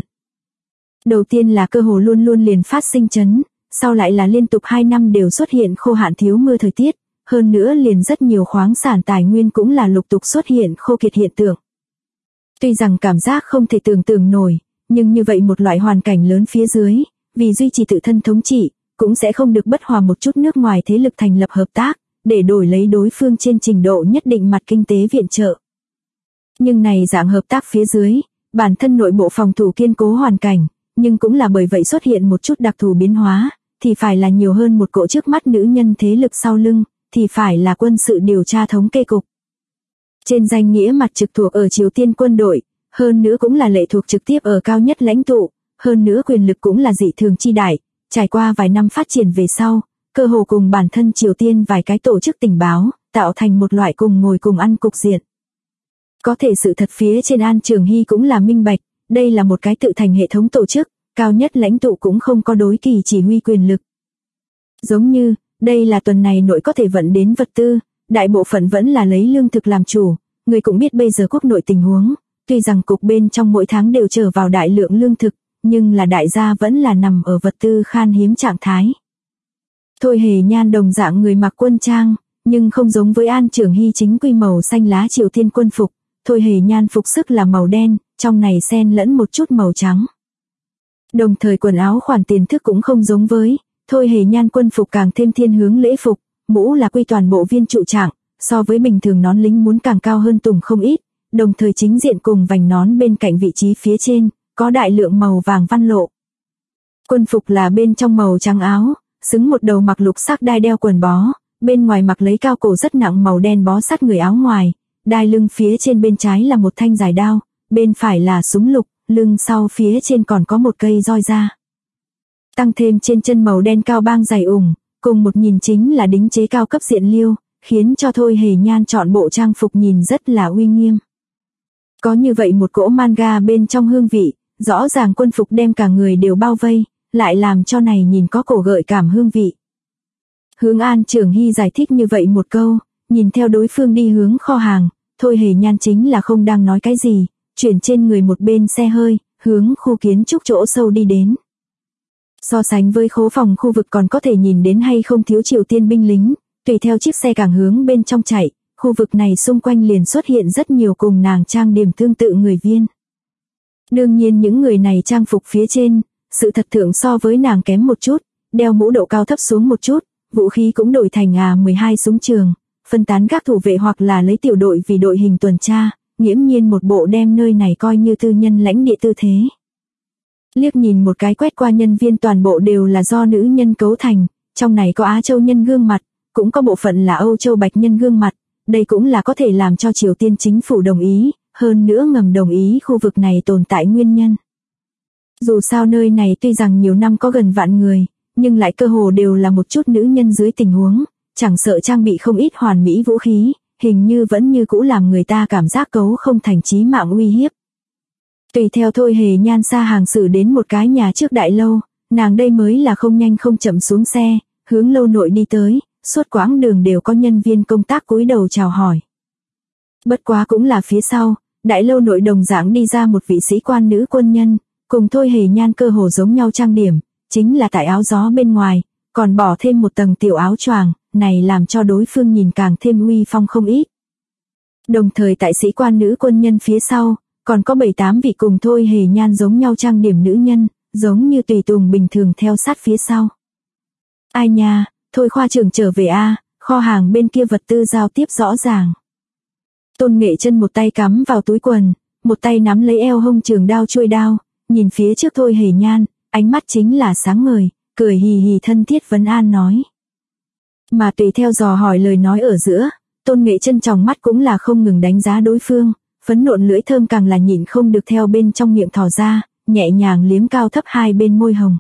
Đầu tiên là cơ hồ luôn luôn liền phát sinh chấn, sau lại là liên tục 2 năm đều xuất hiện khô hạn thiếu mưa thời tiết, hơn nữa liền rất nhiều khoáng sản tài nguyên cũng là lục tục xuất hiện khô kiệt hiện tượng. Tuy rằng cảm giác không thể tưởng tượng nổi, nhưng như vậy một loại hoàn cảnh lớn phía dưới, vì duy trì tự thân thống trị, cũng sẽ không được bất hòa một chút nước ngoài thế lực thành lập hợp tác, để đổi lấy đối phương trên trình độ nhất định mặt kinh tế viện trợ. Nhưng này dạng hợp tác phía dưới, bản thân nội bộ phòng thủ kiên cố hoàn cảnh, nhưng cũng là bởi vậy xuất hiện một chút đặc thù biến hóa, thì phải là nhiều hơn một cỗ trước mắt nữ nhân thế lực sau lưng, thì phải là quân sự điều tra thống kê cục. Trên danh nghĩa mặt trực thuộc ở Triều Tiên quân đội, hơn nữa cũng là lệ thuộc trực tiếp ở cao nhất lãnh tụ, hơn nữa quyền lực cũng là dị thường chi đại, trải qua vài năm phát triển về sau, cơ hồ cùng bản thân Triều Tiên vài cái tổ chức tình báo, tạo thành một loại cùng ngồi cùng ăn cục diện. Có thể sự thật phía trên An Trường Hy cũng là minh bạch, đây là một cái tự thành hệ thống tổ chức, cao nhất lãnh tụ cũng không có đối kỳ chỉ huy quyền lực. Giống như, đây là tuần này nội có thể vận đến vật tư, đại bộ phận vẫn là lấy lương thực làm chủ, người cũng biết bây giờ quốc nội tình huống, tuy rằng cục bên trong mỗi tháng đều trở vào đại lượng lương thực, nhưng là đại gia vẫn là nằm ở vật tư khan hiếm trạng thái. Thôi Hề Nhan đồng dạng người mặc quân trang, nhưng không giống với An Trường Hy chính quy màu xanh lá Triều Tiên quân phục, Thôi Hề Nhan phục sức là màu đen, trong này xen lẫn một chút màu trắng. Đồng thời quần áo khoản tiền thức cũng không giống với, Thôi Hề Nhan quân phục càng thêm thiên hướng lễ phục, mũ là quy toàn bộ viên trụ trạng, so với bình thường nón lính muốn càng cao hơn tùng không ít, đồng thời chính diện cùng vành nón bên cạnh vị trí phía trên, có đại lượng màu vàng văn lộ. Quân phục là bên trong màu trắng áo, xứng một đầu mặc lục sắc đai đeo quần bó, bên ngoài mặc lấy cao cổ rất nặng màu đen bó sát người áo ngoài, đai lưng phía trên bên trái là một thanh dài đao, bên phải là súng lục, lưng sau phía trên còn có một cây roi da. Tăng thêm trên chân màu đen cao bang dày ủng, cùng một nhìn chính là đính chế cao cấp diện liêu, khiến cho Thôi Hề Nhan chọn bộ trang phục nhìn rất là uy nghiêm. Có như vậy một cỗ manga bên trong hương vị, rõ ràng quân phục đem cả người đều bao vây, lại làm cho này nhìn có cổ gợi cảm hương vị. Hướng An Trường Hy giải thích như vậy một câu, nhìn theo đối phương đi hướng kho hàng, Thôi Hề Nhan chính là không đang nói cái gì, chuyển trên người một bên xe hơi, hướng khu kiến trúc chỗ sâu đi đến. So sánh với khố phòng khu vực còn có thể nhìn đến hay không thiếu Triều Tiên binh lính, tùy theo chiếc xe càng hướng bên trong chạy, khu vực này xung quanh liền xuất hiện rất nhiều cùng nàng trang điểm tương tự người viên. Đương nhiên những người này trang phục phía trên, sự thật thượng so với nàng kém một chút, đeo mũ độ cao thấp xuống một chút, vũ khí cũng đổi thành A12 súng trường, phân tán các thủ vệ hoặc là lấy tiểu đội vì đội hình tuần tra, nghiễm nhiên một bộ đem nơi này coi như tư nhân lãnh địa tư thế. Liếc nhìn một cái quét qua nhân viên toàn bộ đều là do nữ nhân cấu thành, trong này có Á Châu nhân gương mặt, cũng có bộ phận là Âu Châu bạch nhân gương mặt, đây cũng là có thể làm cho Triều Tiên chính phủ đồng ý, hơn nữa ngầm đồng ý khu vực này tồn tại nguyên nhân. Dù sao nơi này tuy rằng nhiều năm có gần vạn người, nhưng lại cơ hồ đều là một chút nữ nhân dưới tình huống, chẳng sợ trang bị không ít hoàn mỹ vũ khí, hình như vẫn như cũ làm người ta cảm giác cấu không thành chí mạng uy hiếp. Tùy theo Thôi Hề Nhan xa hàng xử đến một cái nhà trước đại lâu, nàng đây mới là không nhanh không chậm xuống xe, hướng lâu nội đi tới, suốt quãng đường đều có nhân viên công tác cúi đầu chào hỏi. Bất quá cũng là phía sau, đại lâu nội đồng dạng đi ra một vị sĩ quan nữ quân nhân, cùng Thôi Hề Nhan cơ hồ giống nhau trang điểm, chính là tại áo gió bên ngoài, còn bỏ thêm một tầng tiểu áo choàng, này làm cho đối phương nhìn càng thêm uy phong không ít. Đồng thời tại sĩ quan nữ quân nhân phía sau, còn có 7-8 vị cùng Thôi Hề Nhan giống nhau trang điểm nữ nhân, giống như tùy tùng bình thường theo sát phía sau. Ai nha, Thôi khoa trưởng trở về a, kho hàng bên kia vật tư giao tiếp rõ ràng. Tôn Nghệ Chân một tay cắm vào túi quần, một tay nắm lấy eo hông trường đao chuôi đao, nhìn phía trước Thôi Hề Nhan, ánh mắt chính là sáng ngời, cười hì hì thân thiết vấn an nói. Mà tùy theo dò hỏi lời nói ở giữa, Tôn Nghệ Chân trong mắt cũng là không ngừng đánh giá đối phương, phấn nộn lưỡi thơm càng là nhịn không được theo bên trong miệng thò ra, nhẹ nhàng liếm cao thấp hai bên môi hồng.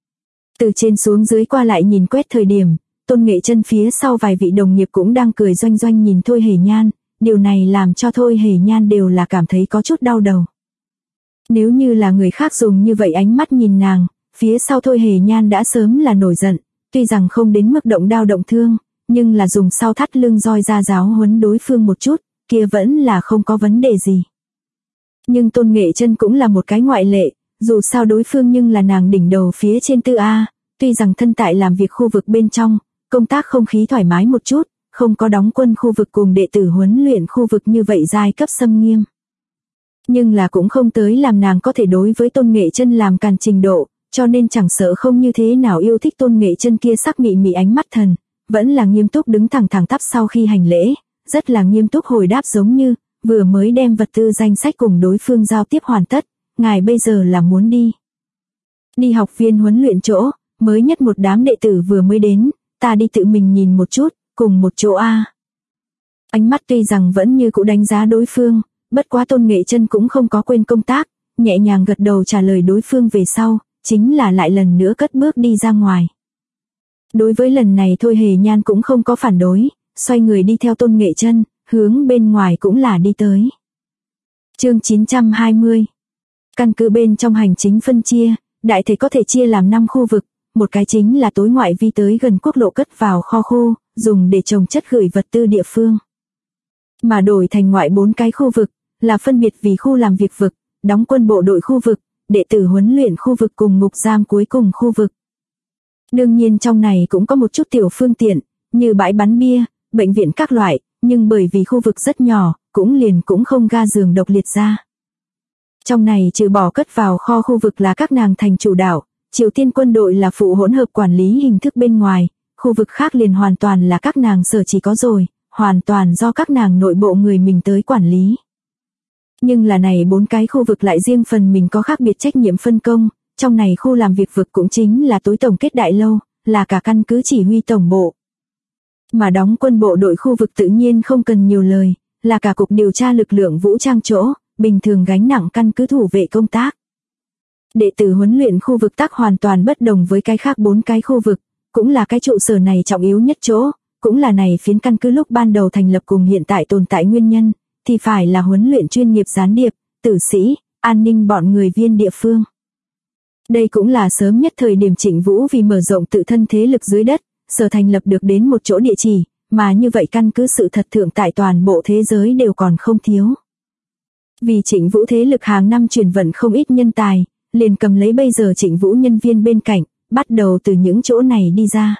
Từ trên xuống dưới qua lại nhìn quét thời điểm, Tôn Nghệ Chân phía sau vài vị đồng nghiệp cũng đang cười doanh doanh nhìn Thôi Hề Nhan, điều này làm cho Thôi Hề Nhan đều là cảm thấy có chút đau đầu. Nếu như là người khác dùng như vậy ánh mắt nhìn nàng, phía sau Thôi Hề Nhan đã sớm là nổi giận, tuy rằng không đến mức động đao động thương, nhưng là dùng sau thắt lưng roi ra giáo huấn đối phương một chút, kia vẫn là không có vấn đề gì. Nhưng Tôn Nghệ Chân cũng là một cái ngoại lệ, dù sao đối phương nhưng là nàng đỉnh đầu phía trên tư A, tuy rằng thân tại làm việc khu vực bên trong, công tác không khí thoải mái một chút, không có đóng quân khu vực cùng đệ tử huấn luyện khu vực như vậy giai cấp xâm nghiêm. Nhưng là cũng không tới làm nàng có thể đối với Tôn Nghệ Chân làm càn trình độ, cho nên chẳng sợ không như thế nào yêu thích Tôn Nghệ Chân kia sắc mị mị ánh mắt thần, vẫn là nghiêm túc đứng thẳng thẳng tắp sau khi hành lễ, rất là nghiêm túc hồi đáp giống như, vừa mới đem vật tư danh sách cùng đối phương giao tiếp hoàn tất, ngài bây giờ là muốn đi. Đi học viên huấn luyện chỗ, mới nhất một đám đệ tử vừa mới đến, ta đi tự mình nhìn một chút, cùng một chỗ a. Ánh mắt tuy rằng vẫn như cũ đánh giá đối phương, bất quá Tôn Nghệ Chân cũng không có quên công tác, nhẹ nhàng gật đầu trả lời đối phương về sau, chính là lại lần nữa cất bước đi ra ngoài. Đối với lần này Thôi Hề Nhan cũng không có phản đối, xoay người đi theo Tôn Nghệ Chân, hướng bên ngoài cũng là đi tới. Chương 920. Căn cứ bên trong hành chính phân chia, đại thể có thể chia làm 5 khu vực, một cái chính là tối ngoại vi tới gần quốc lộ cất vào kho khu, dùng để trồng chất gửi vật tư địa phương. Mà đổi thành ngoại 4 cái khu vực, là phân biệt vì khu làm việc vực, đóng quân bộ đội khu vực, đệ tử huấn luyện khu vực cùng ngục giam cuối cùng khu vực. Đương nhiên trong này cũng có một chút tiểu phương tiện, như bãi bắn bia, bệnh viện các loại, nhưng bởi vì khu vực rất nhỏ, cũng không ga giường độc liệt ra. Trong này trừ bỏ cất vào kho khu vực là các nàng thành chủ đạo, Triều Tiên quân đội là phụ hỗn hợp quản lý hình thức bên ngoài, khu vực khác liền hoàn toàn là các nàng sở chỉ có rồi, hoàn toàn do các nàng nội bộ người mình tới quản lý. Nhưng là này 4 cái khu vực lại riêng phần mình có khác biệt trách nhiệm phân công, trong này khu làm việc vực cũng chính là tối tổng kết đại lâu, là cả căn cứ chỉ huy tổng bộ. Mà đóng quân bộ đội khu vực tự nhiên không cần nhiều lời, là cả cục điều tra lực lượng vũ trang chỗ, bình thường gánh nặng căn cứ thủ vệ công tác. Đệ tử huấn luyện khu vực tác hoàn toàn bất đồng với cái khác 4 cái khu vực, cũng là cái trụ sở này trọng yếu nhất chỗ, cũng là này phiến căn cứ lúc ban đầu thành lập cùng hiện tại tồn tại nguyên nhân, thì phải là huấn luyện chuyên nghiệp gián điệp, tử sĩ, an ninh bọn người viên địa phương. Đây cũng là sớm nhất thời điểm Trịnh Vũ vì mở rộng tự thân thế lực dưới đất, sở thành lập được đến một chỗ địa chỉ, mà như vậy căn cứ sự thật thượng tại toàn bộ thế giới đều còn không thiếu. Vì Trịnh Vũ thế lực hàng năm chuyển vận không ít nhân tài, liền cầm lấy bây giờ Trịnh Vũ nhân viên bên cạnh, bắt đầu từ những chỗ này đi ra.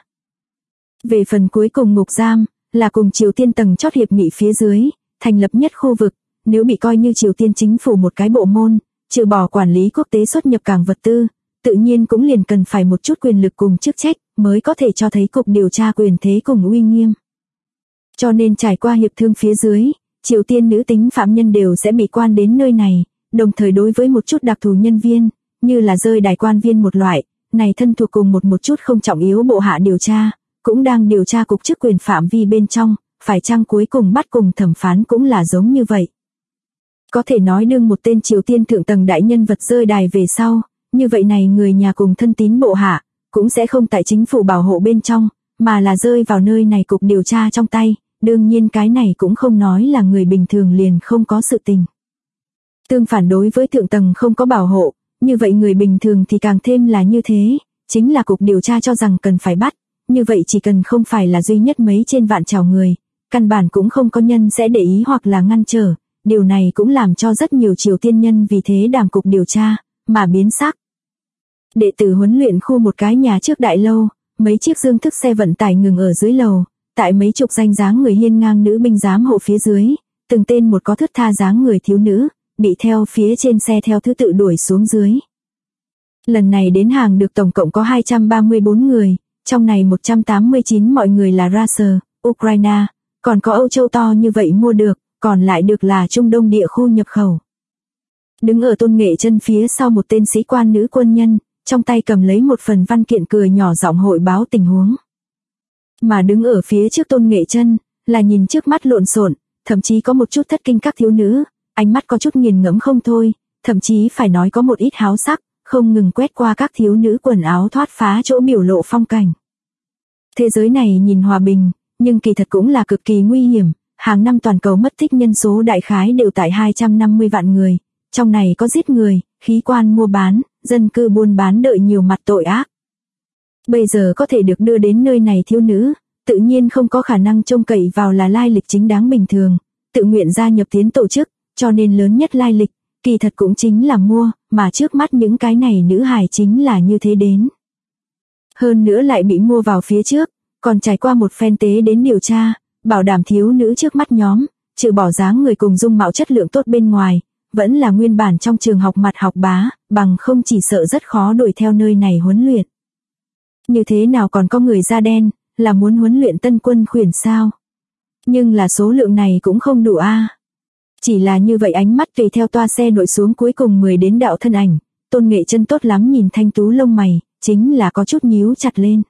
Về phần cuối cùng ngục giam, là cùng Triều Tiên tầng chót hiệp nghị phía dưới, thành lập nhất khu vực, nếu bị coi như Triều Tiên chính phủ một cái bộ môn, trừ bỏ quản lý quốc tế xuất nhập cảng vật tư, tự nhiên cũng liền cần phải một chút quyền lực cùng chức trách, mới có thể cho thấy cục điều tra quyền thế cùng uy nghiêm. Cho nên trải qua hiệp thương phía dưới, Triều Tiên nữ tính phạm nhân đều sẽ bị quan đến nơi này, đồng thời đối với một chút đặc thù nhân viên, như là rơi đài quan viên một loại, này thân thuộc cùng một chút không trọng yếu bộ hạ điều tra, cũng đang điều tra cục chức quyền phạm vi bên trong, phải chăng cuối cùng bắt cùng thẩm phán cũng là giống như vậy. Có thể nói đương một tên Triều Tiên thượng tầng đại nhân vật rơi đài về sau, như vậy này người nhà cùng thân tín bộ hạ, cũng sẽ không tại chính phủ bảo hộ bên trong, mà là rơi vào nơi này cục điều tra trong tay, đương nhiên cái này cũng không nói là người bình thường liền không có sự tình. Tương phản đối với thượng tầng không có bảo hộ, như vậy người bình thường thì càng thêm là như thế, chính là cục điều tra cho rằng cần phải bắt, như vậy chỉ cần không phải là duy nhất mấy trên vạn trào người, căn bản cũng không có nhân sẽ để ý hoặc là ngăn trở, điều này cũng làm cho rất nhiều Triều Tiên nhân vì thế đảm cục điều tra, mà biến sắc. Đệ tử huấn luyện khu một cái nhà trước đại lâu, mấy chiếc dương thức xe vận tải ngừng ở dưới lầu, tại mấy chục danh dáng người hiên ngang nữ binh giám hộ phía dưới, từng tên một có thướt tha dáng người thiếu nữ, bị theo phía trên xe theo thứ tự đuổi xuống dưới. Lần này đến hàng được tổng cộng có 234 người, trong này 189 mọi người là Russia, Ukraine, còn có Âu Châu to như vậy mua được, còn lại được là Trung Đông địa khu nhập khẩu. Đứng ở Tôn Nghệ Chân phía sau một tên sĩ quan nữ quân nhân, trong tay cầm lấy một phần văn kiện cười nhỏ giọng hội báo tình huống. Mà đứng ở phía trước Tôn Nghệ Chân, là nhìn trước mắt lộn xộn, thậm chí có một chút thất kinh các thiếu nữ, ánh mắt có chút nghiền ngẫm không thôi, thậm chí phải nói có một ít háo sắc, không ngừng quét qua các thiếu nữ quần áo thoát phá chỗ biểu lộ phong cảnh. Thế giới này nhìn hòa bình, nhưng kỳ thật cũng là cực kỳ nguy hiểm, hàng năm toàn cầu mất tích nhân số đại khái đều tại 250 vạn người, trong này có giết người, khí quan mua bán, dân cư buôn bán đợi nhiều mặt tội ác. Bây giờ có thể được đưa đến nơi này thiếu nữ, tự nhiên không có khả năng trông cậy vào là lai lịch chính đáng bình thường, tự nguyện gia nhập tiến tổ chức, cho nên lớn nhất lai lịch, kỳ thật cũng chính là mua, mà trước mắt những cái này nữ hài chính là như thế đến. Hơn nữa lại bị mua vào phía trước, còn trải qua một phen tế đến điều tra, bảo đảm thiếu nữ trước mắt nhóm, trừ bỏ dáng người cùng dung mạo chất lượng tốt bên ngoài, vẫn là nguyên bản trong trường học mặt học bá, bằng không chỉ sợ rất khó đuổi theo nơi này huấn luyện. Như thế nào còn có người da đen, là muốn huấn luyện tân quân khuyển sao? Nhưng là số lượng này cũng không đủ a. Chỉ là như vậy ánh mắt tùy theo toa xe nội xuống cuối cùng 10 đến đạo thân ảnh, Tôn Nghệ Chân tốt lắm nhìn thanh tú lông mày, chính là có chút nhíu chặt lên.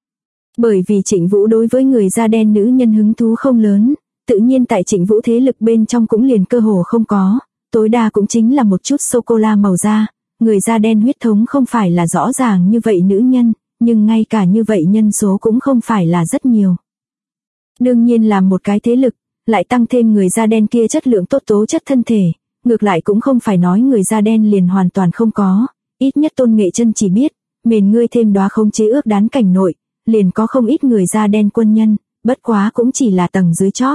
Bởi vì Trịnh Vũ đối với người da đen nữ nhân hứng thú không lớn, tự nhiên tại Trịnh Vũ thế lực bên trong cũng liền cơ hồ không có, tối đa cũng chính là một chút sô-cô-la màu da, người da đen huyết thống không phải là rõ ràng như vậy nữ nhân, nhưng ngay cả như vậy nhân số cũng không phải là rất nhiều. Đương nhiên là một cái thế lực, lại tăng thêm người da đen kia chất lượng tốt tố chất thân thể, ngược lại cũng không phải nói người da đen liền hoàn toàn không có, ít nhất Tôn Nghệ Chân chỉ biết, mền ngươi thêm đóa khống chế ước đán cảnh nội, liền có không ít người da đen quân nhân, bất quá cũng chỉ là tầng dưới chót.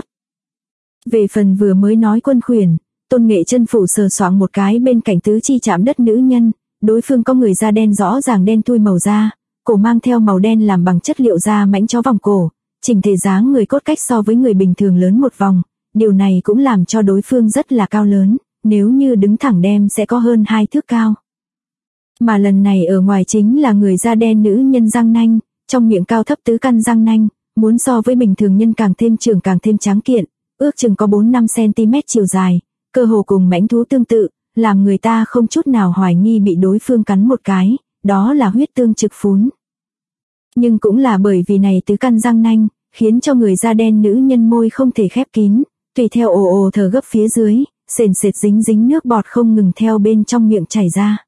Về phần vừa mới nói quân khuyển, Tôn Nghệ Chân phủ sờ soạng một cái bên cạnh tứ chi chạm đất nữ nhân, đối phương có người da đen rõ ràng đen thui màu da, cổ mang theo màu đen làm bằng chất liệu da mảnh chó vòng cổ, chỉnh thể dáng người cốt cách so với người bình thường lớn một vòng, điều này cũng làm cho đối phương rất là cao lớn, nếu như đứng thẳng đem sẽ có hơn 2 thước cao. Mà lần này ở ngoài chính là người da đen nữ nhân răng nanh, trong miệng cao thấp tứ căn răng nanh, muốn so với bình thường nhân càng thêm trưởng càng thêm tráng kiện, ước chừng có 4-5 cm chiều dài, cơ hồ cùng mãnh thú tương tự, làm người ta không chút nào hoài nghi bị đối phương cắn một cái, đó là huyết tương trực phún. Nhưng cũng là bởi vì này tứ căn răng nanh, khiến cho người da đen nữ nhân môi không thể khép kín, tùy theo ồ ồ thở gấp phía dưới, sền sệt dính dính nước bọt không ngừng theo bên trong miệng chảy ra.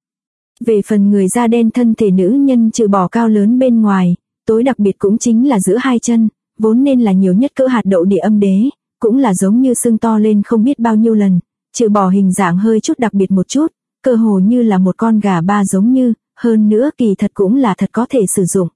Về phần người da đen thân thể nữ nhân trừ bỏ cao lớn bên ngoài, tối đặc biệt cũng chính là giữa hai chân, vốn nên là nhiều nhất cỡ hạt đậu địa âm đế, cũng là giống như xương to lên không biết bao nhiêu lần, trừ bỏ hình dạng hơi chút đặc biệt một chút, cơ hồ như là một con gà ba giống như, hơn nữa kỳ thật cũng là thật có thể sử dụng.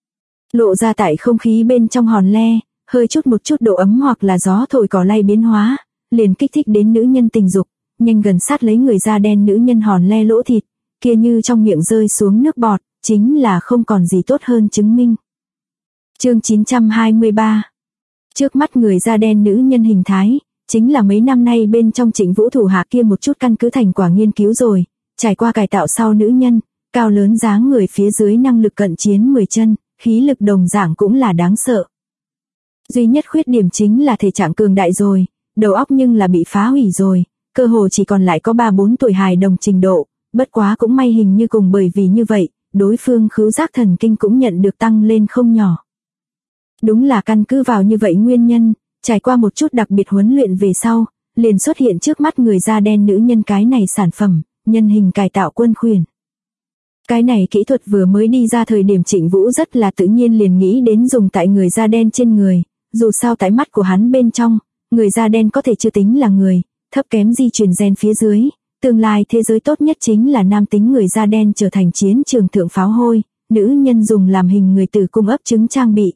Lộ ra tại không khí bên trong hòn le, hơi chút một chút độ ấm hoặc là gió thổi cỏ lay biến hóa, liền kích thích đến nữ nhân tình dục, nhanh gần sát lấy người da đen nữ nhân hòn le lỗ thịt, kia như trong miệng rơi xuống nước bọt, chính là không còn gì tốt hơn chứng minh. Chương 923. Trước mắt người da đen nữ nhân hình thái, chính là mấy năm nay bên trong Trịnh Vũ thủ hạ kia một chút căn cứ thành quả nghiên cứu rồi, trải qua cải tạo sau nữ nhân, cao lớn dáng người phía dưới năng lực cận chiến 10 chân, khí lực đồng dạng cũng là đáng sợ. Duy nhất khuyết điểm chính là thể trạng cường đại rồi, đầu óc nhưng là bị phá hủy rồi, cơ hồ chỉ còn lại có 3-4 tuổi hài đồng trình độ, bất quá cũng may hình như cùng bởi vì như vậy, đối phương khứu giác thần kinh cũng nhận được tăng lên không nhỏ. Đúng là căn cứ vào như vậy nguyên nhân, trải qua một chút đặc biệt huấn luyện về sau, liền xuất hiện trước mắt người da đen nữ nhân cái này sản phẩm, nhân hình cải tạo quân khuyển. Cái này kỹ thuật vừa mới đi ra thời điểm Trịnh Vũ rất là tự nhiên liền nghĩ đến dùng tại người da đen trên người, dù sao tại mắt của hắn bên trong, người da đen có thể chưa tính là người, thấp kém di truyền gen phía dưới, tương lai thế giới tốt nhất chính là nam tính người da đen trở thành chiến trường thượng pháo hôi, nữ nhân dùng làm hình người tử cung ấp trứng trang bị.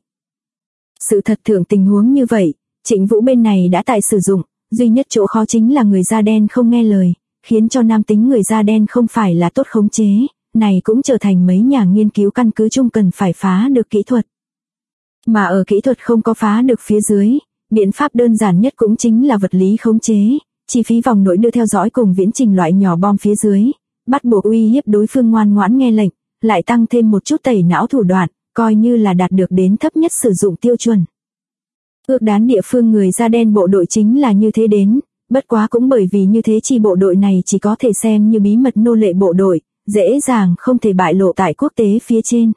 Sự thật thượng tình huống như vậy, Trịnh Vũ bên này đã tại sử dụng, duy nhất chỗ khó chính là người da đen không nghe lời, khiến cho nam tính người da đen không phải là tốt khống chế, này cũng trở thành mấy nhà nghiên cứu căn cứ chung cần phải phá được kỹ thuật. Mà ở kỹ thuật không có phá được phía dưới, biện pháp đơn giản nhất cũng chính là vật lý khống chế, chi phí vòng nội đưa theo dõi cùng viễn trình loại nhỏ bom phía dưới, bắt buộc uy hiếp đối phương ngoan ngoãn nghe lệnh, lại tăng thêm một chút tẩy não thủ đoạn, coi như là đạt được đến thấp nhất sử dụng tiêu chuẩn. Ước đán địa phương người da đen bộ đội chính là như thế đến, bất quá cũng bởi vì như thế chi bộ đội này chỉ có thể xem như bí mật nô lệ bộ đội, dễ dàng không thể bại lộ tại quốc tế phía trên.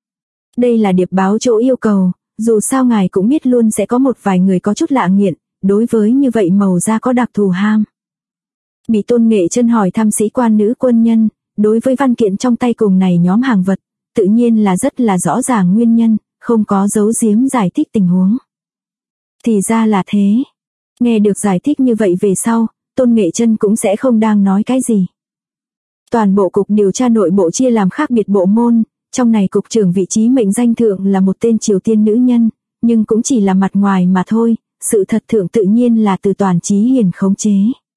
Đây là điệp báo chỗ yêu cầu, dù sao ngài cũng biết luôn sẽ có một vài người có chút lạ nghiện, đối với như vậy màu da có đặc thù ham. Bị Tôn Nghệ Chân hỏi thăm sĩ quan nữ quân nhân, đối với văn kiện trong tay cùng này nhóm hàng vật, tự nhiên là rất là rõ ràng nguyên nhân, không có giấu giếm giải thích tình huống. Thì ra là thế. Nghe được giải thích như vậy về sau, Tôn Nghệ Chân cũng sẽ không đang nói cái gì. Toàn bộ cục điều tra nội bộ chia làm khác biệt bộ môn, trong này cục trưởng vị trí mệnh danh thượng là một tên Triều Tiên nữ nhân, nhưng cũng chỉ là mặt ngoài mà thôi, sự thật thượng tự nhiên là từ Toàn Chí Hiền khống chế.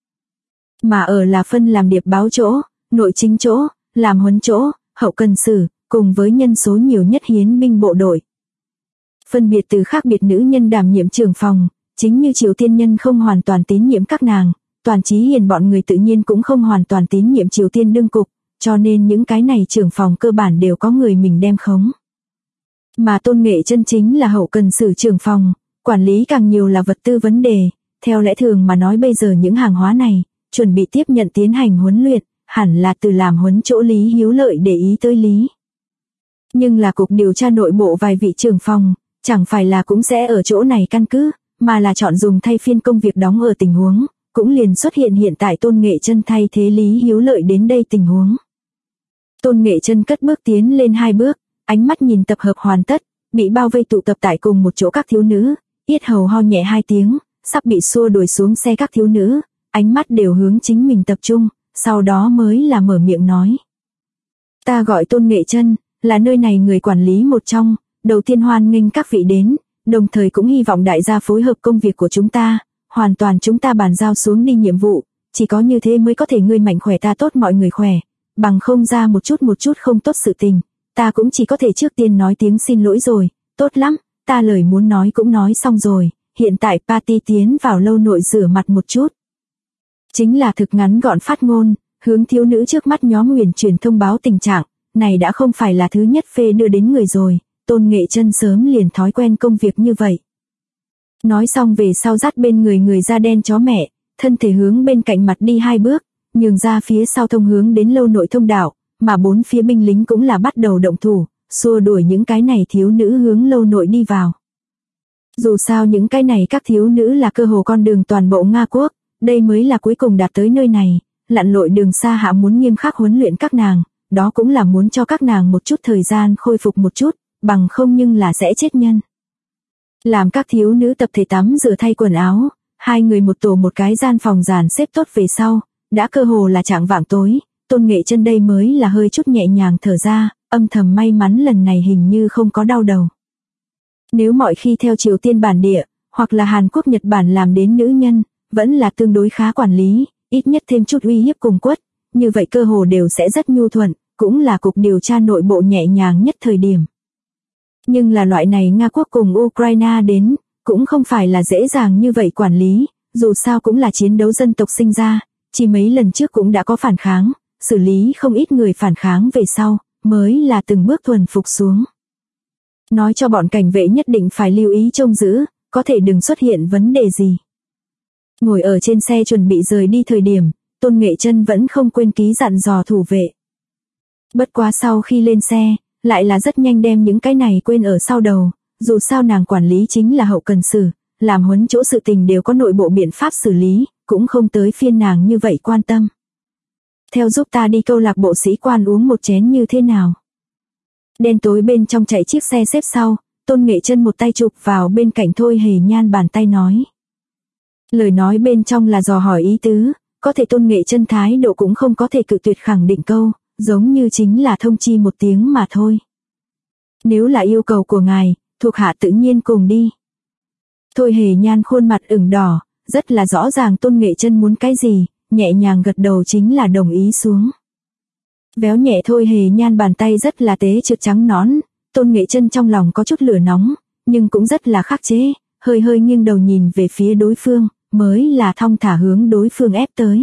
Mà ở là phân làm điệp báo chỗ, nội chính chỗ, làm huấn chỗ, hậu cần sử, cùng với nhân số nhiều nhất hiến binh bộ đội. Phân biệt từ khác biệt nữ nhân đảm nhiệm trưởng phòng, chính như Triều Tiên nhân không hoàn toàn tín nhiệm các nàng, Toàn Chí Hiền bọn người tự nhiên cũng không hoàn toàn tín nhiệm Triều Tiên đương cục, cho nên những cái này trưởng phòng cơ bản đều có người mình đem khống. Mà Tôn Nghệ Chân chính là hậu cần sử trưởng phòng, quản lý càng nhiều là vật tư vấn đề, Theo lẽ thường mà nói bây giờ những hàng hóa này, chuẩn bị tiếp nhận tiến hành huấn luyện, hẳn là từ làm huấn chỗ Lý Hiếu Lợi để ý tới lý. Nhưng là cục điều tra nội bộ vài vị trưởng phòng, chẳng phải là cũng sẽ ở chỗ này căn cứ, mà là chọn dùng thay phiên công việc đóng ở tình huống, cũng liền xuất hiện tại Tôn Nghệ Chân thay thế Lý Hiếu Lợi đến đây tình huống. Tôn Nghệ Chân cất bước tiến lên 2 bước, ánh mắt nhìn tập hợp hoàn tất, bị bao vây tụ tập tại cùng một chỗ các thiếu nữ, yết hầu ho nhẹ 2 tiếng, sắp bị xua đuổi xuống xe các thiếu nữ, ánh mắt đều hướng chính mình tập trung, sau đó mới là mở miệng nói. Ta gọi Tôn Nghệ Chân, là nơi này người quản lý một trong, đầu tiên hoan nghênh các vị đến, đồng thời cũng hy vọng đại gia phối hợp công việc của chúng ta, hoàn toàn chúng ta bàn giao xuống đi nhiệm vụ, chỉ có như thế mới có thể ngươi mạnh khỏe ta tốt mọi người khỏe, bằng không ra một chút không tốt sự tình, ta cũng chỉ có thể trước tiên nói tiếng xin lỗi rồi, tốt lắm, ta lời muốn nói cũng nói xong rồi, hiện tại party tiến vào lâu nội rửa mặt một chút. Chính là thực ngắn gọn phát ngôn, hướng thiếu nữ trước mắt nhóm huyền truyền thông báo tình trạng, này đã không phải là thứ nhất phê đưa đến người rồi, Tôn Nghệ Chân sớm liền thói quen công việc như vậy. Nói xong về sau dắt bên người da đen chó mẹ, thân thể hướng bên cạnh mặt đi 2 bước, nhường ra phía sau thông hướng đến lâu nội thông đạo, mà 4 phía binh lính cũng là bắt đầu động thủ, xua đuổi những cái này thiếu nữ hướng lâu nội đi vào. Dù sao những cái này các thiếu nữ là cơ hồ con đường toàn bộ Nga quốc, đây mới là cuối cùng đạt tới nơi này, lặn lội đường xa hạ muốn nghiêm khắc huấn luyện các nàng, đó cũng là muốn cho các nàng một chút thời gian khôi phục một chút, bằng không nhưng là sẽ chết nhân. Làm các thiếu nữ tập thể tắm rửa thay quần áo, 2 người một tổ một cái gian phòng dàn xếp tốt về sau, đã cơ hồ là chạng vạng tối, Tôn Nghệ Chân đây mới là hơi chút nhẹ nhàng thở ra, âm thầm may mắn lần này hình như không có đau đầu. Nếu mọi khi theo Triều Tiên bản địa, hoặc là Hàn Quốc Nhật Bản làm đến nữ nhân, vẫn là tương đối khá quản lý, ít nhất thêm chút uy hiếp cùng quất, như vậy cơ hồ đều sẽ rất nhu thuận, cũng là cục điều tra nội bộ nhẹ nhàng nhất thời điểm. Nhưng là loại này Nga quốc cùng Ukraine đến, cũng không phải là dễ dàng như vậy quản lý, dù sao cũng là chiến đấu dân tộc sinh ra, chỉ mấy lần trước cũng đã có phản kháng, xử lý không ít người phản kháng về sau, mới là từng bước thuần phục xuống. Nói cho bọn cảnh vệ nhất định phải lưu ý trông giữ, có thể đừng xuất hiện vấn đề gì. Ngồi ở trên xe chuẩn bị rời đi thời điểm, Tôn Nghệ Chân vẫn không quên ký dặn dò thủ vệ. Bất quá sau khi lên xe, lại là rất nhanh đem những cái này quên ở sau đầu, dù sao nàng quản lý chính là hậu cần sử, làm huấn chỗ sự tình đều có nội bộ biện pháp xử lý, cũng không tới phiên nàng như vậy quan tâm. Theo giúp ta đi câu lạc bộ sĩ quan uống một chén như thế nào? Đen tối bên trong chạy chiếc xe xếp sau, Tôn Nghệ Chân một tay chụp vào bên cạnh Thôi Hề Nhan bàn tay nói. Lời nói bên trong là dò hỏi ý tứ, có thể Tôn Nghệ Chân thái độ cũng không có thể cự tuyệt khẳng định câu, giống như chính là thông chi một tiếng mà thôi. Nếu là yêu cầu của ngài, thuộc hạ tự nhiên cùng đi. Thôi Hề Nhan khuôn mặt ửng đỏ, rất là rõ ràng Tôn Nghệ Chân muốn cái gì, nhẹ nhàng gật đầu chính là đồng ý xuống. Véo nhẹ Thôi Hề Nhan bàn tay rất là tế trượt trắng nõn, Tôn Nghệ Chân trong lòng có chút lửa nóng, nhưng cũng rất là khắc chế, hơi hơi nghiêng đầu nhìn về phía đối phương, mới là thong thả hướng đối phương ép tới.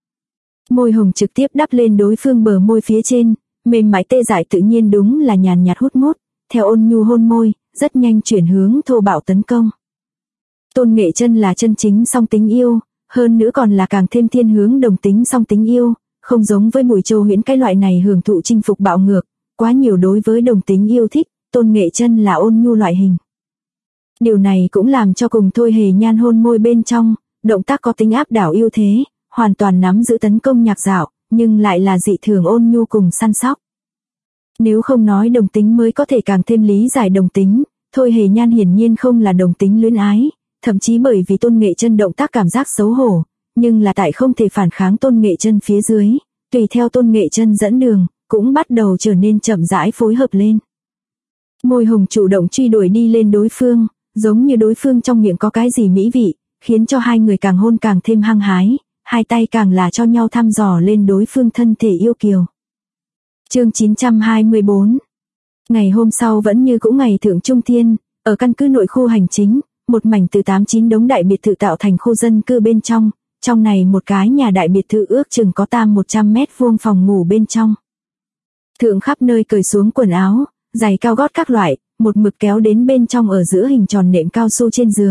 Môi hồng trực tiếp đắp lên đối phương bờ môi phía trên, mềm mại tê dại tự nhiên đúng là nhàn nhạt hút mút, theo ôn nhu hôn môi, rất nhanh chuyển hướng thô bạo tấn công. Tôn Nghệ Chân là chân chính song tính yêu, hơn nữa còn là càng thêm thiên hướng đồng tính song tính yêu, không giống với Mùi Châu Huyễn cái loại này hưởng thụ chinh phục bạo ngược, quá nhiều đối với đồng tính yêu thích, Tôn Nghệ Chân là ôn nhu loại hình. Điều này cũng làm cho cùng Thôi Hề Nhan hôn môi bên trong, động tác có tính áp đảo ưu thế, hoàn toàn nắm giữ tấn công nhạc dạo, nhưng lại là dị thường ôn nhu cùng săn sóc. Nếu không nói đồng tính mới có thể càng thêm lý giải đồng tính, Thôi Hề Nhan hiển nhiên không là đồng tính luyến ái, thậm chí bởi vì Tôn Nghệ Chân động tác cảm giác xấu hổ, nhưng là tại không thể phản kháng Tôn Nghệ Chân phía dưới, tùy theo Tôn Nghệ Chân dẫn đường, cũng bắt đầu trở nên chậm rãi phối hợp lên. Môi hồng chủ động truy đuổi đi lên đối phương, giống như đối phương trong miệng có cái gì mỹ vị, khiến cho hai người càng hôn càng thêm hăng hái, hai tay càng là cho nhau thăm dò lên đối phương thân thể yêu kiều. Chương 924. Ngày hôm sau vẫn như cũ ngày thượng trung thiên, ở căn cứ nội khu hành chính, một mảnh từ 8-9 đống đại biệt thự tạo thành khu dân cư bên trong này một cái nhà đại biệt thự ước chừng có tam 100 mét vuông phòng ngủ bên trong. Thượng khắp nơi cởi xuống quần áo, giày cao gót các loại, một mực kéo đến bên trong ở giữa hình tròn nệm cao su trên giường,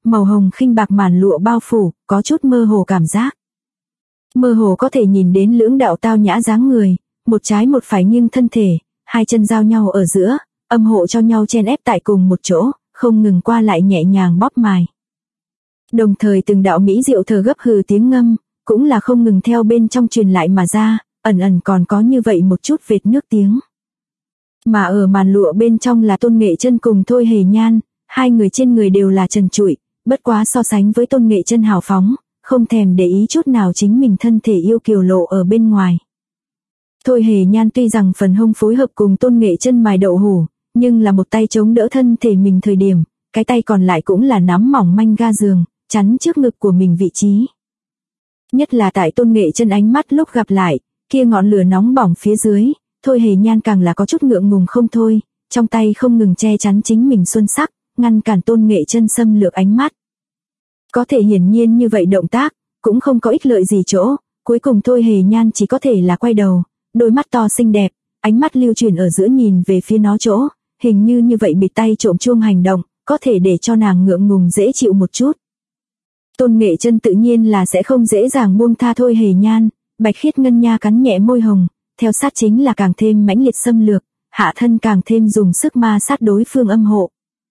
màu hồng khinh bạc màn lụa bao phủ, có chút mơ hồ cảm giác. Mơ hồ có thể nhìn đến lưỡng đạo tao nhã dáng người, một trái một phải nghiêng thân thể, hai chân giao nhau ở giữa, âm hộ cho nhau chen ép tại cùng một chỗ, không ngừng qua lại nhẹ nhàng bóp mài. Đồng thời từng đạo mỹ diệu thở gấp hừ tiếng ngâm, cũng là không ngừng theo bên trong truyền lại mà ra, ẩn ẩn còn có như vậy một chút vệt nước tiếng. Mà ở màn lụa bên trong là Tôn Nghệ Chân cùng Thôi Hề Nhan, hai người trên người đều là trần trụi, bất quá so sánh với Tôn Nghệ Chân hào phóng, không thèm để ý chút nào chính mình thân thể yêu kiều lộ ở bên ngoài. Thôi Hề Nhan tuy rằng phần hông phối hợp cùng Tôn Nghệ Chân mài đậu hủ, nhưng là một tay chống đỡ thân thể mình thời điểm, cái tay còn lại cũng là nắm mỏng manh ga giường, chắn trước ngực của mình vị trí. Nhất là tại Tôn Nghệ Chân ánh mắt lúc gặp lại, kia ngọn lửa nóng bỏng phía dưới, Thôi Hề Nhan càng là có chút ngượng ngùng không thôi, trong tay không ngừng che chắn chính mình xuân sắc, ngăn cản Tôn Nghệ Chân xâm lược ánh mắt. Có thể hiển nhiên như vậy động tác, cũng không có ích lợi gì chỗ, cuối cùng Thôi Hề Nhan chỉ có thể là quay đầu, đôi mắt to xinh đẹp, ánh mắt lưu chuyển ở giữa nhìn về phía nó chỗ, hình như vậy bịt tay trộm chuông hành động, có thể để cho nàng ngượng ngùng dễ chịu một chút. Tôn Nghệ Chân tự nhiên là sẽ không dễ dàng buông tha Thôi Hề Nhan, bạch khiết ngân nha cắn nhẹ môi hồng, theo sát chính là càng thêm mãnh liệt xâm lược, hạ thân càng thêm dùng sức ma sát đối phương âm hộ.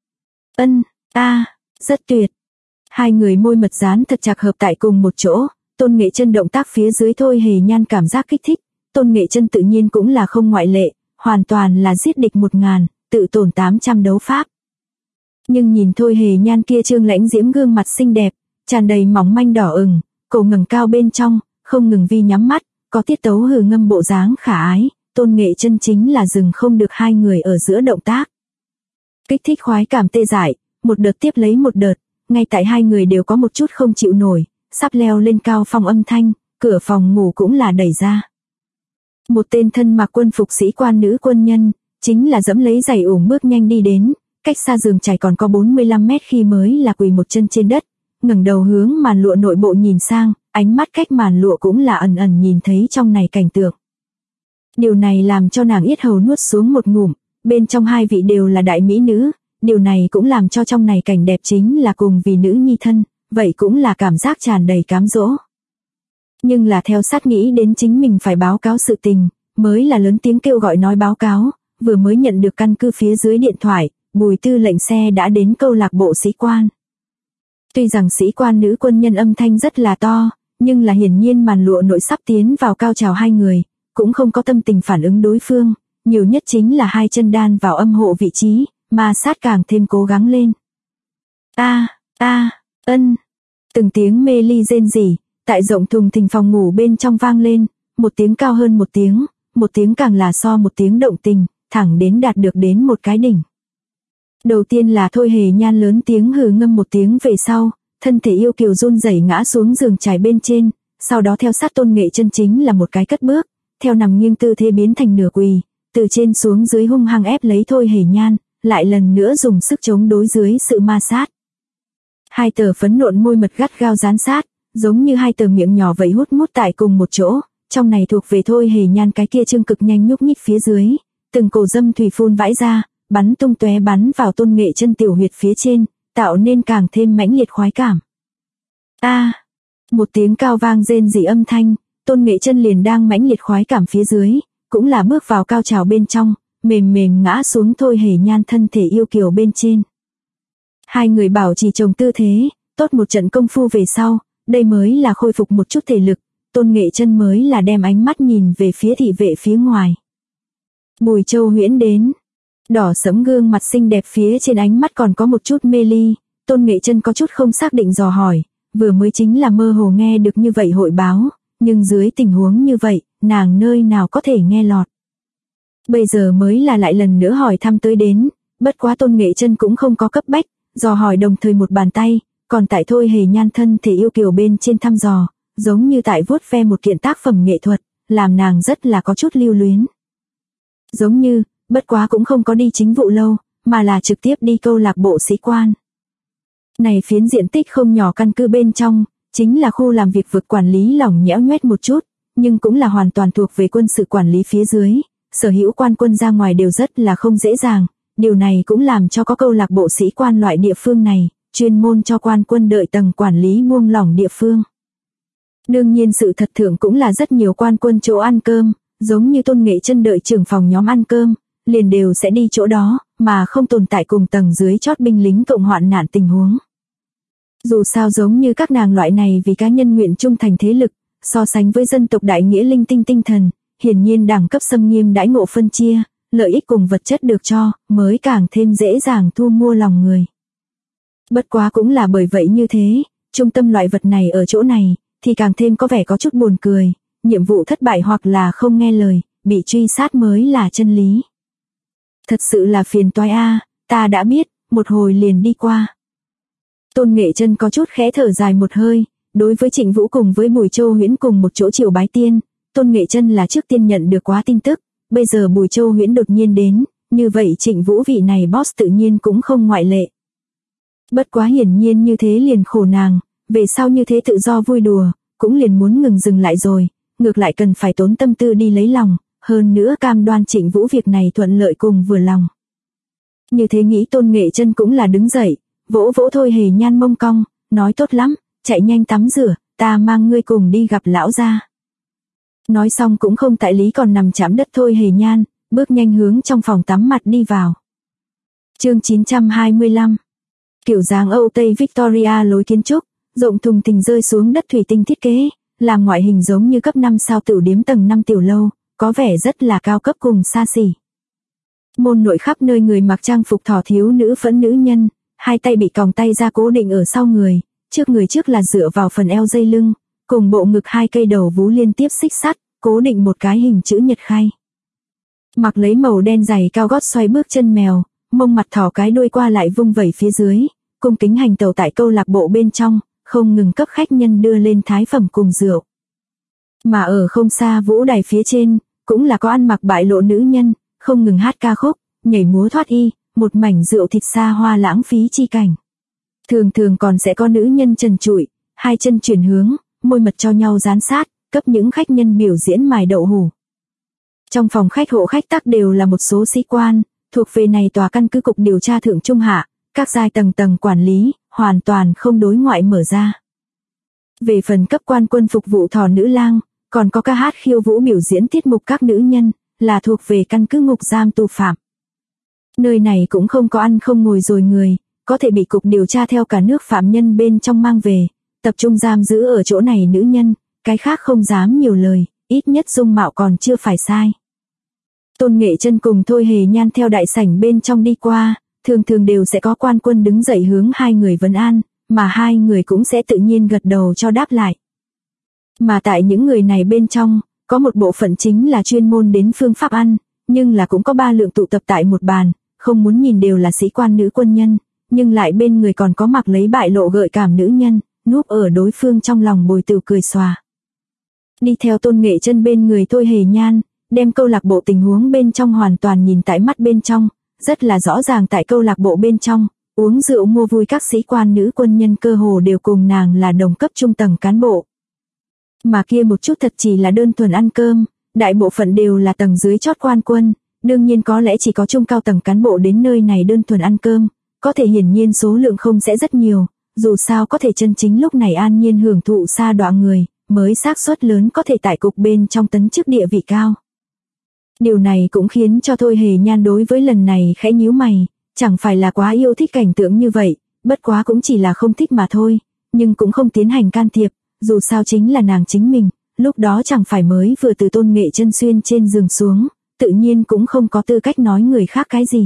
Rất tuyệt. Hai người môi mật dán thật chặt hợp tại cùng một chỗ, Tôn Nghệ Chân động tác phía dưới Thôi Hề Nhan cảm giác kích thích, Tôn Nghệ Chân tự nhiên cũng là không ngoại lệ, hoàn toàn là giết địch 1000, tự tổn 800 đấu pháp. Nhưng nhìn Thôi Hề Nhan kia trương lãnh diễm gương mặt xinh đẹp, tràn đầy mỏng manh đỏ ửng, cổ ngẩng cao bên trong, không ngừng vi nhắm mắt, có tiết tấu hừ ngâm bộ dáng khả ái, Tôn Nghệ Chân chính là dừng không được hai người ở giữa động tác. Kích thích khoái cảm tê dại, một đợt tiếp lấy một đợt, ngay tại hai người đều có một chút không chịu nổi, sắp leo lên cao phong âm thanh, cửa phòng ngủ cũng là đẩy ra. Một tên thân mặc quân phục sĩ quan nữ quân nhân, chính là dẫm lấy giày ủng bước nhanh đi đến, cách xa giường trải còn có 45 mét khi mới là quỳ một chân trên đất, ngẩng đầu hướng màn lụa nội bộ nhìn sang, ánh mắt cách màn lụa cũng là ẩn ẩn nhìn thấy trong này cảnh tượng. Điều này làm cho nàng yết hầu nuốt xuống một ngụm, bên trong hai vị đều là đại mỹ nữ, điều này cũng làm cho trong này cảnh đẹp chính là cùng vì nữ nhi thân, vậy cũng là cảm giác tràn đầy cám dỗ. Nhưng là theo sát nghĩ đến chính mình phải báo cáo sự tình, mới là lớn tiếng kêu gọi nói báo cáo, vừa mới nhận được căn cứ phía dưới điện thoại, Bùi tư lệnh xe đã đến câu lạc bộ sĩ quan. Tuy rằng sĩ quan nữ quân nhân âm thanh rất là to, nhưng là hiển nhiên màn lụa nội sắp tiến vào cao trào hai người, cũng không có tâm tình phản ứng đối phương, nhiều nhất chính là hai chân đan vào âm hộ vị trí, mà sát càng thêm cố gắng lên. Từng tiếng mê ly rên rỉ, tại rộng thùng thình phòng ngủ bên trong vang lên, một tiếng cao hơn một tiếng càng là so một tiếng động tình, thẳng đến đạt được đến một cái đỉnh. Đầu tiên là Thôi Hề Nhan lớn tiếng hừ ngâm một tiếng về sau, thân thể yêu kiều run rẩy ngã xuống giường trải bên trên, sau đó theo sát Tôn Nghệ Chân chính là một cái cất bước, theo nằm nghiêng tư thế biến thành nửa quỳ, từ trên xuống dưới hung hăng ép lấy Thôi Hề Nhan, lại lần nữa dùng sức chống đối dưới sự ma sát. Hai tờ phấn nộn môi mật gắt gao dán sát, giống như hai tờ miệng nhỏ vậy hút mút tại cùng một chỗ, trong này thuộc về Thôi Hề Nhan cái kia trương cực nhanh nhúc nhích phía dưới, từng cổ dâm thủy phun vãi ra, bắn tung tóe bắn vào Tôn Nghệ Chân tiểu huyệt phía trên, tạo nên càng thêm mãnh liệt khoái cảm. Một tiếng cao vang rên rỉ âm thanh, Tôn Nghệ Chân liền đang mãnh liệt khoái cảm phía dưới, cũng là bước vào cao trào bên trong, mềm mềm ngã xuống Thôi Hề Nhan thân thể yêu kiều bên trên. Hai người bảo trì chồng tư thế, tốt một trận công phu về sau, đây mới là khôi phục một chút thể lực, Tôn Nghệ Chân mới là đem ánh mắt nhìn về phía thị vệ phía ngoài. Bùi Châu Huyễn đến, đỏ sẫm gương mặt xinh đẹp phía trên ánh mắt còn có một chút mê ly, Tôn Nghệ Chân có chút không xác định dò hỏi, vừa mới chính là mơ hồ nghe được như vậy hội báo, nhưng dưới tình huống như vậy, nàng nơi nào có thể nghe lọt. Bây giờ mới là lại lần nữa hỏi thăm tới đến, bất quá Tôn Nghệ Chân cũng không có cấp bách, dò hỏi đồng thời một bàn tay, còn tại Thôi Hề Nhan thân thể yêu kiều bên trên thăm dò, giống như tại vuốt ve một kiện tác phẩm nghệ thuật, làm nàng rất là có chút lưu luyến. Giống như, bất quá cũng không có đi chính vụ lâu, mà là trực tiếp đi câu lạc bộ sĩ quan. Này phiến diện tích không nhỏ căn cứ bên trong, chính là khu làm việc vực quản lý lỏng nhẽo nhoét một chút, nhưng cũng là hoàn toàn thuộc về quân sự quản lý phía dưới, sở hữu quan quân ra ngoài đều rất là không dễ dàng, điều này cũng làm cho có câu lạc bộ sĩ quan loại địa phương này, chuyên môn cho quan quân đợi tầng quản lý buông lỏng địa phương. Đương nhiên sự thật thượng cũng là rất nhiều quan quân chỗ ăn cơm, giống như Tôn Nghệ Chân đợi trưởng phòng nhóm ăn cơm, liền đều sẽ đi chỗ đó, mà không tồn tại cùng tầng dưới chót binh lính cộng hoạn nạn tình huống. Dù sao giống như các nàng loại này vì cá nhân nguyện trung thành thế lực, so sánh với dân tộc đại nghĩa linh tinh tinh thần, hiển nhiên đẳng cấp xâm nghiêm đãi ngộ phân chia, lợi ích cùng vật chất được cho, mới càng thêm dễ dàng thu mua lòng người. Bất quá cũng là bởi vậy như thế, trung tâm loại vật này ở chỗ này, thì càng thêm có vẻ có chút buồn cười, nhiệm vụ thất bại hoặc là không nghe lời, bị truy sát mới là chân lý. Thật sự là phiền toái a, ta đã biết, một hồi liền đi qua. Tôn Nghệ Chân có chút khẽ thở dài một hơi, đối với Trịnh Vũ cùng với Bùi Châu Huyễn cùng một chỗ triều bái tiên, Tôn Nghệ Chân là trước tiên nhận được quá tin tức, bây giờ Bùi Châu Huyễn đột nhiên đến, như vậy Trịnh Vũ vị này boss tự nhiên cũng không ngoại lệ. Bất quá hiển nhiên như thế liền khổ nàng, về sau như thế tự do vui đùa, cũng liền muốn ngừng dừng lại rồi, ngược lại cần phải tốn tâm tư đi lấy lòng, hơn nữa cam đoan Trịnh Vũ việc này thuận lợi cùng vừa lòng. Như thế nghĩ Tôn Nghệ Chân cũng là đứng dậy, vỗ vỗ Thôi Hề Nhan mông cong, nói tốt lắm, chạy nhanh tắm rửa, ta mang ngươi cùng đi gặp lão gia. Nói xong cũng không tại lý còn nằm chạm đất Thôi Hề Nhan, bước nhanh hướng trong phòng tắm mặt đi vào. Chương 925. Kiểu dáng Âu Tây Victoria lối kiến trúc, rộng thùng thình rơi xuống đất thủy tinh thiết kế, làm ngoại hình giống như cấp 5 sao tửu điếm tầng 5 tiểu lâu, có vẻ rất là cao cấp cùng xa xỉ. Môn nội khắp nơi người mặc trang phục thỏ thiếu nữ phấn nữ nhân, hai tay bị còng tay ra cố định ở sau người trước là dựa vào phần eo dây lưng, cùng bộ ngực hai cây đầu vú liên tiếp xích sắt, cố định một cái hình chữ nhật khay. Mặc lấy màu đen giày cao gót xoay bước chân mèo, mông mặt thỏ cái đuôi qua lại vung vẩy phía dưới, cung kính hành tẩu tại câu lạc bộ bên trong, không ngừng cấp khách nhân đưa lên thái phẩm cùng rượu. Mà ở không xa vũ đài phía trên, cũng là có ăn mặc bại lộ nữ nhân, không ngừng hát ca khúc, nhảy múa thoát y, một mảnh rượu thịt xa hoa lãng phí chi cảnh. Thường thường còn sẽ có nữ nhân trần trụi, hai chân chuyển hướng, môi mật cho nhau dán sát, cấp những khách nhân biểu diễn mài đậu hủ. Trong phòng khách hộ khách tắc đều là một số sĩ quan, thuộc về này tòa căn cứ cục điều tra thượng trung hạ, các giai tầng tầng quản lý, hoàn toàn không đối ngoại mở ra. Về phần cấp quan quân phục vụ thỏ nữ lang, còn có ca hát khiêu vũ biểu diễn tiết mục các nữ nhân, là thuộc về căn cứ ngục giam tù phạm. Nơi này cũng không có ăn không ngồi rồi người, có thể bị cục điều tra theo cả nước phạm nhân bên trong mang về, tập trung giam giữ ở chỗ này nữ nhân, cái khác không dám nhiều lời, ít nhất dung mạo còn chưa phải sai. Tôn Nghệ Chân cùng Thôi Hề Nhan theo đại sảnh bên trong đi qua, thường thường đều sẽ có quan quân đứng dậy hướng hai người vấn an, mà hai người cũng sẽ tự nhiên gật đầu cho đáp lại. Mà tại những người này bên trong, có một bộ phận chính là chuyên môn đến phương pháp ăn, nhưng là cũng có ba lượng tụ tập tại một bàn, không muốn nhìn đều là sĩ quan nữ quân nhân, nhưng lại bên người còn có mặc lấy bại lộ gợi cảm nữ nhân, núp ở đối phương trong lòng bồi tựu cười xòa. Đi theo Tôn Nghệ Chân bên người Thôi Hề Nhan, đem câu lạc bộ tình huống bên trong hoàn toàn nhìn tại mắt bên trong, rất là rõ ràng tại câu lạc bộ bên trong, uống rượu mua vui các sĩ quan nữ quân nhân cơ hồ đều cùng nàng là đồng cấp trung tầng cán bộ. Mà kia một chút thật chỉ là đơn thuần ăn cơm, đại bộ phận đều là tầng dưới chót quan quân, đương nhiên có lẽ chỉ có trung cao tầng cán bộ đến nơi này đơn thuần ăn cơm, có thể hiển nhiên số lượng không sẽ rất nhiều, dù sao có thể chân chính lúc này an nhiên hưởng thụ sa đọa người, mới xác suất lớn có thể tại cục bên trong tấn chức địa vị cao. Điều này cũng khiến cho Thôi Hề Nhan đối với lần này khẽ nhíu mày, chẳng phải là quá yêu thích cảnh tượng như vậy, bất quá cũng chỉ là không thích mà thôi, nhưng cũng không tiến hành can thiệp, dù sao chính là nàng chính mình, lúc đó chẳng phải mới vừa từ Tôn Nghệ Chân xuyên trên giường xuống, tự nhiên cũng không có tư cách nói người khác cái gì.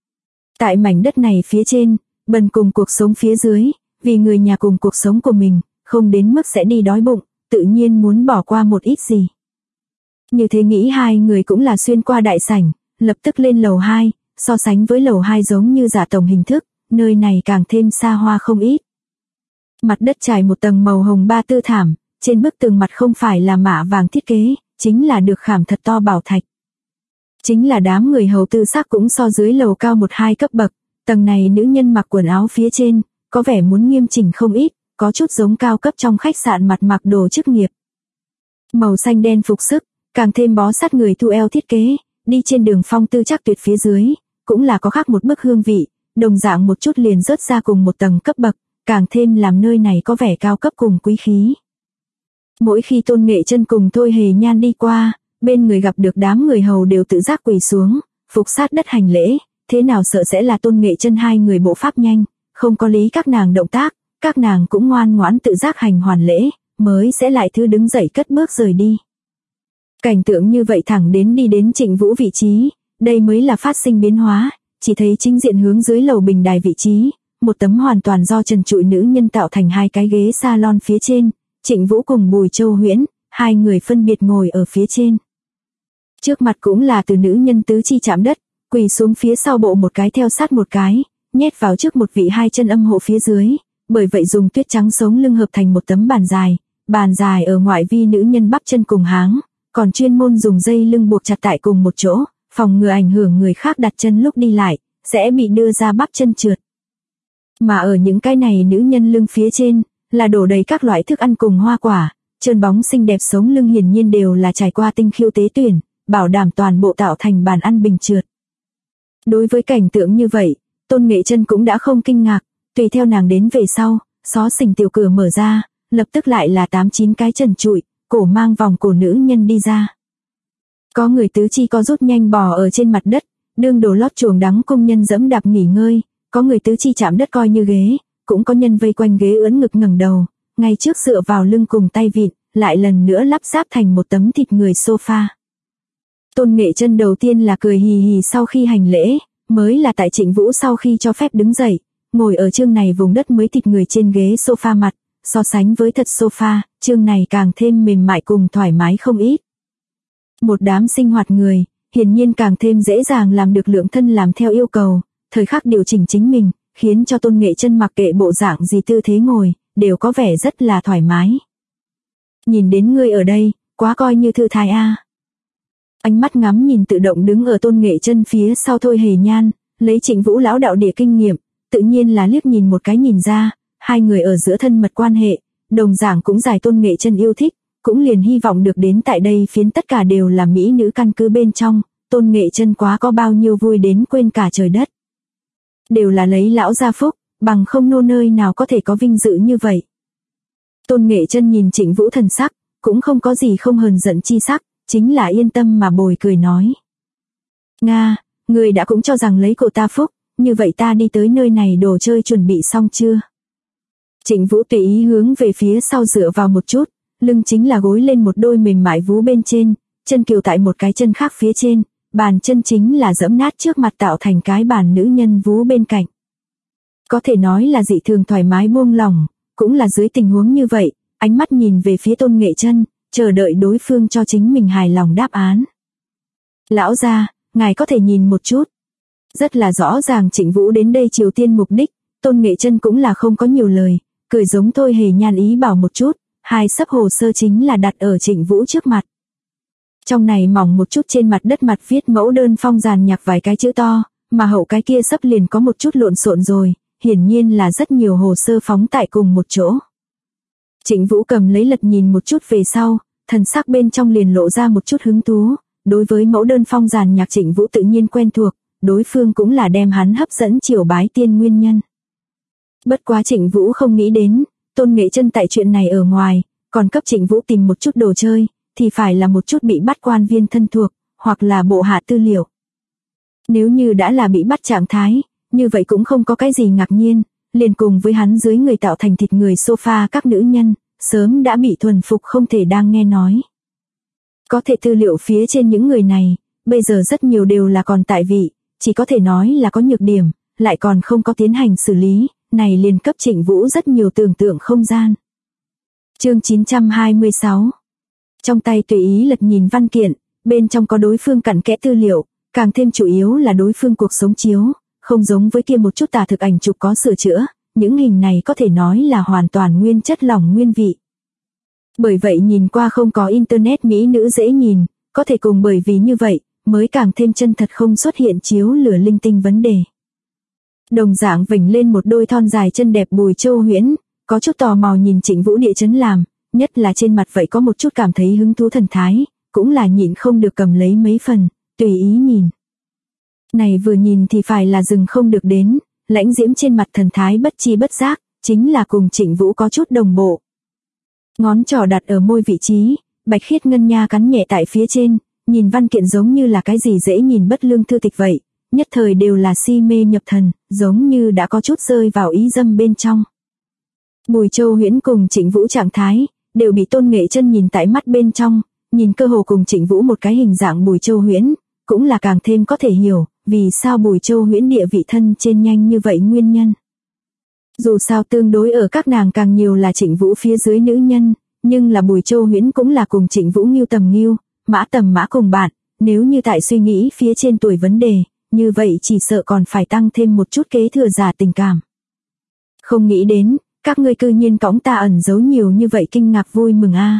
Tại mảnh đất này phía trên, bần cùng cuộc sống phía dưới, vì người nhà cùng cuộc sống của mình, không đến mức sẽ đi đói bụng, tự nhiên muốn bỏ qua một ít gì. Như thế nghĩ hai người cũng là xuyên qua đại sảnh, lập tức lên lầu 2, so sánh với lầu 2 giống như giả tổng hình thức, nơi này càng thêm xa hoa không ít. Mặt đất trải một tầng màu hồng ba tư thảm, trên bức tường mặt không phải là mạ vàng thiết kế, chính là được khảm thật to bảo thạch. Chính là đám người hầu tư sắc cũng so dưới lầu cao 1-2 cấp bậc, tầng này nữ nhân mặc quần áo phía trên, có vẻ muốn nghiêm chỉnh không ít, có chút giống cao cấp trong khách sạn mặt mặc đồ chức nghiệp. Màu xanh đen phục sức, càng thêm bó sát người thu eo thiết kế, đi trên đường phong tư chắc tuyệt phía dưới, cũng là có khác một bức hương vị, đồng dạng một chút liền rớt ra cùng một tầng cấp bậc, càng thêm làm nơi này có vẻ cao cấp cùng quý khí. Mỗi khi Tôn Nghệ Chân cùng Thôi Hề Nhan đi qua, bên người gặp được đám người hầu đều tự giác quỳ xuống, phục sát đất hành lễ, thế nào sợ sẽ là Tôn Nghệ Chân hai người bộ pháp nhanh, không có lý các nàng động tác, các nàng cũng ngoan ngoãn tự giác hành hoàn lễ, mới sẽ lại thứ đứng dậy cất bước rời đi. Cảnh tượng như vậy thẳng đến đi đến Trịnh Vũ vị trí, đây mới là phát sinh biến hóa, chỉ thấy chính diện hướng dưới lầu bình đài vị trí, một tấm hoàn toàn do trần trụi nữ nhân tạo thành hai cái ghế salon phía trên, Trịnh Vũ cùng Bùi Châu Huyễn, hai người phân biệt ngồi ở phía trên. Trước mặt cũng là từ nữ nhân tứ chi chạm đất, quỳ xuống phía sau bộ một cái theo sát một cái, nhét vào trước một vị hai chân âm hộ phía dưới, bởi vậy dùng tuyết trắng sống lưng hợp thành một tấm bàn dài ở ngoại vi nữ nhân bắp chân cùng háng, còn chuyên môn dùng dây lưng buộc chặt tại cùng một chỗ, phòng ngừa ảnh hưởng người khác đặt chân lúc đi lại, sẽ bị đưa ra bắp chân trượt. Mà ở những cái này nữ nhân lưng phía trên, là đổ đầy các loại thức ăn cùng hoa quả, trơn bóng xinh đẹp sống lưng hiển nhiên đều là trải qua tinh khiêu tế tuyển, bảo đảm toàn bộ tạo thành bàn ăn bình trượt. Đối với cảnh tượng như vậy, Tôn Nghệ Chân cũng đã không kinh ngạc, tùy theo nàng đến về sau, xó xỉnh tiểu cửa mở ra, lập tức lại là 8-9 cái trần trụi, cổ mang vòng cổ nữ nhân đi ra. Có người tứ chi có rút nhanh bò ở trên mặt đất, đương đồ lót chuồng đắng công nhân dẫm đạp nghỉ ngơi, có người tứ chi chạm đất coi như ghế, cũng có nhân vây quanh ghế ưỡn ngực ngẩng đầu, ngay trước dựa vào lưng cùng tay vịn, lại lần nữa lắp ráp thành một tấm thịt người sofa. Tôn Nghệ Chân đầu tiên là cười hì hì sau khi hành lễ, mới là tại Trịnh Vũ sau khi cho phép đứng dậy, ngồi ở chương này vùng đất mới thịt người trên ghế sofa mặt, so sánh với thật sofa, chương này càng thêm mềm mại cùng thoải mái không ít. Một đám sinh hoạt người, hiển nhiên càng thêm dễ dàng làm được lượng thân làm theo yêu cầu, thời khắc điều chỉnh chính mình, khiến cho Tôn Nghệ Chân mặc kệ bộ dạng gì tư thế ngồi, đều có vẻ rất là thoải mái. Nhìn đến ngươi ở đây, quá coi như thư thái a. Ánh mắt ngắm nhìn tự động đứng ở Tôn Nghệ Chân phía sau Thôi Hề Nhan, lấy Trịnh Vũ lão đạo địa kinh nghiệm, tự nhiên là liếc nhìn một cái nhìn ra, hai người ở giữa thân mật quan hệ, đồng dạng cũng giải Tôn Nghệ Chân yêu thích, cũng liền hy vọng được đến tại đây phiến tất cả đều là mỹ nữ căn cứ bên trong, Tôn Nghệ Chân quá có bao nhiêu vui đến quên cả trời đất. Đều là lấy lão gia phúc, bằng không nô nơi nào có thể có vinh dự như vậy. Tôn Nghệ Chân nhìn Trịnh Vũ thần sắc, cũng không có gì không hờn giận chi sắc, chính là yên tâm mà bồi cười nói. Nga, người đã cũng cho rằng lấy cô ta phúc, như vậy ta đi tới nơi này đồ chơi chuẩn bị xong chưa? Trịnh Vũ tùy ý hướng về phía sau dựa vào một chút, lưng chính là gối lên một đôi mềm mại vú bên trên, chân kiều tại một cái chân khác phía trên, bàn chân chính là giẫm nát trước mặt tạo thành cái bàn nữ nhân vú bên cạnh. Có thể nói là dị thường thoải mái buông lỏng, cũng là dưới tình huống như vậy, ánh mắt nhìn về phía Tôn Nghệ Chân, chờ đợi đối phương cho chính mình hài lòng đáp án. Lão gia, ngài có thể nhìn một chút. Rất là rõ ràng Trịnh Vũ đến đây Triều Tiên mục đích, Tôn Nghệ Chân cũng là không có nhiều lời, cười giống Thôi Hề Nhan ý bảo một chút, hai sấp hồ sơ chính là đặt ở Trịnh Vũ trước mặt. Trong này mỏng một chút trên mặt đất mặt viết mẫu đơn phong dàn nhạc vài cái chữ to, mà hậu cái kia sấp liền có một chút lộn xộn rồi, hiển nhiên là rất nhiều hồ sơ phóng tại cùng một chỗ. Trịnh Vũ cầm lấy lật nhìn một chút về sau, thần sắc bên trong liền lộ ra một chút hứng thú, đối với mẫu đơn phong dàn nhạc Trịnh Vũ tự nhiên quen thuộc, đối phương cũng là đem hắn hấp dẫn triều bái tiên nguyên nhân. Bất quá Trịnh Vũ không nghĩ đến, Tôn Nghệ Chân tại chuyện này ở ngoài, còn cấp Trịnh Vũ tìm một chút đồ chơi, thì phải là một chút bị bắt quan viên thân thuộc, hoặc là bộ hạ tư liệu. Nếu như đã là bị bắt trạng thái, như vậy cũng không có cái gì ngạc nhiên, liền cùng với hắn dưới người tạo thành thịt người sofa các nữ nhân, sớm đã bị thuần phục không thể đang nghe nói. Có thể tư liệu phía trên những người này, bây giờ rất nhiều đều là còn tại vị, chỉ có thể nói là có nhược điểm, lại còn không có tiến hành xử lý, này liền cấp Trịnh Vũ rất nhiều tưởng tượng không gian. Chương 926. Trong tay tùy ý lật nhìn văn kiện, bên trong có đối phương cặn kẽ tư liệu, càng thêm chủ yếu là đối phương cuộc sống chiếu, không giống với kia một chút tà thực ảnh chụp có sửa chữa, những hình này có thể nói là hoàn toàn nguyên chất lỏng nguyên vị. Bởi vậy nhìn qua không có internet mỹ nữ dễ nhìn, có thể cùng bởi vì như vậy, mới càng thêm chân thật không xuất hiện chiếu lửa linh tinh vấn đề. Đồng dạng vểnh lên một đôi thon dài chân đẹp Bùi Châu Huyễn, có chút tò mò nhìn Trịnh Vũ địa chấn làm, nhất là trên mặt vậy có một chút cảm thấy hứng thú thần thái, cũng là nhịn không được cầm lấy mấy phần, tùy ý nhìn. Này vừa nhìn thì phải là dừng không được đến, lãnh diễm trên mặt thần thái bất chi bất giác, chính là cùng Trịnh Vũ có chút đồng bộ. Ngón trỏ đặt ở môi vị trí, bạch khiết ngân nha cắn nhẹ tại phía trên, nhìn văn kiện giống như là cái gì dễ nhìn bất lương thư tịch vậy, nhất thời đều là si mê nhập thần, giống như đã có chút rơi vào ý dâm bên trong. Bùi Châu Huyễn cùng Trịnh Vũ trạng thái, đều bị Tôn Nghệ Chân nhìn tại mắt bên trong, nhìn cơ hồ cùng Trịnh Vũ một cái hình dạng Bùi Châu Huyễn, cũng là càng thêm có thể hiểu, vì sao Bùi Châu Huyễn địa vị thân trên nhanh như vậy nguyên nhân. Dù sao tương đối ở các nàng càng nhiều là Trịnh Vũ phía dưới nữ nhân, nhưng là Bùi Châu Huyễn cũng là cùng Trịnh Vũ nghiêu tầm nghiêu, mã tầm mã cùng bạn, nếu như tại suy nghĩ phía trên tuổi vấn đề, như vậy chỉ sợ còn phải tăng thêm một chút kế thừa giả tình cảm. Không nghĩ đến, các ngươi cư nhiên cõng ta ẩn giấu nhiều như vậy kinh ngạc vui mừng a.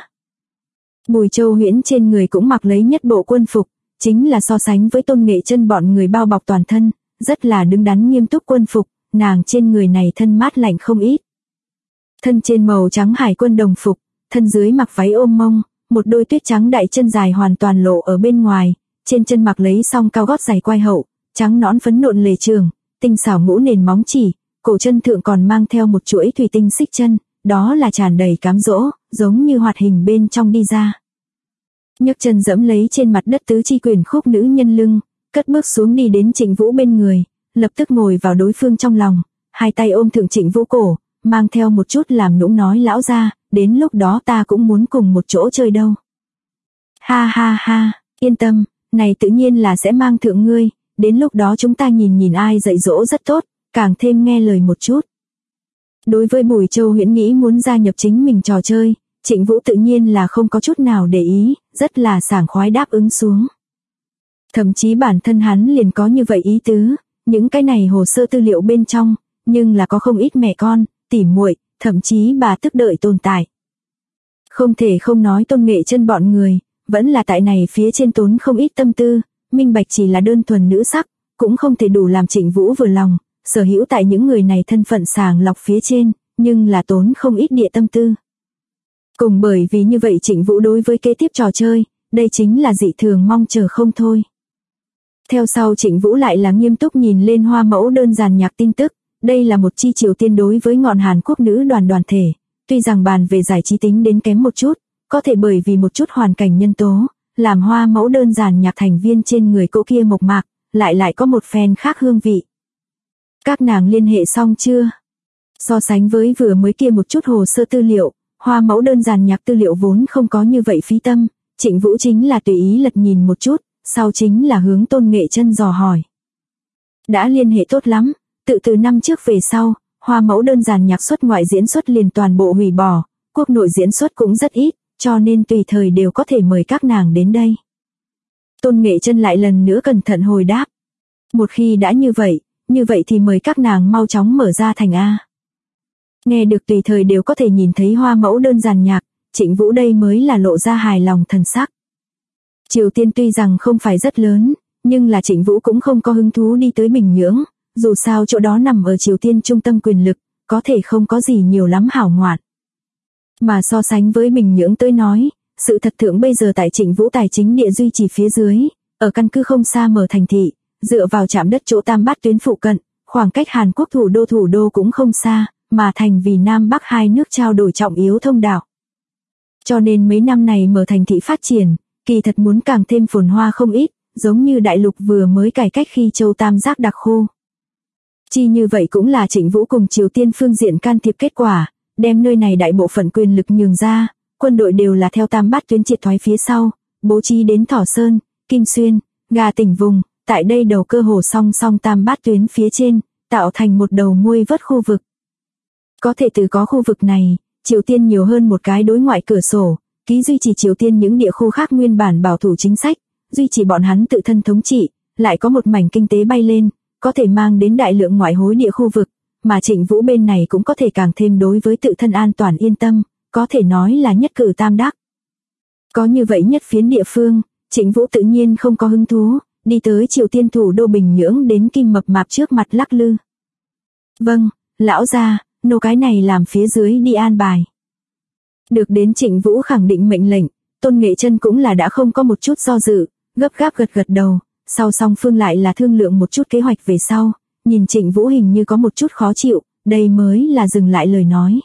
Bùi Châu Huyễn trên người cũng mặc lấy nhất bộ quân phục, chính là so sánh với Tôn Nghệ Chân bọn người bao bọc toàn thân, rất là đứng đắn nghiêm túc quân phục, nàng trên người này thân mát lạnh không ít. Thân trên màu trắng hải quân đồng phục, thân dưới mặc váy ôm mông, một đôi tuyết trắng đại chân dài hoàn toàn lộ ở bên ngoài, trên chân mặc lấy song cao gót giày quai hậu, trắng nõn phấn nộn lề trường, tinh xảo ngũ nền móng chỉ, cổ chân thượng còn mang theo một chuỗi thủy tinh xích chân, đó là tràn đầy cám dỗ, giống như hoạt hình bên trong đi ra. Nhấc chân dẫm lấy trên mặt đất tứ chi quyền khúc nữ nhân lưng, cất bước xuống đi đến Trịnh Vũ bên người, lập tức ngồi vào đối phương trong lòng, hai tay ôm thượng Trịnh Vũ cổ, mang theo một chút làm nũng nói lão ra, đến lúc đó ta cũng muốn cùng một chỗ chơi đâu. Ha ha ha, yên tâm, này tự nhiên là sẽ mang thượng ngươi, đến lúc đó chúng ta nhìn ai dạy dỗ rất tốt, càng thêm nghe lời một chút. Đối với Bùi Châu Huyễn nghĩ muốn gia nhập chính mình trò chơi, Trịnh Vũ tự nhiên là không có chút nào để ý, rất là sảng khoái đáp ứng xuống. Thậm chí bản thân hắn liền có như vậy ý tứ, những cái này hồ sơ tư liệu bên trong, nhưng là có không ít mẹ con, tỉ muội, thậm chí bà tức đợi tồn tại. Không thể không nói Tôn Nghệ Chân bọn người, vẫn là tại này phía trên tốn không ít tâm tư, minh bạch chỉ là đơn thuần nữ sắc, cũng không thể đủ làm Trịnh Vũ vừa lòng, sở hữu tại những người này thân phận sàng lọc phía trên, nhưng là tốn không ít địa tâm tư. Cùng bởi vì như vậy Trịnh Vũ đối với kế tiếp trò chơi, đây chính là dị thường mong chờ không thôi. Theo sau Trịnh Vũ lại là nghiêm túc nhìn lên Hoa Mẫu đơn giàn nhạc tin tức, đây là một chi Triều Tiên đối với ngọn Hàn Quốc nữ đoàn thể, tuy rằng bàn về giải trí tính đến kém một chút, có thể bởi vì một chút hoàn cảnh nhân tố, làm Hoa Mẫu đơn giàn nhạc thành viên trên người cỗ kia mộc mạc, lại có một phen khác hương vị. Các nàng liên hệ xong chưa? So sánh với vừa mới kia một chút hồ sơ tư liệu, Hoa Mẫu đơn giàn nhạc tư liệu vốn không có như vậy phí tâm, Trịnh Vũ chính là tùy ý lật nhìn một chút, sau chính là hướng Tôn Nghệ Chân dò hỏi. Đã liên hệ tốt lắm, từ năm trước về sau, Hoa Mẫu đơn giàn nhạc xuất ngoại diễn xuất liền toàn bộ hủy bỏ, quốc nội diễn xuất cũng rất ít, cho nên tùy thời đều có thể mời các nàng đến đây. Tôn Nghệ Chân lại lần nữa cẩn thận hồi đáp. Một khi đã như vậy thì mời các nàng mau chóng mở ra thành A. Nghe được tùy thời đều có thể nhìn thấy Hoa Mẫu đơn giàn nhạc, Trịnh Vũ đây mới là lộ ra hài lòng thần sắc. Triều Tiên tuy rằng không phải rất lớn, nhưng là Trịnh Vũ cũng không có hứng thú đi tới Bình Nhưỡng, dù sao chỗ đó nằm ở Triều Tiên trung tâm quyền lực, có thể không có gì nhiều lắm hảo ngoạn. Mà so sánh với Bình Nhưỡng tới nói, sự thật thượng bây giờ tại Trịnh Vũ tài chính địa duy trì phía dưới, ở căn cứ không xa mở thành thị, dựa vào trạm đất chỗ Tam Bát tuyến phụ cận, khoảng cách Hàn Quốc thủ đô cũng không xa, mà thành vì Nam Bắc hai nước trao đổi trọng yếu thông đạo. Cho nên mấy năm này mở thành thị phát triển, kỳ thật muốn càng thêm phồn hoa không ít, giống như đại lục vừa mới cải cách khi châu Tam Giác đặc khu. Chi như vậy cũng là Trịnh Vũ cùng Triều Tiên phương diện can thiệp kết quả, đem nơi này đại bộ phận quyền lực nhường ra, quân đội đều là theo Tam Bát tuyến triệt thoái phía sau, bố trí đến Thỏ Sơn, Kim Xuyên, Gà tỉnh vùng, tại đây đầu cơ hồ song song Tam Bát tuyến phía trên, tạo thành một đầu nguy vớt khu vực. Có thể từ có khu vực này, Triều Tiên nhiều hơn một cái đối ngoại cửa sổ, ký duy trì Triều Tiên những địa khu khác nguyên bản bảo thủ chính sách, duy trì bọn hắn tự thân thống trị, lại có một mảnh kinh tế bay lên, có thể mang đến đại lượng ngoại hối địa khu vực, mà Trịnh Vũ bên này cũng có thể càng thêm đối với tự thân an toàn yên tâm, có thể nói là nhất cử tam đắc. Có như vậy nhất phiến địa phương, Trịnh Vũ tự nhiên không có hứng thú, đi tới Triều Tiên thủ đô Bình Nhưỡng đến Kim Mập Mạp trước mặt lắc lư. Vâng, lão gia, nô cái này làm phía dưới đi an bài. Được đến Trịnh Vũ khẳng định mệnh lệnh, Tôn Nghệ Chân cũng là đã không có một chút do dự, gấp gáp gật đầu, sau song phương lại là thương lượng một chút kế hoạch về sau, nhìn Trịnh Vũ hình như có một chút khó chịu, đây mới là dừng lại lời nói.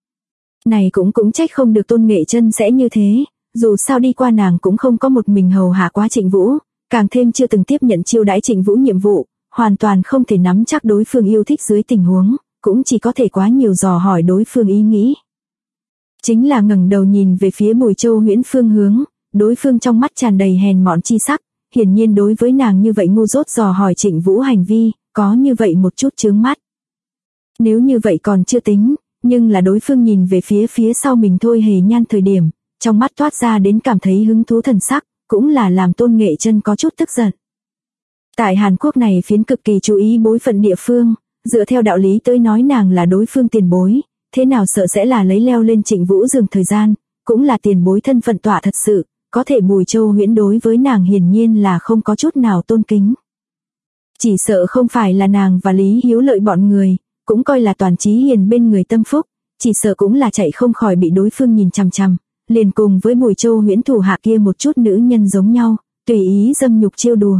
Này cũng trách không được Tôn Nghệ Chân sẽ như thế, dù sao đi qua nàng cũng không có một mình hầu hạ quá Trịnh Vũ, càng thêm chưa từng tiếp nhận chiêu đãi Trịnh Vũ nhiệm vụ, hoàn toàn không thể nắm chắc đối phương yêu thích dưới tình huống, cũng chỉ có thể quá nhiều dò hỏi đối phương ý nghĩ. Chính là ngẩng đầu nhìn về phía Bùi Châu Huyễn phương hướng, đối phương trong mắt tràn đầy hèn mọn chi sắc, hiển nhiên đối với nàng như vậy ngu dốt dò hỏi Trịnh Vũ hành vi, có như vậy một chút chướng mắt. Nếu như vậy còn chưa tính, nhưng là đối phương nhìn về phía sau mình Thôi Hề Nhan thời điểm, trong mắt toát ra đến cảm thấy hứng thú thần sắc, cũng là làm Tôn Nghệ Chân có chút tức giận. Tại Hàn Quốc này phiến cực kỳ chú ý bối phận địa phương, dựa theo đạo lý tới nói nàng là đối phương tiền bối, thế nào sợ sẽ là lấy leo lên Trịnh Vũ giường thời gian, cũng là tiền bối thân phận tọa thật sự, có thể Bùi Châu Huyễn đối với nàng hiển nhiên là không có chút nào tôn kính. Chỉ sợ không phải là nàng và Lý Hiếu Lợi bọn người, cũng coi là Toàn Chí Hiền bên người tâm phúc, chỉ sợ cũng là chạy không khỏi bị đối phương nhìn chằm chằm, liền cùng với Bùi Châu Huyễn thủ hạ kia một chút nữ nhân giống nhau, tùy ý dâm nhục trêu đùa.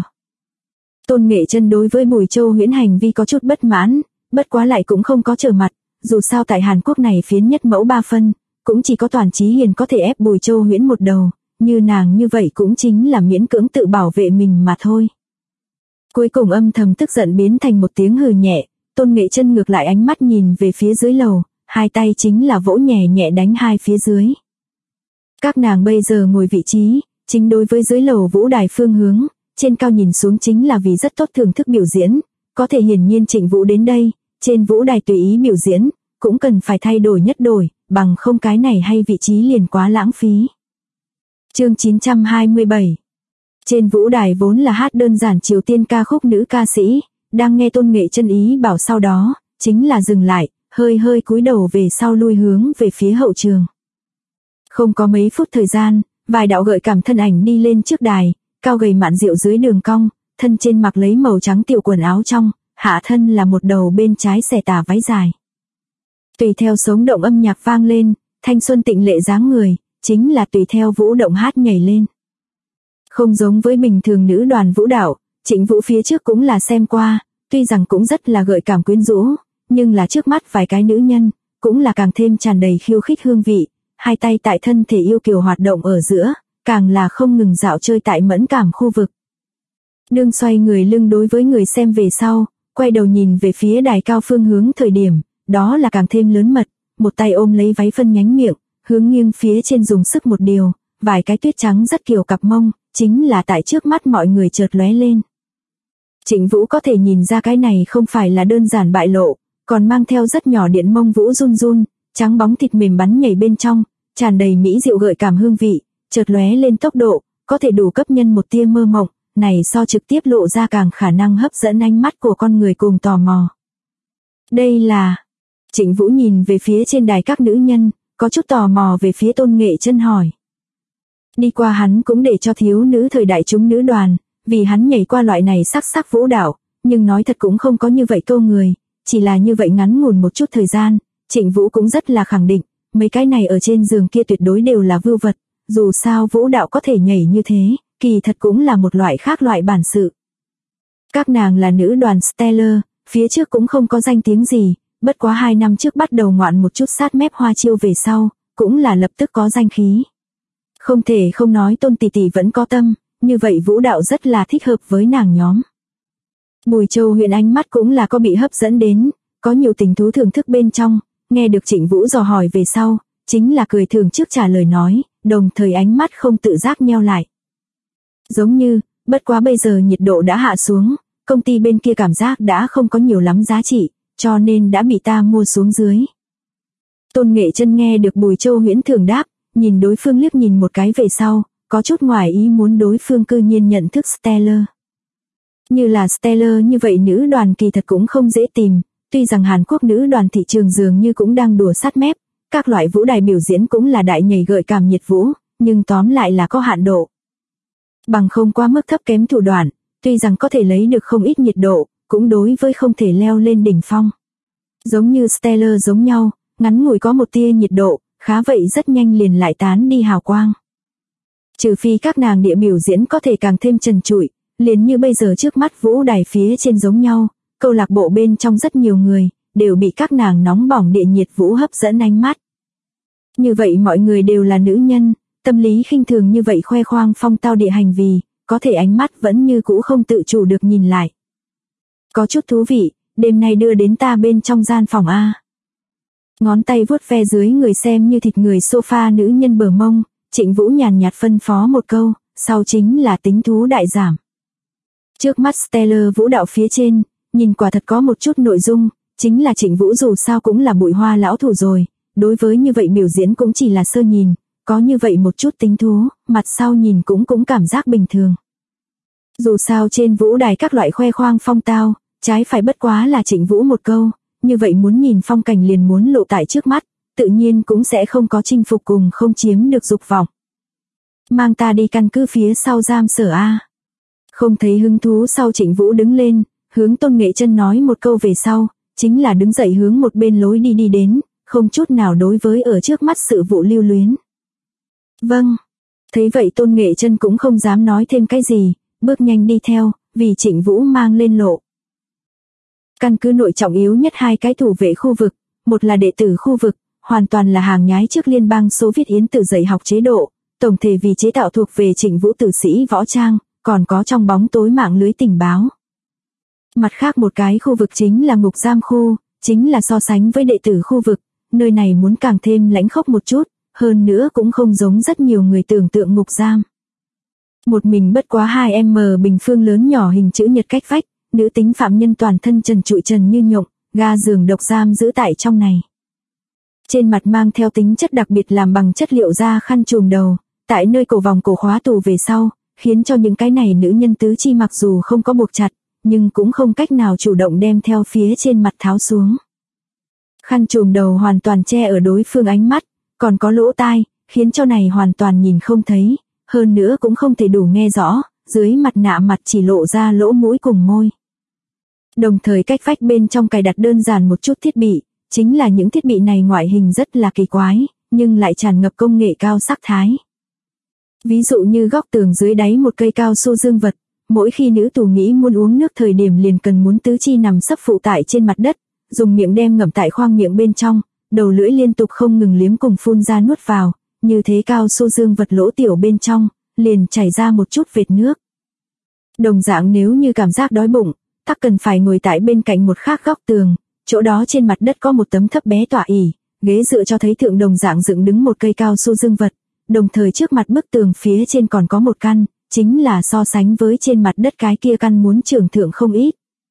Tôn Nghệ Chân đối với Bùi Châu Huyễn hành vi có chút bất mãn, bất quá lại cũng không có trở mặt, dù sao tại Hàn Quốc này phiến nhất mẫu ba phân, cũng chỉ có Toàn Chí Hiền có thể ép Bùi Châu Huyễn một đầu, như nàng như vậy cũng chính là miễn cưỡng tự bảo vệ mình mà thôi. Cuối cùng âm thầm tức giận biến thành một tiếng hừ nhẹ, Tôn Nghệ Chân ngược lại ánh mắt nhìn về phía dưới lầu, hai tay chính là vỗ nhẹ nhẹ đánh hai phía dưới. Các nàng bây giờ ngồi vị trí, chính đối với dưới lầu vũ đài phương hướng, trên cao nhìn xuống chính là vì rất tốt thưởng thức biểu diễn, có thể hiển nhiên Trịnh Vũ đến đây, trên vũ đài tùy ý biểu diễn, cũng cần phải thay đổi nhất đổi, bằng không cái này hay vị trí liền quá lãng phí. Chương 927. Trên vũ đài vốn là hát đơn giản Triều Tiên ca khúc nữ ca sĩ, đang nghe Tôn Nghệ Chân ý bảo sau đó, chính là dừng lại, hơi cúi đầu về sau lui hướng về phía hậu trường. Không có mấy phút thời gian, vài đạo gợi cảm thân ảnh đi lên trước đài, cao gầy mạn rượu dưới đường cong, thân trên mặc lấy màu trắng tiểu quần áo trong, hạ thân là một đầu bên trái xẻ tà váy dài. Tùy theo sống động âm nhạc vang lên, thanh xuân tịnh lệ dáng người, chính là tùy theo vũ động hát nhảy lên. Không giống với bình thường nữ đoàn vũ đạo, Trịnh Vũ phía trước cũng là xem qua, tuy rằng cũng rất là gợi cảm quyến rũ, nhưng là trước mắt vài cái nữ nhân, cũng là càng thêm tràn đầy khiêu khích hương vị, hai tay tại thân thể yêu kiều hoạt động ở giữa, càng là không ngừng dạo chơi tại mẫn cảm khu vực. Đương xoay người lưng đối với người xem về sau, quay đầu nhìn về phía đài cao phương hướng thời điểm, đó là càng thêm lớn mật, một tay ôm lấy váy phân nhánh miệng, hướng nghiêng phía trên dùng sức một điều, vài cái tuyết trắng rất kiều cặp mông, chính là tại trước mắt mọi người chợt lóe lên. Trịnh Vũ có thể nhìn ra cái này không phải là đơn giản bại lộ, còn mang theo rất nhỏ điện mông vũ run run, trắng bóng thịt mềm bắn nhảy bên trong, tràn đầy mỹ diệu gợi cảm hương vị, chợt lóe lên tốc độ, có thể đủ cấp nhân một tia mơ mộng, này so trực tiếp lộ ra càng khả năng hấp dẫn ánh mắt của con người cùng tò mò. Đây là... Trịnh Vũ nhìn về phía trên đài các nữ nhân, có chút tò mò về phía Tôn Nghệ Chân hỏi. Đi qua hắn cũng để cho thiếu nữ thời đại chúng nữ đoàn, vì hắn nhảy qua loại này sắc vũ đạo, nhưng nói thật cũng không có như vậy câu người, chỉ là như vậy ngắn ngủn một chút thời gian, Trịnh Vũ cũng rất là khẳng định, mấy cái này ở trên giường kia tuyệt đối đều là vưu vật, dù sao vũ đạo có thể nhảy như thế, kỳ thật cũng là một loại khác loại bản sự. Các nàng là nữ đoàn Stellar, phía trước cũng không có danh tiếng gì, bất quá 2 năm trước bắt đầu ngoạn một chút sát mép hoa chiêu về sau, cũng là lập tức có danh khí. Không thể không nói Tôn tỷ tỷ vẫn có tâm, như vậy vũ đạo rất là thích hợp với nàng nhóm. Bùi Châu Huyễn ánh mắt cũng là có bị hấp dẫn đến, có nhiều tình thú thưởng thức bên trong, nghe được Trịnh Vũ dò hỏi về sau, chính là cười thường trước trả lời nói, đồng thời ánh mắt không tự giác nheo lại. Giống như, bất quá bây giờ nhiệt độ đã hạ xuống, công ty bên kia cảm giác đã không có nhiều lắm giá trị, cho nên đã bị ta mua xuống dưới. Tôn Nghệ Chân nghe được Bùi Châu Huyễn thường đáp, nhìn đối phương liếc nhìn một cái về sau, có chút ngoài ý muốn đối phương cư nhiên nhận thức Stellar. Như là Stellar như vậy nữ đoàn kỳ thật cũng không dễ tìm, tuy rằng Hàn Quốc nữ đoàn thị trường dường như cũng đang đùa sát mép, các loại vũ đài biểu diễn cũng là đại nhảy gợi cảm nhiệt vũ, nhưng tóm lại là có hạn độ. Bằng không qua mức thấp kém thủ đoạn, tuy rằng có thể lấy được không ít nhiệt độ, cũng đối với không thể leo lên đỉnh phong. Giống như Stellar giống nhau, ngắn ngủi có một tia nhiệt độ, khá vậy rất nhanh liền lại tán đi hào quang. Trừ phi các nàng địa biểu diễn có thể càng thêm trần trụi, liền như bây giờ trước mắt vũ đài phía trên giống nhau, câu lạc bộ bên trong rất nhiều người, đều bị các nàng nóng bỏng địa nhiệt vũ hấp dẫn ánh mắt. Như vậy mọi người đều là nữ nhân, tâm lý khinh thường như vậy khoe khoang phong tao địa hành vì, có thể ánh mắt vẫn như cũ không tự chủ được nhìn lại. Có chút thú vị, đêm nay đưa đến ta bên trong gian phòng A. Ngón tay vuốt ve dưới người xem như thịt người sofa nữ nhân bờ mông, Trịnh Vũ nhàn nhạt phân phó một câu, sau chính là tính thú đại giảm. Trước mắt Stellar vũ đạo phía trên, nhìn quả thật có một chút nội dung, chính là Trịnh Vũ dù sao cũng là bụi hoa lão thủ rồi, đối với như vậy biểu diễn cũng chỉ là sơ nhìn, có như vậy một chút tính thú, mặt sau nhìn cũng cảm giác bình thường. Dù sao trên vũ đài các loại khoe khoang phong tao, trái phải bất quá là Trịnh Vũ một câu, như vậy muốn nhìn phong cảnh liền muốn lộ tại trước mắt, tự nhiên cũng sẽ không có chinh phục cùng không chiếm được dục vọng. Mang ta đi căn cứ phía sau giam sở A. Không thấy hứng thú sau Trịnh Vũ đứng lên, hướng Tôn Nghệ Chân nói một câu về sau, chính là đứng dậy hướng một bên lối đi đến, không chút nào đối với ở trước mắt sự vụ lưu luyến. Vâng. Thấy vậy Tôn Nghệ Chân cũng không dám nói thêm cái gì, bước nhanh đi theo, vì Trịnh Vũ mang lên lộ. Căn cứ nội trọng yếu nhất hai cái thủ vệ khu vực, một là đệ tử khu vực, hoàn toàn là hàng nhái trước liên bang Xô Viết Yến Tử dạy học chế độ, tổng thể vì chế tạo thuộc về Trịnh Vũ tử sĩ võ trang, còn có trong bóng tối mạng lưới tình báo. Mặt khác một cái khu vực chính là ngục giam khu, chính là so sánh với đệ tử khu vực, nơi này muốn càng thêm lãnh khốc một chút, hơn nữa cũng không giống rất nhiều người tưởng tượng ngục giam. Một mình bất quá 2m bình phương lớn nhỏ hình chữ nhật cách vách, nữ tính phạm nhân toàn thân trần trụi trần như nhộng, ga giường độc giam giữ tại trong này. Trên mặt mang theo tính chất đặc biệt làm bằng chất liệu da khăn trùm đầu, tại nơi cổ vòng cổ khóa tù về sau, khiến cho những cái này nữ nhân tứ chi mặc dù không có buộc chặt, nhưng cũng không cách nào chủ động đem theo phía trên mặt tháo xuống. Khăn trùm đầu hoàn toàn che ở đối phương ánh mắt, còn có lỗ tai, khiến cho này hoàn toàn nhìn không thấy, hơn nữa cũng không thể đủ nghe rõ, dưới mặt nạ mặt chỉ lộ ra lỗ mũi cùng môi. Đồng thời cách vách bên trong cài đặt đơn giản một chút thiết bị, chính là những thiết bị này ngoại hình rất là kỳ quái, nhưng lại tràn ngập công nghệ cao sắc thái. Ví dụ như góc tường dưới đáy một cây cao su dương vật, mỗi khi nữ tù nghĩ muốn uống nước thời điểm liền cần muốn tứ chi nằm sấp phụ tại trên mặt đất, dùng miệng đem ngậm tại khoang miệng bên trong, đầu lưỡi liên tục không ngừng liếm cùng phun ra nuốt vào, như thế cao su dương vật lỗ tiểu bên trong, liền chảy ra một chút vệt nước. Đồng dạng nếu như cảm giác đói bụng, tắc cần phải ngồi tại bên cạnh một khác góc tường, chỗ đó trên mặt đất có một tấm thấp bé tọa ỷ, ghế dựa cho thấy thượng đồng dạng dựng đứng một cây cao su dương vật, đồng thời trước mặt bức tường phía trên còn có một căn, chính là so sánh với trên mặt đất cái kia căn muốn trưởng thượng không ít.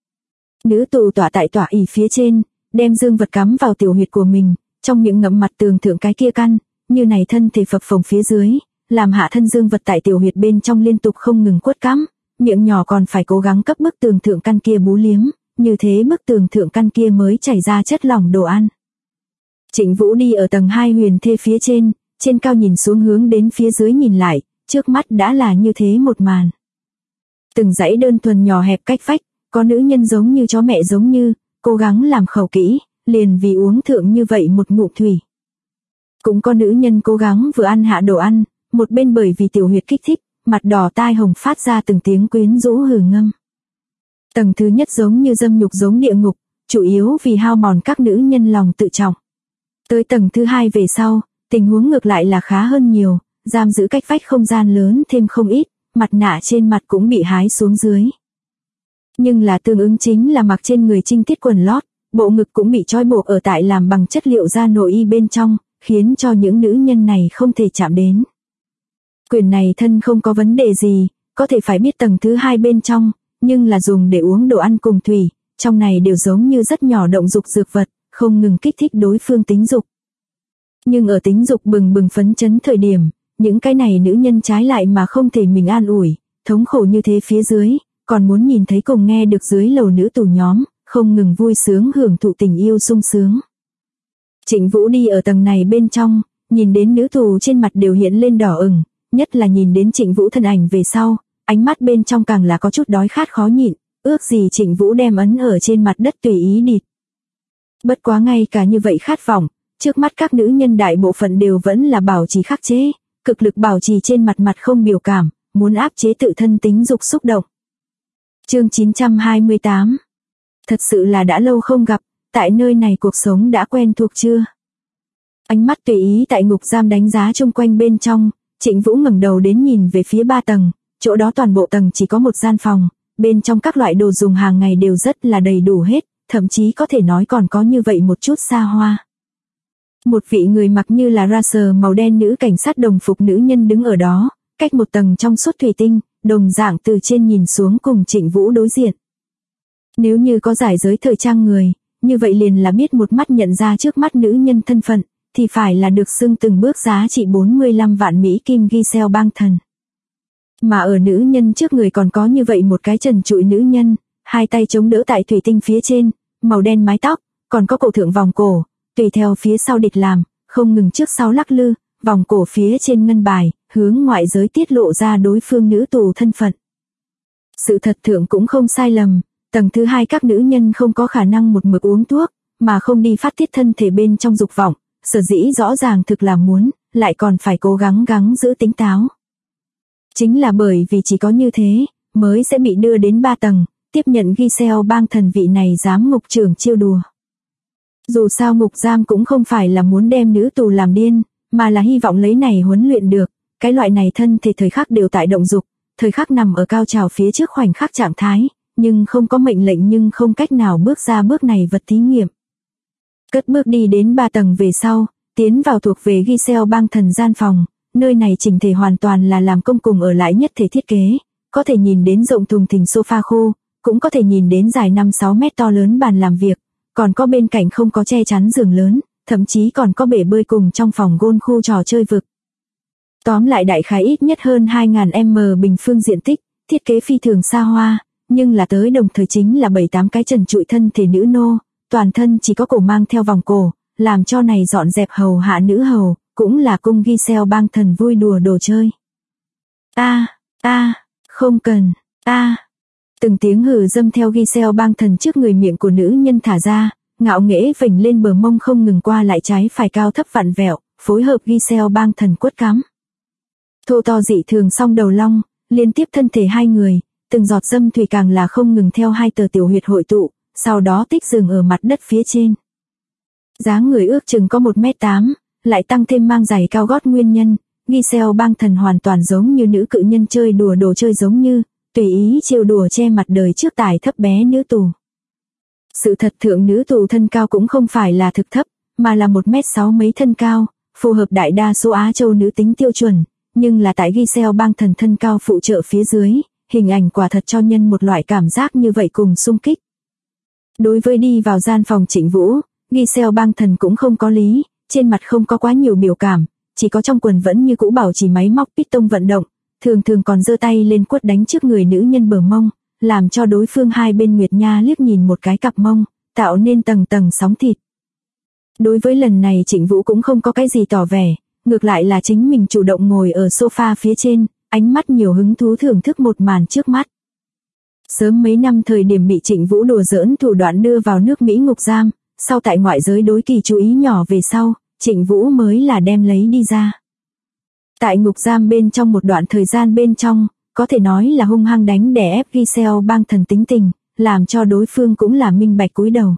Nữ tù tọa tại tọa ỷ phía trên, đem dương vật cắm vào tiểu huyệt của mình, trong miệng ngậm mặt tường thượng cái kia căn, như này thân thể phập phồng phía dưới, làm hạ thân dương vật tại tiểu huyệt bên trong liên tục không ngừng quất cắm, miệng nhỏ còn phải cố gắng cấp bức tường thượng căn kia bú liếm, như thế bức tường thượng căn kia mới chảy ra chất lỏng đồ ăn. Trịnh Vũ đi ở tầng 2 huyền thê phía trên cao nhìn xuống hướng đến phía dưới nhìn lại, trước mắt đã là như thế một màn. Từng dãy đơn thuần nhỏ hẹp cách vách, có nữ nhân giống như chó mẹ giống như, cố gắng làm khẩu kỹ, liền vì uống thượng như vậy một ngụm thủy. Cũng có nữ nhân cố gắng vừa ăn hạ đồ ăn, một bên bởi vì tiểu huyệt kích thích, mặt đỏ tai hồng phát ra từng tiếng quyến rũ hừ ngâm. Tầng thứ nhất giống như dâm nhục giống địa ngục, chủ yếu vì hao mòn các nữ nhân lòng tự trọng. Tới tầng thứ hai về sau, tình huống ngược lại là khá hơn nhiều, giam giữ cách vách không gian lớn thêm không ít, mặt nạ trên mặt cũng bị hái xuống dưới. Nhưng là tương ứng chính là mặc trên người trinh tiết quần lót, bộ ngực cũng bị trói buộc ở tại làm bằng chất liệu da nội y bên trong, khiến cho những nữ nhân này không thể chạm đến. Quyền này thân không có vấn đề gì, có thể phải biết tầng thứ hai bên trong, nhưng là dùng để uống đồ ăn cùng thủy, trong này đều giống như rất nhỏ động dục dược vật, không ngừng kích thích đối phương tính dục. Nhưng ở tính dục bừng bừng phấn chấn thời điểm, những cái này nữ nhân trái lại mà không thể mình an ủi, thống khổ như thế phía dưới, còn muốn nhìn thấy cùng nghe được dưới lầu nữ tù nhóm, không ngừng vui sướng hưởng thụ tình yêu sung sướng. Trịnh Vũ đi ở tầng này bên trong, nhìn đến nữ tù trên mặt đều hiện lên đỏ ửng, nhất là nhìn đến Trịnh Vũ thân ảnh về sau, ánh mắt bên trong càng là có chút đói khát khó nhịn, ước gì Trịnh Vũ đem ấn ở trên mặt đất tùy ý địt. Bất quá ngay cả như vậy khát vọng, trước mắt các nữ nhân đại bộ phận đều vẫn là bảo trì khắc chế, cực lực bảo trì trên mặt không biểu cảm, muốn áp chế tự thân tính dục xúc động. Chương 928 Thật sự là đã lâu không gặp, tại nơi này cuộc sống đã quen thuộc chưa? Ánh mắt tùy ý tại ngục giam đánh giá chung quanh bên trong, Trịnh Vũ ngẩng đầu đến nhìn về phía 3 tầng, chỗ đó toàn bộ tầng chỉ có một gian phòng, bên trong các loại đồ dùng hàng ngày đều rất là đầy đủ hết, thậm chí có thể nói còn có như vậy một chút xa hoa. Một vị người mặc như là racer màu đen nữ cảnh sát đồng phục nữ nhân đứng ở đó, cách một tầng trong suốt thủy tinh, đồng dạng từ trên nhìn xuống cùng Trịnh Vũ đối diện. Nếu như có giải giới thời trang người, như vậy liền là biết một mắt nhận ra trước mắt nữ nhân thân phận, thì phải là được xưng từng bước giá trị 45 vạn Mỹ Kim Giselle Bangton. Mà ở nữ nhân trước người còn có như vậy một cái trần trụi nữ nhân, hai tay chống đỡ tại thủy tinh phía trên, màu đen mái tóc, còn có cổ thượng vòng cổ, tùy theo phía sau địch làm, không ngừng trước sau lắc lư, vòng cổ phía trên ngân bài, hướng ngoại giới tiết lộ ra đối phương nữ tù thân phận. Sự thật thượng cũng không sai lầm, tầng thứ 2 các nữ nhân không có khả năng một mực uống thuốc, mà không đi phát tiết thân thể bên trong dục vọng, sở dĩ rõ ràng thực là muốn, lại còn phải cố gắng giữ tỉnh táo. Chính là bởi vì chỉ có như thế, mới sẽ bị đưa đến 3 tầng, tiếp nhận Giselle Bangton vị này giám ngục trưởng chiêu đùa. Dù sao ngục giam cũng không phải là muốn đem nữ tù làm điên, mà là hy vọng lấy này huấn luyện được, cái loại này thân thể thời khắc đều tại động dục, thời khắc nằm ở cao trào phía trước khoảnh khắc trạng thái, nhưng không có mệnh lệnh nhưng không cách nào bước ra bước này vật thí nghiệm. Cất bước đi đến 3 tầng về sau, tiến vào thuộc về Giselle Bangton gian phòng, nơi này chỉnh thể hoàn toàn là làm công cùng ở lại nhất thể thiết kế, có thể nhìn đến rộng thùng thình sofa khô, cũng có thể nhìn đến dài 5-6 mét to lớn bàn làm việc, còn có bên cạnh không có che chắn giường lớn, thậm chí còn có bể bơi cùng trong phòng gôn khu trò chơi vực. Tóm lại đại khái ít nhất hơn 2000m bình phương diện tích, thiết kế phi thường xa hoa, nhưng là tới đồng thời chính là 7-8 cái trần trụi thân thể nữ nô, toàn thân chỉ có cổ mang theo vòng cổ, làm cho này dọn dẹp hầu hạ nữ hầu, cũng là cung Giselle Bangton vui đùa đồ chơi. Không cần, Từng tiếng hừ dâm theo Giselle Bangton trước người miệng của nữ nhân thả ra, ngạo nghễ vểnh lên bờ mông không ngừng qua lại trái phải cao thấp vặn vẹo, phối hợp Giselle Bangton quất cắm. Thô to dị thường song đầu long, liên tiếp thân thể hai người, từng giọt dâm thủy càng là không ngừng theo hai tờ tiểu huyệt hội tụ, sau đó tích dừng ở mặt đất phía trên. Dáng người ước chừng có 1m8, lại tăng thêm mang giày cao gót nguyên nhân, Giselle Bangton hoàn toàn giống như nữ cự nhân chơi đùa đồ chơi giống như, tùy ý trêu đùa che mặt đời trước tài thấp bé nữ tù. Sự thật thượng nữ tù thân cao cũng không phải là thực thấp, mà là 1m6 mấy thân cao, phù hợp đại đa số Á Châu nữ tính tiêu chuẩn, nhưng là tại Giselle Bangton thân cao phụ trợ phía dưới, hình ảnh quả thật cho nhân một loại cảm giác như vậy cùng xung kích. Đối với đi vào gian phòng Trịnh Vũ, Giselle Bangton cũng không có lý, trên mặt không có quá nhiều biểu cảm, chỉ có trong quần vẫn như cũ bảo trì máy móc piston vận động, thường còn giơ tay lên quất đánh trước người nữ nhân bờ mông, làm cho đối phương hai bên nguyệt nha liếc nhìn một cái cặp mông, tạo nên tầng tầng sóng thịt. Đối với lần này Trịnh Vũ cũng không có cái gì tỏ vẻ, ngược lại là chính mình chủ động ngồi ở sofa phía trên, ánh mắt nhiều hứng thú thưởng thức một màn trước mắt. Sớm mấy năm thời điểm bị Trịnh Vũ đùa giỡn thủ đoạn đưa vào nước Mỹ ngục giam, sau tại ngoại giới đối kỳ chú ý nhỏ về sau, Trịnh Vũ mới là đem lấy đi ra. Tại ngục giam bên trong một đoạn thời gian bên trong, có thể nói là hung hăng đánh đè ép Giselle Bangton tính tình, làm cho đối phương cũng là minh bạch cúi đầu.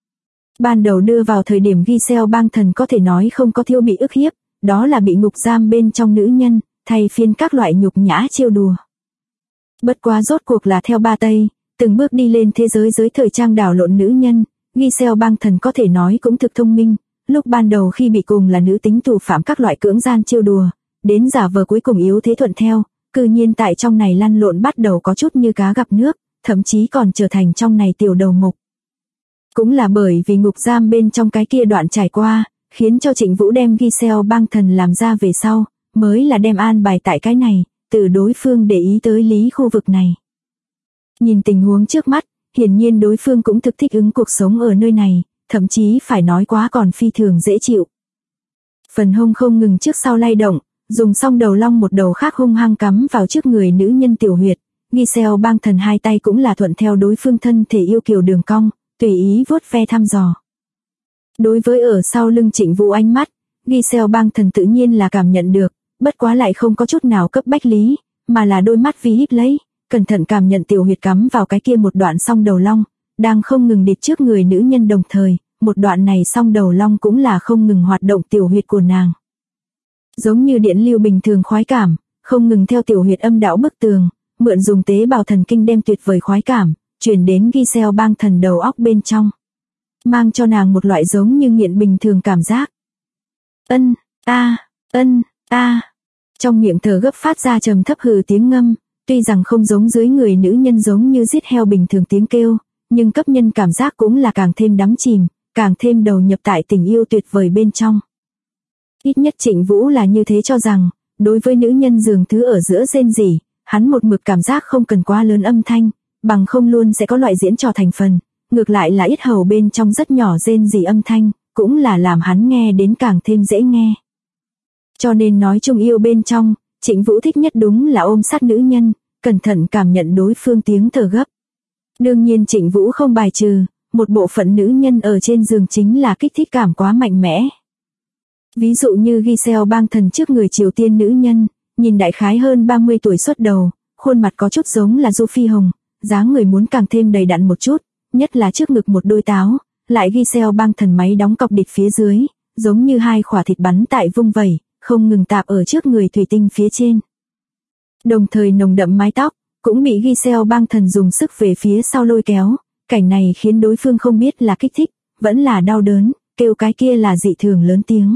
Ban đầu đưa vào thời điểm Giselle Bangton có thể nói không có thiếu bị ức hiếp, đó là bị ngục giam bên trong nữ nhân, thay phiên các loại nhục nhã trêu đùa. Bất quá rốt cuộc là theo ba Tây, từng bước đi lên thế giới thời trang đảo lộn nữ nhân, Giselle Bangton có thể nói cũng thực thông minh, lúc ban đầu khi bị cùng là nữ tính tù phạm các loại cưỡng gian trêu đùa, đến giả vờ cuối cùng yếu thế thuận theo, cư nhiên tại trong này lăn lộn bắt đầu có chút như cá gặp nước, thậm chí còn trở thành trong này tiểu đầu mục. Cũng là bởi vì ngục giam bên trong cái kia đoạn trải qua, khiến cho Trịnh Vũ đem Giselle Bangton làm ra về sau, mới là đem an bài tại cái này, từ đối phương để ý tới lý khu vực này. Nhìn tình huống trước mắt, hiển nhiên đối phương cũng thực thích ứng cuộc sống ở nơi này, thậm chí phải nói quá còn phi thường dễ chịu. Phần hông không ngừng trước sau lay động, dùng xong đầu long một đầu khác hung hăng cắm vào trước người nữ nhân tiểu huyệt, Giselle Bangton hai tay cũng là thuận theo đối phương thân thể yêu kiều đường cong, tùy ý vuốt ve thăm dò. Đối với ở sau lưng Trịnh Vũ ánh mắt, Giselle Bangton tự nhiên là cảm nhận được, bất quá lại không có chút nào cấp bách lý, mà là đôi mắt vi híp lấy, cẩn thận cảm nhận tiểu huyệt cắm vào cái kia một đoạn song đầu long, đang không ngừng địt trước người nữ nhân, đồng thời, một đoạn này song đầu long cũng là không ngừng hoạt động tiểu huyệt của nàng. Giống như điện lưu bình thường khoái cảm, không ngừng theo tiểu huyệt âm đạo bức tường, mượn dùng tế bào thần kinh đem tuyệt vời khoái cảm, chuyển đến Giselle bang thần đầu óc bên trong. Mang cho nàng một loại giống như nghiện bình thường cảm giác. Trong miệng thở gấp phát ra trầm thấp hừ tiếng ngâm, tuy rằng không giống dưới người nữ nhân giống như giết heo bình thường tiếng kêu, nhưng cấp nhân cảm giác cũng là càng thêm đắm chìm, càng thêm đầu nhập tại tình yêu tuyệt vời bên trong. Ít nhất Trịnh Vũ là như thế cho rằng, đối với nữ nhân giường thứ ở giữa rên rỉ, hắn một mực cảm giác không cần quá lớn âm thanh, bằng không luôn sẽ có loại diễn trò thành phần, ngược lại là yết hầu bên trong rất nhỏ rên rỉ âm thanh, cũng là làm hắn nghe đến càng thêm dễ nghe. Cho nên nói chung yêu bên trong, Trịnh Vũ thích nhất đúng là ôm sát nữ nhân, cẩn thận cảm nhận đối phương tiếng thở gấp. Đương nhiên Trịnh Vũ không bài trừ, một bộ phận nữ nhân ở trên giường chính là kích thích cảm quá mạnh mẽ. Ví dụ như Giselle bang thần trước người Triều Tiên nữ nhân, nhìn đại khái hơn 30 tuổi xuất đầu, khuôn mặt có chút giống là Du Phi Hồng, dáng người muốn càng thêm đầy đặn một chút, nhất là trước ngực một đôi táo, lại Giselle bang thần máy đóng cọc địch phía dưới, giống như hai khỏa thịt bắn tại vung vẩy, không ngừng tạp ở trước người thủy tinh phía trên. Đồng thời nồng đậm mái tóc, cũng bị Giselle bang thần dùng sức về phía sau lôi kéo, cảnh này khiến đối phương không biết là kích thích, vẫn là đau đớn, kêu cái kia là dị thường lớn tiếng.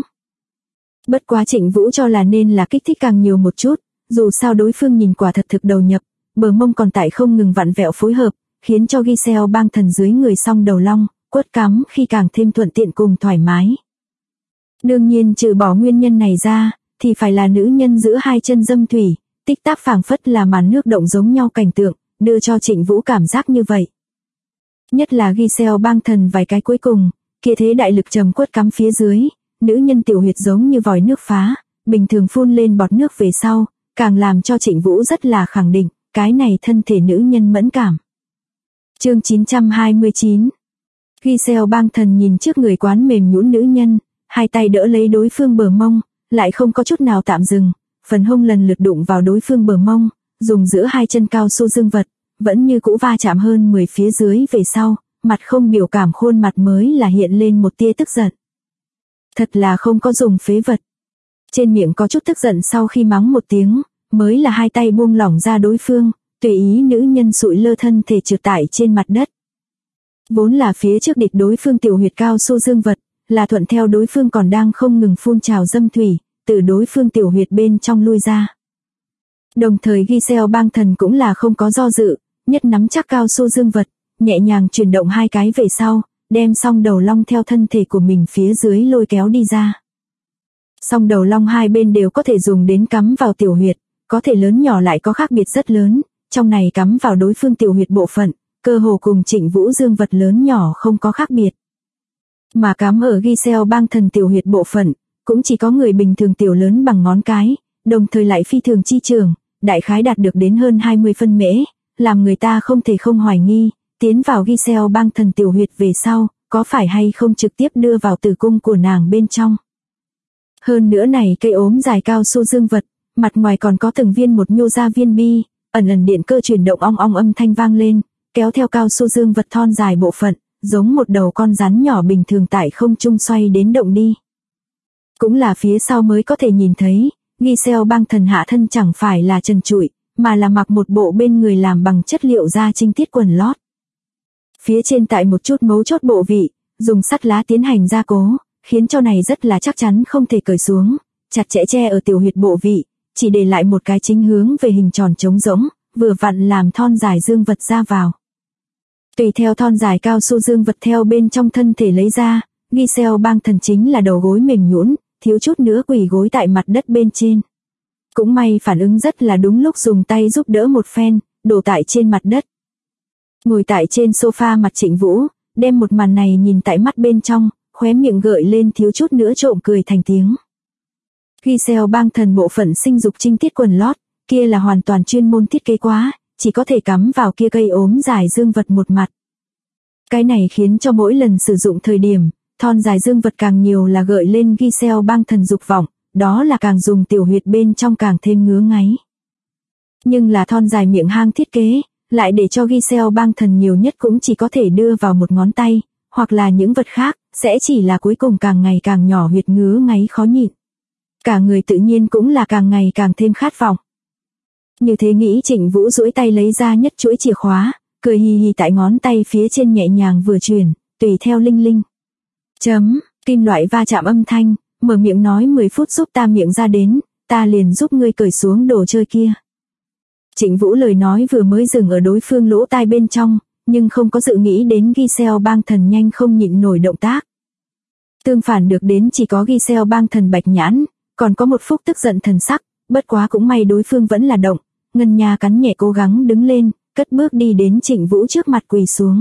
Bất quá Trịnh Vũ cho là nên là kích thích càng nhiều một chút, dù sao đối phương nhìn quả thật thực đầu nhập, bờ mông còn tại không ngừng vặn vẹo phối hợp, khiến cho Giselle bang thần dưới người song đầu long, quất cắm khi càng thêm thuận tiện cùng thoải mái. Đương nhiên trừ bỏ nguyên nhân này ra, thì phải là nữ nhân giữ hai chân dâm thủy, tích tắc phảng phất là màn nước động giống nhau cảnh tượng, đưa cho Trịnh Vũ cảm giác như vậy. Nhất là Giselle bang thần vài cái cuối cùng, kia thế đại lực trầm quất cắm phía dưới, nữ nhân tiểu huyệt giống như vòi nước phá, bình thường phun lên bọt nước về sau, càng làm cho Trịnh Vũ rất là khẳng định, cái này thân thể nữ nhân mẫn cảm. Chương 929. Giselle bang thần nhìn trước người quán mềm nhũn nữ nhân, hai tay đỡ lấy đối phương bờ mông, lại không có chút nào tạm dừng, phần hông lần lượt đụng vào đối phương bờ mông, dùng giữa hai chân cao su dương vật, vẫn như cũ va chạm hơn 10 phía dưới về sau, mặt không biểu cảm khuôn mặt mới là hiện lên một tia tức giận. Thật là không có dùng phế vật. Trên miệng có chút tức giận sau khi mắng một tiếng, mới là hai tay buông lỏng ra đối phương, tùy ý nữ nhân sụi lơ thân thể trượt tải trên mặt đất. Vốn là phía trước địch đối phương tiểu huyệt cao su dương vật, là thuận theo đối phương còn đang không ngừng phun trào dâm thủy, từ đối phương tiểu huyệt bên trong lui ra. Đồng thời Giselle bang thần cũng là không có do dự, nhất nắm chắc cao su dương vật, nhẹ nhàng chuyển động hai cái về sau, đem song đầu long theo thân thể của mình phía dưới lôi kéo đi ra. Song đầu long hai bên đều có thể dùng đến cắm vào tiểu huyệt, có thể lớn nhỏ lại có khác biệt rất lớn, trong này cắm vào đối phương tiểu huyệt bộ phận, cơ hồ cùng Trịnh Vũ dương vật lớn nhỏ không có khác biệt. Mà cắm ở Giselle bang thần tiểu huyệt bộ phận, cũng chỉ có người bình thường tiểu lớn bằng ngón cái, đồng thời lại phi thường chi trường, đại khái đạt được đến hơn 20 phân mễ, làm người ta không thể không hoài nghi, tiến vào Giselle bang thần tiểu huyệt về sau, có phải hay không trực tiếp đưa vào tử cung của nàng bên trong. Hơn nữa này cây ốm dài cao su dương vật, mặt ngoài còn có từng viên một nhô ra viên bi, ẩn ẩn điện cơ chuyển động ong ong âm thanh vang lên, kéo theo cao su dương vật thon dài bộ phận, giống một đầu con rắn nhỏ bình thường tại không trung xoay đến động đi. Cũng là phía sau mới có thể nhìn thấy, Giselle bang thần hạ thân chẳng phải là trần trụi, mà là mặc một bộ bên người làm bằng chất liệu da trinh tiết quần lót. Phía trên tại một chút mấu chốt bộ vị, dùng sắt lá tiến hành gia cố, khiến cho này rất là chắc chắn không thể cởi xuống, chặt chẽ che ở tiểu huyệt bộ vị, chỉ để lại một cái chính hướng về hình tròn trống rỗng, vừa vặn làm thon dài dương vật ra vào. Tùy theo thon dài cao su dương vật theo bên trong thân thể lấy ra, Giselle bang thần chính là đầu gối mềm nhũn, thiếu chút nữa quỳ gối tại mặt đất bên trên. Cũng may phản ứng rất là đúng lúc dùng tay giúp đỡ một phen, đổ tại trên mặt đất. Ngồi tại trên sofa mặt Trịnh Vũ, đem một màn này nhìn tại mắt bên trong, khóe miệng gợi lên thiếu chút nữa trộm cười thành tiếng. Giselle bang thần bộ phận sinh dục trinh tiết quần lót, kia là hoàn toàn chuyên môn thiết kế quá, chỉ có thể cắm vào kia cây ốm dài dương vật một mặt. Cái này khiến cho mỗi lần sử dụng thời điểm, thon dài dương vật càng nhiều là gợi lên Giselle bang thần dục vọng, đó là càng dùng tiểu huyệt bên trong càng thêm ngứa ngáy. Nhưng là thon dài miệng hang thiết kế, lại để cho Giselle bang thần nhiều nhất cũng chỉ có thể đưa vào một ngón tay, hoặc là những vật khác, sẽ chỉ là cuối cùng càng ngày càng nhỏ huyệt ngứa ngáy khó nhịn. Cả người tự nhiên cũng là càng ngày càng thêm khát vọng. Như thế nghĩ Trịnh Vũ duỗi tay lấy ra nhất chuỗi chìa khóa, cười hì hì tại ngón tay phía trên nhẹ nhàng vừa chuyển, tùy theo linh linh. Kim loại va chạm âm thanh, mở miệng nói 10 phút giúp ta miệng ra đến, ta liền giúp ngươi cởi xuống đồ chơi kia. Trịnh Vũ lời nói vừa mới dừng ở đối phương lỗ tai bên trong, nhưng không có dự nghĩ đến Giselle bang thần nhanh không nhịn nổi động tác. Tương phản được đến chỉ có Giselle bang thần bạch nhãn, còn có một phút tức giận thần sắc, bất quá cũng may đối phương vẫn là động, Ngân Nha cắn nhẹ cố gắng đứng lên, cất bước đi đến Trịnh Vũ trước mặt quỳ xuống.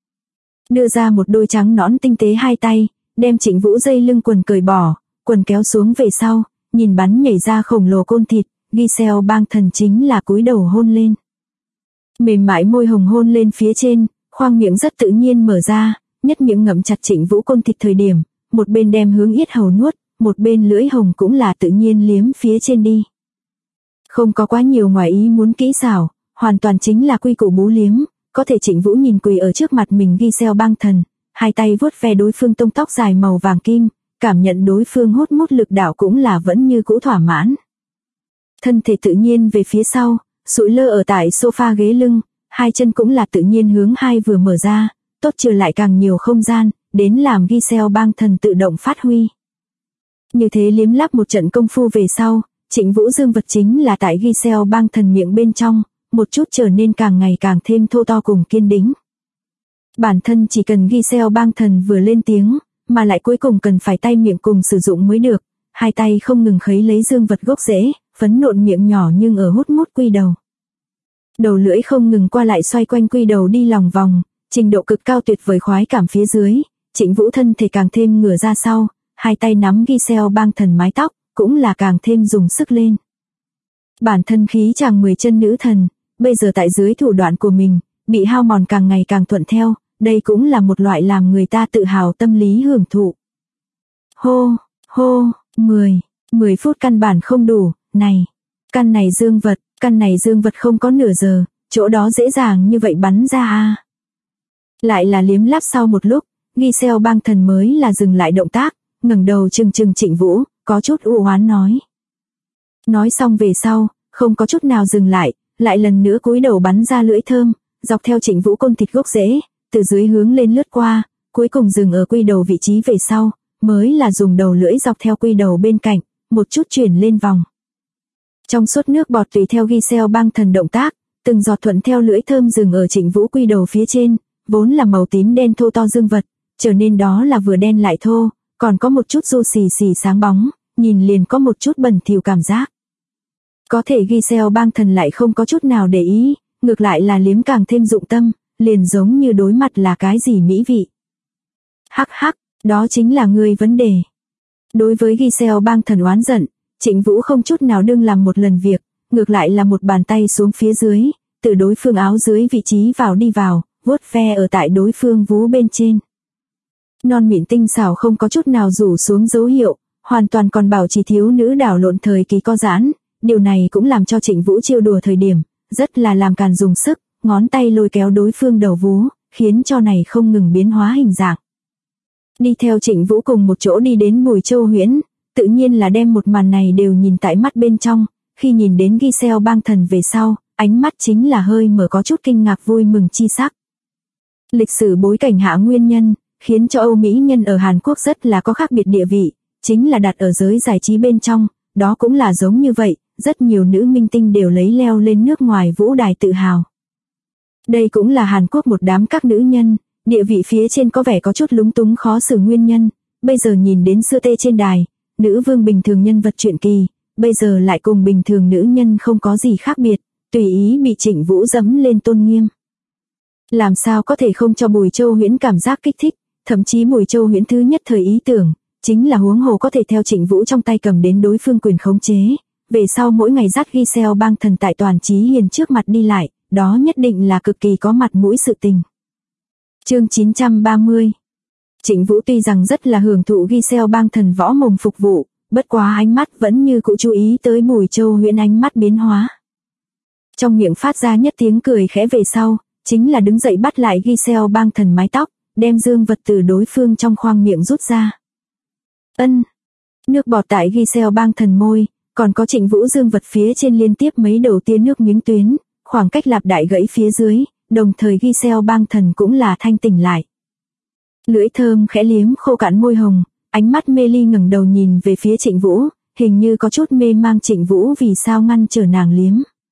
Đưa ra một đôi trắng nõn tinh tế hai tay, đem Trịnh Vũ dây lưng quần cởi bỏ, quần kéo xuống về sau, nhìn bắn nhảy ra khổng lồ côn thịt, Giselle bang thần chính là cúi đầu hôn lên. Mềm mại môi hồng hôn lên phía trên, khoang miệng rất tự nhiên mở ra, nhất miệng ngậm chặt Trịnh Vũ côn thịt thời điểm, một bên đem hướng yết hầu nuốt, một bên lưỡi hồng cũng là tự nhiên liếm phía trên đi. Không có quá nhiều ngoài ý muốn kỹ xảo, hoàn toàn chính là quy củ bú liếm, có thể Trịnh Vũ nhìn quỳ ở trước mặt mình Giselle bang thần, hai tay vuốt ve đối phương tông tóc dài màu vàng kim, cảm nhận đối phương hút mút lực đạo cũng là vẫn như cũ thỏa mãn. Thân thể tự nhiên về phía sau, sụi lơ ở tại sofa ghế lưng, hai chân cũng là tự nhiên hướng hai vừa mở ra, tốt trừ lại càng nhiều không gian, đến làm Giselle bang thần tự động phát huy. Như thế liếm lắp một trận công phu về sau, Trịnh Vũ dương vật chính là tại Giselle bang thần miệng bên trong, một chút trở nên càng ngày càng thêm thô to cùng kiên đĩnh. Bản thân chỉ cần Giselle bang thần vừa lên tiếng, mà lại cuối cùng cần phải tay miệng cùng sử dụng mới được, hai tay không ngừng khấy lấy dương vật gốc rễ, phấn nộn miệng nhỏ nhưng ở hút mút quy đầu. Đầu lưỡi không ngừng qua lại xoay quanh quy đầu đi lòng vòng, trình độ cực cao tuyệt vời khoái cảm phía dưới, Trịnh Vũ thân thể càng thêm ngửa ra sau, hai tay nắm Giselle bang thần mái tóc, cũng là càng thêm dùng sức lên. Bản thân khí chàng 10 chân nữ thần, bây giờ tại dưới thủ đoạn của mình, bị hao mòn càng ngày càng thuận theo, đây cũng là một loại làm người ta tự hào tâm lý hưởng thụ. Hô, 10 phút căn bản không đủ, căn này dương vật không có nửa giờ, chỗ đó dễ dàng như vậy bắn ra à. Lại là liếm láp sau một lúc, Giselle bang thần mới là dừng lại động tác, ngẩng đầu trừng Trịnh Vũ, có chút u oán nói. Nói xong về sau, không có chút nào dừng lại lần nữa cúi đầu bắn ra lưỡi thơm, dọc theo Trịnh Vũ côn thịt gốc rễ, từ dưới hướng lên lướt qua, cuối cùng dừng ở quy đầu vị trí về sau, mới là dùng đầu lưỡi dọc theo quy đầu bên cạnh, một chút chuyển lên vòng. Trong suốt nước bọt tùy theo Giselle bang thần động tác, từng giọt thuận theo lưỡi thơm dừng ở Trịnh Vũ quy đầu phía trên, vốn là màu tím đen thô to dương vật, trở nên đó là vừa đen lại thô, còn có một chút ru xì xì sáng bóng, nhìn liền có một chút bẩn thỉu cảm giác. Có thể Giselle bang thần lại không có chút nào để ý, ngược lại là liếm càng thêm dụng tâm, liền giống như đối mặt là cái gì mỹ vị. Hắc, đó chính là ngươi vấn đề. Đối với Giselle bang thần oán giận, Trịnh Vũ không chút nào đương làm một lần việc, ngược lại là một bàn tay xuống phía dưới, từ đối phương áo dưới vị trí đi vào, vuốt ve ở tại đối phương vú bên trên. Non mịn tinh xảo không có chút nào rủ xuống dấu hiệu, hoàn toàn còn bảo trì thiếu nữ đảo lộn thời kỳ co giãn, điều này cũng làm cho Trịnh Vũ trêu đùa thời điểm, rất là làm càn dùng sức, ngón tay lôi kéo đối phương đầu vú, khiến cho này không ngừng biến hóa hình dạng. Đi theo Trịnh Vũ cùng một chỗ đi đến Bùi Châu Huyễn, tự nhiên là đem một màn này đều nhìn tại mắt bên trong, khi nhìn đến Giselle bang thần về sau, ánh mắt chính là hơi mở có chút kinh ngạc vui mừng chi sắc. Lịch sử bối cảnh hạ nguyên nhân, khiến cho Âu Mỹ nhân ở Hàn Quốc rất là có khác biệt địa vị, chính là đặt ở giới giải trí bên trong, đó cũng là giống như vậy, rất nhiều nữ minh tinh đều lấy leo lên nước ngoài vũ đài tự hào. Đây cũng là Hàn Quốc một đám các nữ nhân, địa vị phía trên có vẻ có chút lúng túng khó xử nguyên nhân, bây giờ nhìn đến xưa tê trên đài, nữ vương bình thường nhân vật truyện kỳ, bây giờ lại cùng bình thường nữ nhân không có gì khác biệt, tùy ý bị Trịnh Vũ dẫm lên tôn nghiêm. Làm sao có thể không cho Bùi Châu Huyễn cảm giác kích thích, thậm chí Bùi Châu Huyễn thứ nhất thời ý tưởng, chính là huống hồ có thể theo Trịnh Vũ trong tay cầm đến đối phương quyền khống chế, về sau mỗi ngày dắt Giselle bang thần tại Toàn Chí Hiền trước mặt đi lại, đó nhất định là cực kỳ có mặt mũi sự tình. Chương 930. Trịnh Vũ tuy rằng rất là hưởng thụ Giselle bang thần võ mồm phục vụ, bất quá ánh mắt vẫn như cũ chú ý tới Bùi Châu Huyễn ánh mắt biến hóa. Trong miệng phát ra nhất tiếng cười khẽ về sau, chính là đứng dậy bắt lại Giselle bang thần mái tóc, đem dương vật từ đối phương trong khoang miệng rút ra. Ân. Nước bọt tại Giselle bang thần môi, còn có Trịnh Vũ dương vật phía trên liên tiếp mấy đầu tia nước miếng tuyến, khoảng cách lạp đại gãy phía dưới, đồng thời Giselle bang thần cũng là thanh tỉnh lại. Lưỡi thơm khẽ liếm khô cạn môi hồng, ánh mắt mê ly ngẩng đầu nhìn về phía Trịnh Vũ, hình như có chút mê mang Trịnh Vũ vì sao ngăn trở nàng liếm.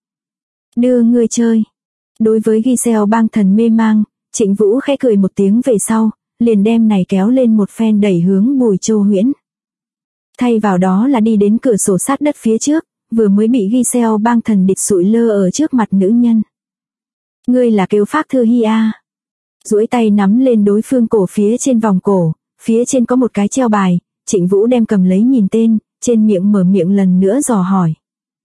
Đưa ngươi chơi. Đối với Giselle bang thần mê mang, Trịnh Vũ khẽ cười một tiếng về sau, liền đem này kéo lên một phen đẩy hướng Bùi Châu Huyễn. Thay vào đó là đi đến cửa sổ sát đất phía trước, vừa mới bị Giselle bang thần địch sụi lơ ở trước mặt nữ nhân. Ngươi là kêu Phác Thư Hy a? Duỗi tay nắm lên đối phương cổ phía trên vòng cổ, phía trên có một cái treo bài, Trịnh Vũ đem cầm lấy nhìn tên, trên miệng mở miệng lần nữa dò hỏi.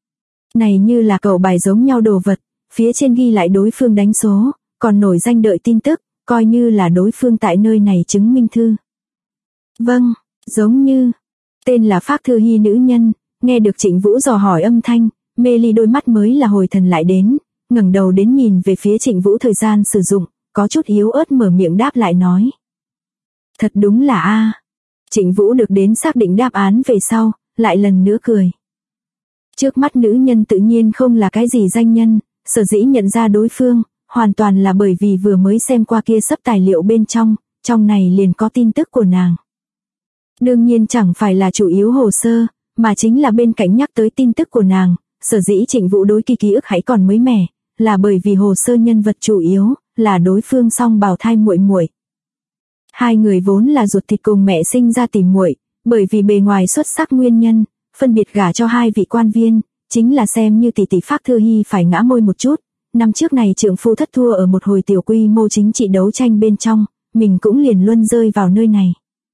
Này như là cậu bài giống nhau đồ vật, phía trên ghi lại đối phương đánh số, còn nổi danh đợi tin tức, coi như là đối phương tại nơi này chứng minh thư. Vâng, giống như, tên là Phác Thư Hy nữ nhân, nghe được Trịnh Vũ dò hỏi âm thanh, mê ly đôi mắt mới là hồi thần lại đến, ngẩng đầu đến nhìn về phía Trịnh Vũ thời gian sử dụng, có chút yếu ớt mở miệng đáp lại nói. Thật đúng là a. Trịnh Vũ được đến xác định đáp án về sau, lại lần nữa cười. Trước mắt nữ nhân tự nhiên không là cái gì danh nhân, sở dĩ nhận ra đối phương, hoàn toàn là bởi vì vừa mới xem qua kia sấp tài liệu bên trong này liền có tin tức của nàng. Đương nhiên chẳng phải là chủ yếu hồ sơ, mà chính là bên cạnh nhắc tới tin tức của nàng, sở dĩ Trịnh Vũ đối ký ức hãy còn mới mẻ, là bởi vì hồ sơ nhân vật chủ yếu là đối phương song bào thai muội muội. Hai người vốn là ruột thịt cùng mẹ sinh ra tỉ muội, bởi vì bề ngoài xuất sắc nguyên nhân, phân biệt gả cho hai vị quan viên, chính là xem như tỷ tỷ Phác Thư Hy phải ngã môi một chút. Năm trước này trượng phu thất thua ở một hồi tiểu quy mô chính trị đấu tranh bên trong, mình cũng liền luân rơi vào nơi này.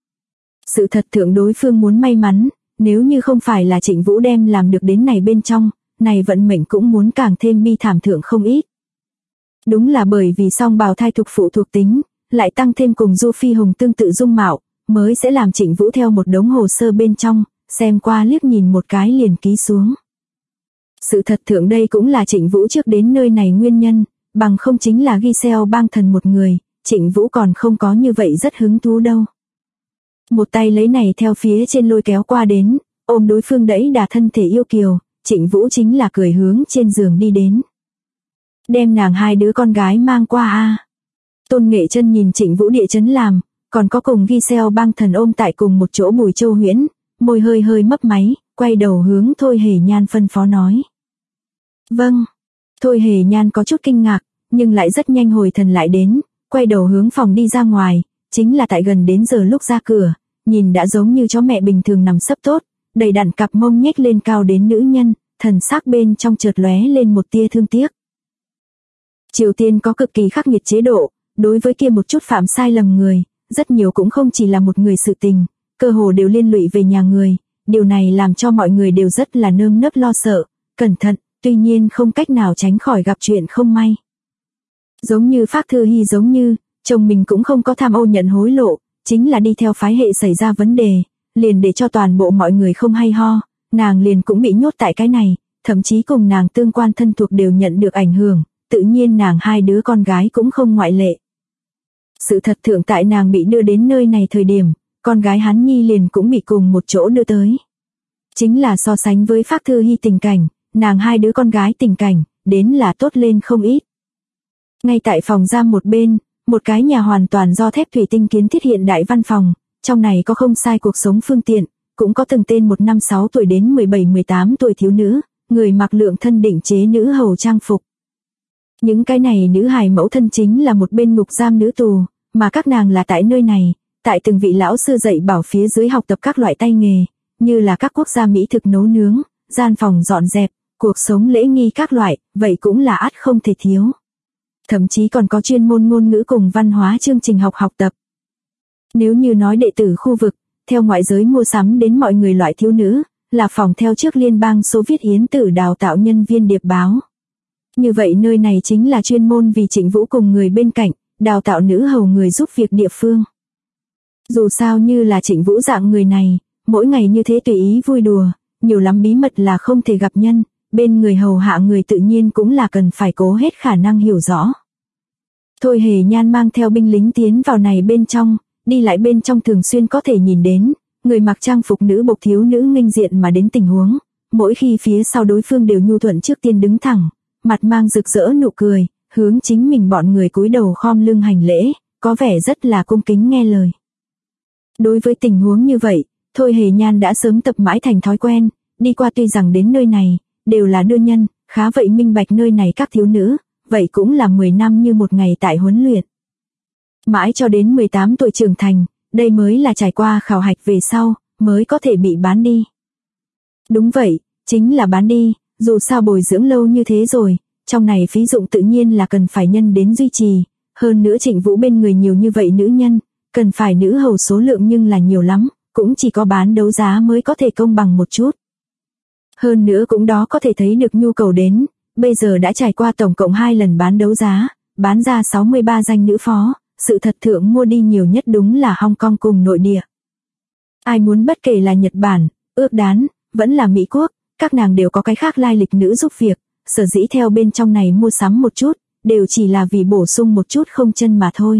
Sự thật thượng đối phương muốn may mắn, nếu như không phải là Trịnh Vũ đem làm được đến này bên trong, này vận mệnh cũng muốn càng thêm bi thảm thượng không ít. Đúng là bởi vì song bào thai thuộc phụ thuộc tính, lại tăng thêm cùng Du Phi Hồng tương tự dung mạo, mới sẽ làm Trịnh Vũ theo một đống hồ sơ bên trong, xem qua liếc nhìn một cái liền ký xuống. Sự thật thượng đây cũng là Trịnh Vũ trước đến nơi này nguyên nhân, bằng không chính là Giselle bang thần một người, Trịnh Vũ còn không có như vậy rất hứng thú đâu. Một tay lấy này theo phía trên lôi kéo qua đến, ôm đối phương đẩy đà thân thể yêu kiều, Trịnh Vũ chính là cười hướng trên giường đi đến. Đem nàng hai đứa con gái mang qua a. Tôn Nghệ Chân nhìn Trịnh Vũ địa chấn làm, còn có cùng Giselle bang thần ôm tại cùng một chỗ Bùi Châu Huyễn, môi hơi hơi mấp máy, quay đầu hướng Thôi Hề Nhan phân phó nói. Vâng. Thôi Hề Nhan có chút kinh ngạc, nhưng lại rất nhanh hồi thần lại đến, quay đầu hướng phòng đi ra ngoài, chính là tại gần đến giờ lúc ra cửa, nhìn đã giống như chó mẹ bình thường nằm sấp tốt, đầy đặn cặp mông nhếch lên cao đến nữ nhân, thần sắc bên trong chợt lóe lên một tia thương tiếc. Triều Tiên có cực kỳ khắc nghiệt chế độ, đối với kia một chút phạm sai lầm người, rất nhiều cũng không chỉ là một người sự tình, cơ hồ đều liên lụy về nhà người, điều này làm cho mọi người đều rất là nơm nớp lo sợ, cẩn thận, tuy nhiên không cách nào tránh khỏi gặp chuyện không may. Giống như Phác Thư Hy giống như, chồng mình cũng không có tham ô nhận hối lộ, chính là đi theo phái hệ xảy ra vấn đề, liền để cho toàn bộ mọi người không hay ho, nàng liền cũng bị nhốt tại cái này, thậm chí cùng nàng tương quan thân thuộc đều nhận được ảnh hưởng, tự nhiên nàng hai đứa con gái cũng không ngoại lệ. Sự thật thượng tại nàng bị đưa đến nơi này thời điểm, con gái hắn nhi liền cũng bị cùng một chỗ đưa tới. Chính là so sánh với Phác Thư Hy tình cảnh, nàng hai đứa con gái tình cảnh, đến là tốt lên không ít. Ngay tại phòng giam một bên, một cái nhà hoàn toàn do thép thủy tinh kiến thiết hiện đại văn phòng, trong này có không sai cuộc sống phương tiện, cũng có từng tên 1-5-6 tuổi đến 17-18 tuổi thiếu nữ, người mặc lượng thân định chế nữ hầu trang phục. Những cái này nữ hài mẫu thân chính là một bên ngục giam nữ tù, mà các nàng là tại nơi này, tại từng vị lão sư dạy bảo phía dưới học tập các loại tay nghề, như là các quốc gia mỹ thực nấu nướng, gian phòng dọn dẹp, cuộc sống lễ nghi các loại, vậy cũng là ắt không thể thiếu. Thậm chí còn có chuyên môn ngôn ngữ cùng văn hóa chương trình học tập. Nếu như nói đệ tử khu vực, theo ngoại giới mua sắm đến mọi người loại thiếu nữ, là phòng theo trước Liên bang Xô Viết Yến Tử đào tạo nhân viên điệp báo. Như vậy nơi này chính là chuyên môn vì Trịnh Vũ cùng người bên cạnh, đào tạo nữ hầu người giúp việc địa phương. Dù sao như là Trịnh Vũ dạng người này, mỗi ngày như thế tùy ý vui đùa, nhiều lắm bí mật là không thể gặp nhân, bên người hầu hạ người tự nhiên cũng là cần phải cố hết khả năng hiểu rõ. Thôi Hề Nhan mang theo binh lính tiến vào này bên trong, đi lại bên trong thường xuyên có thể nhìn đến, người mặc trang phục nữ bộc thiếu nữ nghênh diện mà đến tình huống, mỗi khi phía sau đối phương đều nhu thuận trước tiên đứng thẳng, mặt mang rực rỡ nụ cười, hướng chính mình bọn người cúi đầu khom lưng hành lễ, có vẻ rất là cung kính nghe lời. Đối với tình huống như vậy, Thôi Hề Nhan đã sớm tập mãi thành thói quen, đi qua tuy rằng đến nơi này, đều là đưa nhân, khá vậy minh bạch nơi này các thiếu nữ, vậy cũng là 10 năm như một ngày tại huấn luyện. Mãi cho đến 18 tuổi trưởng thành, đây mới là trải qua khảo hạch về sau, mới có thể bị bán đi. Đúng vậy, chính là bán đi, dù sao bồi dưỡng lâu như thế rồi, trong này phí dụng tự nhiên là cần phải nhân đến duy trì, hơn nữa Trịnh Vũ bên người nhiều như vậy nữ nhân, cần phải nữ hầu số lượng nhưng là nhiều lắm, cũng chỉ có bán đấu giá mới có thể công bằng một chút. Hơn nữa cũng đó có thể thấy được nhu cầu đến, bây giờ đã trải qua tổng cộng 2 lần bán đấu giá, bán ra 63 danh nữ phó, sự thật thượng mua đi nhiều nhất đúng là Hong Kong cùng nội địa. Ai muốn bất kể là Nhật Bản, ước đán, vẫn là Mỹ Quốc, các nàng đều có cái khác lai lịch nữ giúp việc, sở dĩ theo bên trong này mua sắm một chút, đều chỉ là vì bổ sung một chút không chân mà thôi.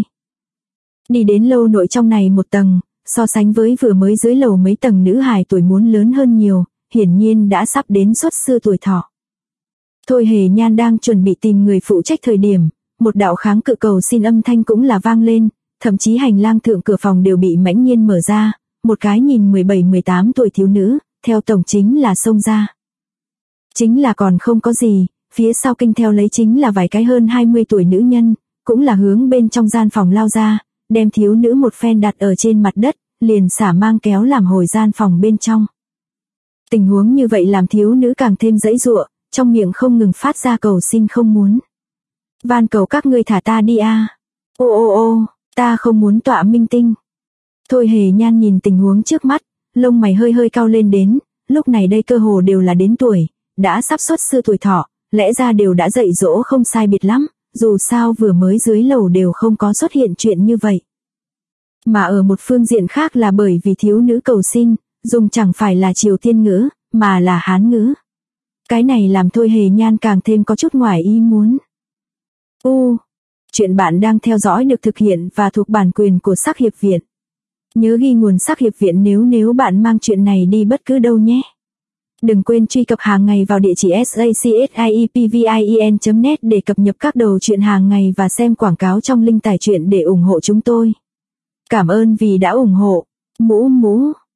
Đi đến lâu nội trong này một tầng, so sánh với vừa mới dưới lầu mấy tầng nữ hài tuổi muốn lớn hơn nhiều, hiển nhiên đã sắp đến xuất sư tuổi thọ. Thôi Hề Nhan đang chuẩn bị tìm người phụ trách thời điểm, một đạo kháng cự cầu xin âm thanh cũng là vang lên, thậm chí hành lang thượng cửa phòng đều bị mãnh nhiên mở ra, một cái nhìn 17-18 tuổi thiếu nữ, theo tổng chính là xông ra. Chính là còn không có gì, phía sau kinh theo lấy chính là vài cái hơn 20 tuổi nữ nhân, cũng là hướng bên trong gian phòng lao ra, đem thiếu nữ một phen đặt ở trên mặt đất, liền xả mang kéo làm hồi gian phòng bên trong. Tình huống như vậy làm thiếu nữ càng thêm giãy giụa, trong miệng không ngừng phát ra cầu xin không muốn. Van cầu các ngươi thả ta đi a. Ô ô ô, ta không muốn tọa minh tinh. Thôi Hề Nhan nhìn tình huống trước mắt, lông mày hơi hơi cau lên đến, lúc này đây cơ hồ đều là đến tuổi, đã sắp xuất sư tuổi thọ, lẽ ra đều đã dạy dỗ không sai biệt lắm, dù sao vừa mới dưới lầu đều không có xuất hiện chuyện như vậy. Mà ở một phương diện khác là bởi vì thiếu nữ cầu xin, dùng chẳng phải là Triều Tiên ngữ, mà là Hán ngữ. Cái này làm Thôi Hề Nhan càng thêm có chút ngoài ý muốn. Chuyện bạn đang theo dõi được thực hiện và thuộc bản quyền của Sắc Hiệp Viện. Nhớ ghi nguồn Sắc Hiệp Viện nếu bạn mang chuyện này đi bất cứ đâu nhé. Đừng quên truy cập hàng ngày vào địa chỉ sacshiepvien.net để cập nhật các đầu truyện hàng ngày và xem quảng cáo trong link tải truyện để ủng hộ chúng tôi. Cảm ơn vì đã ủng hộ. Mũ.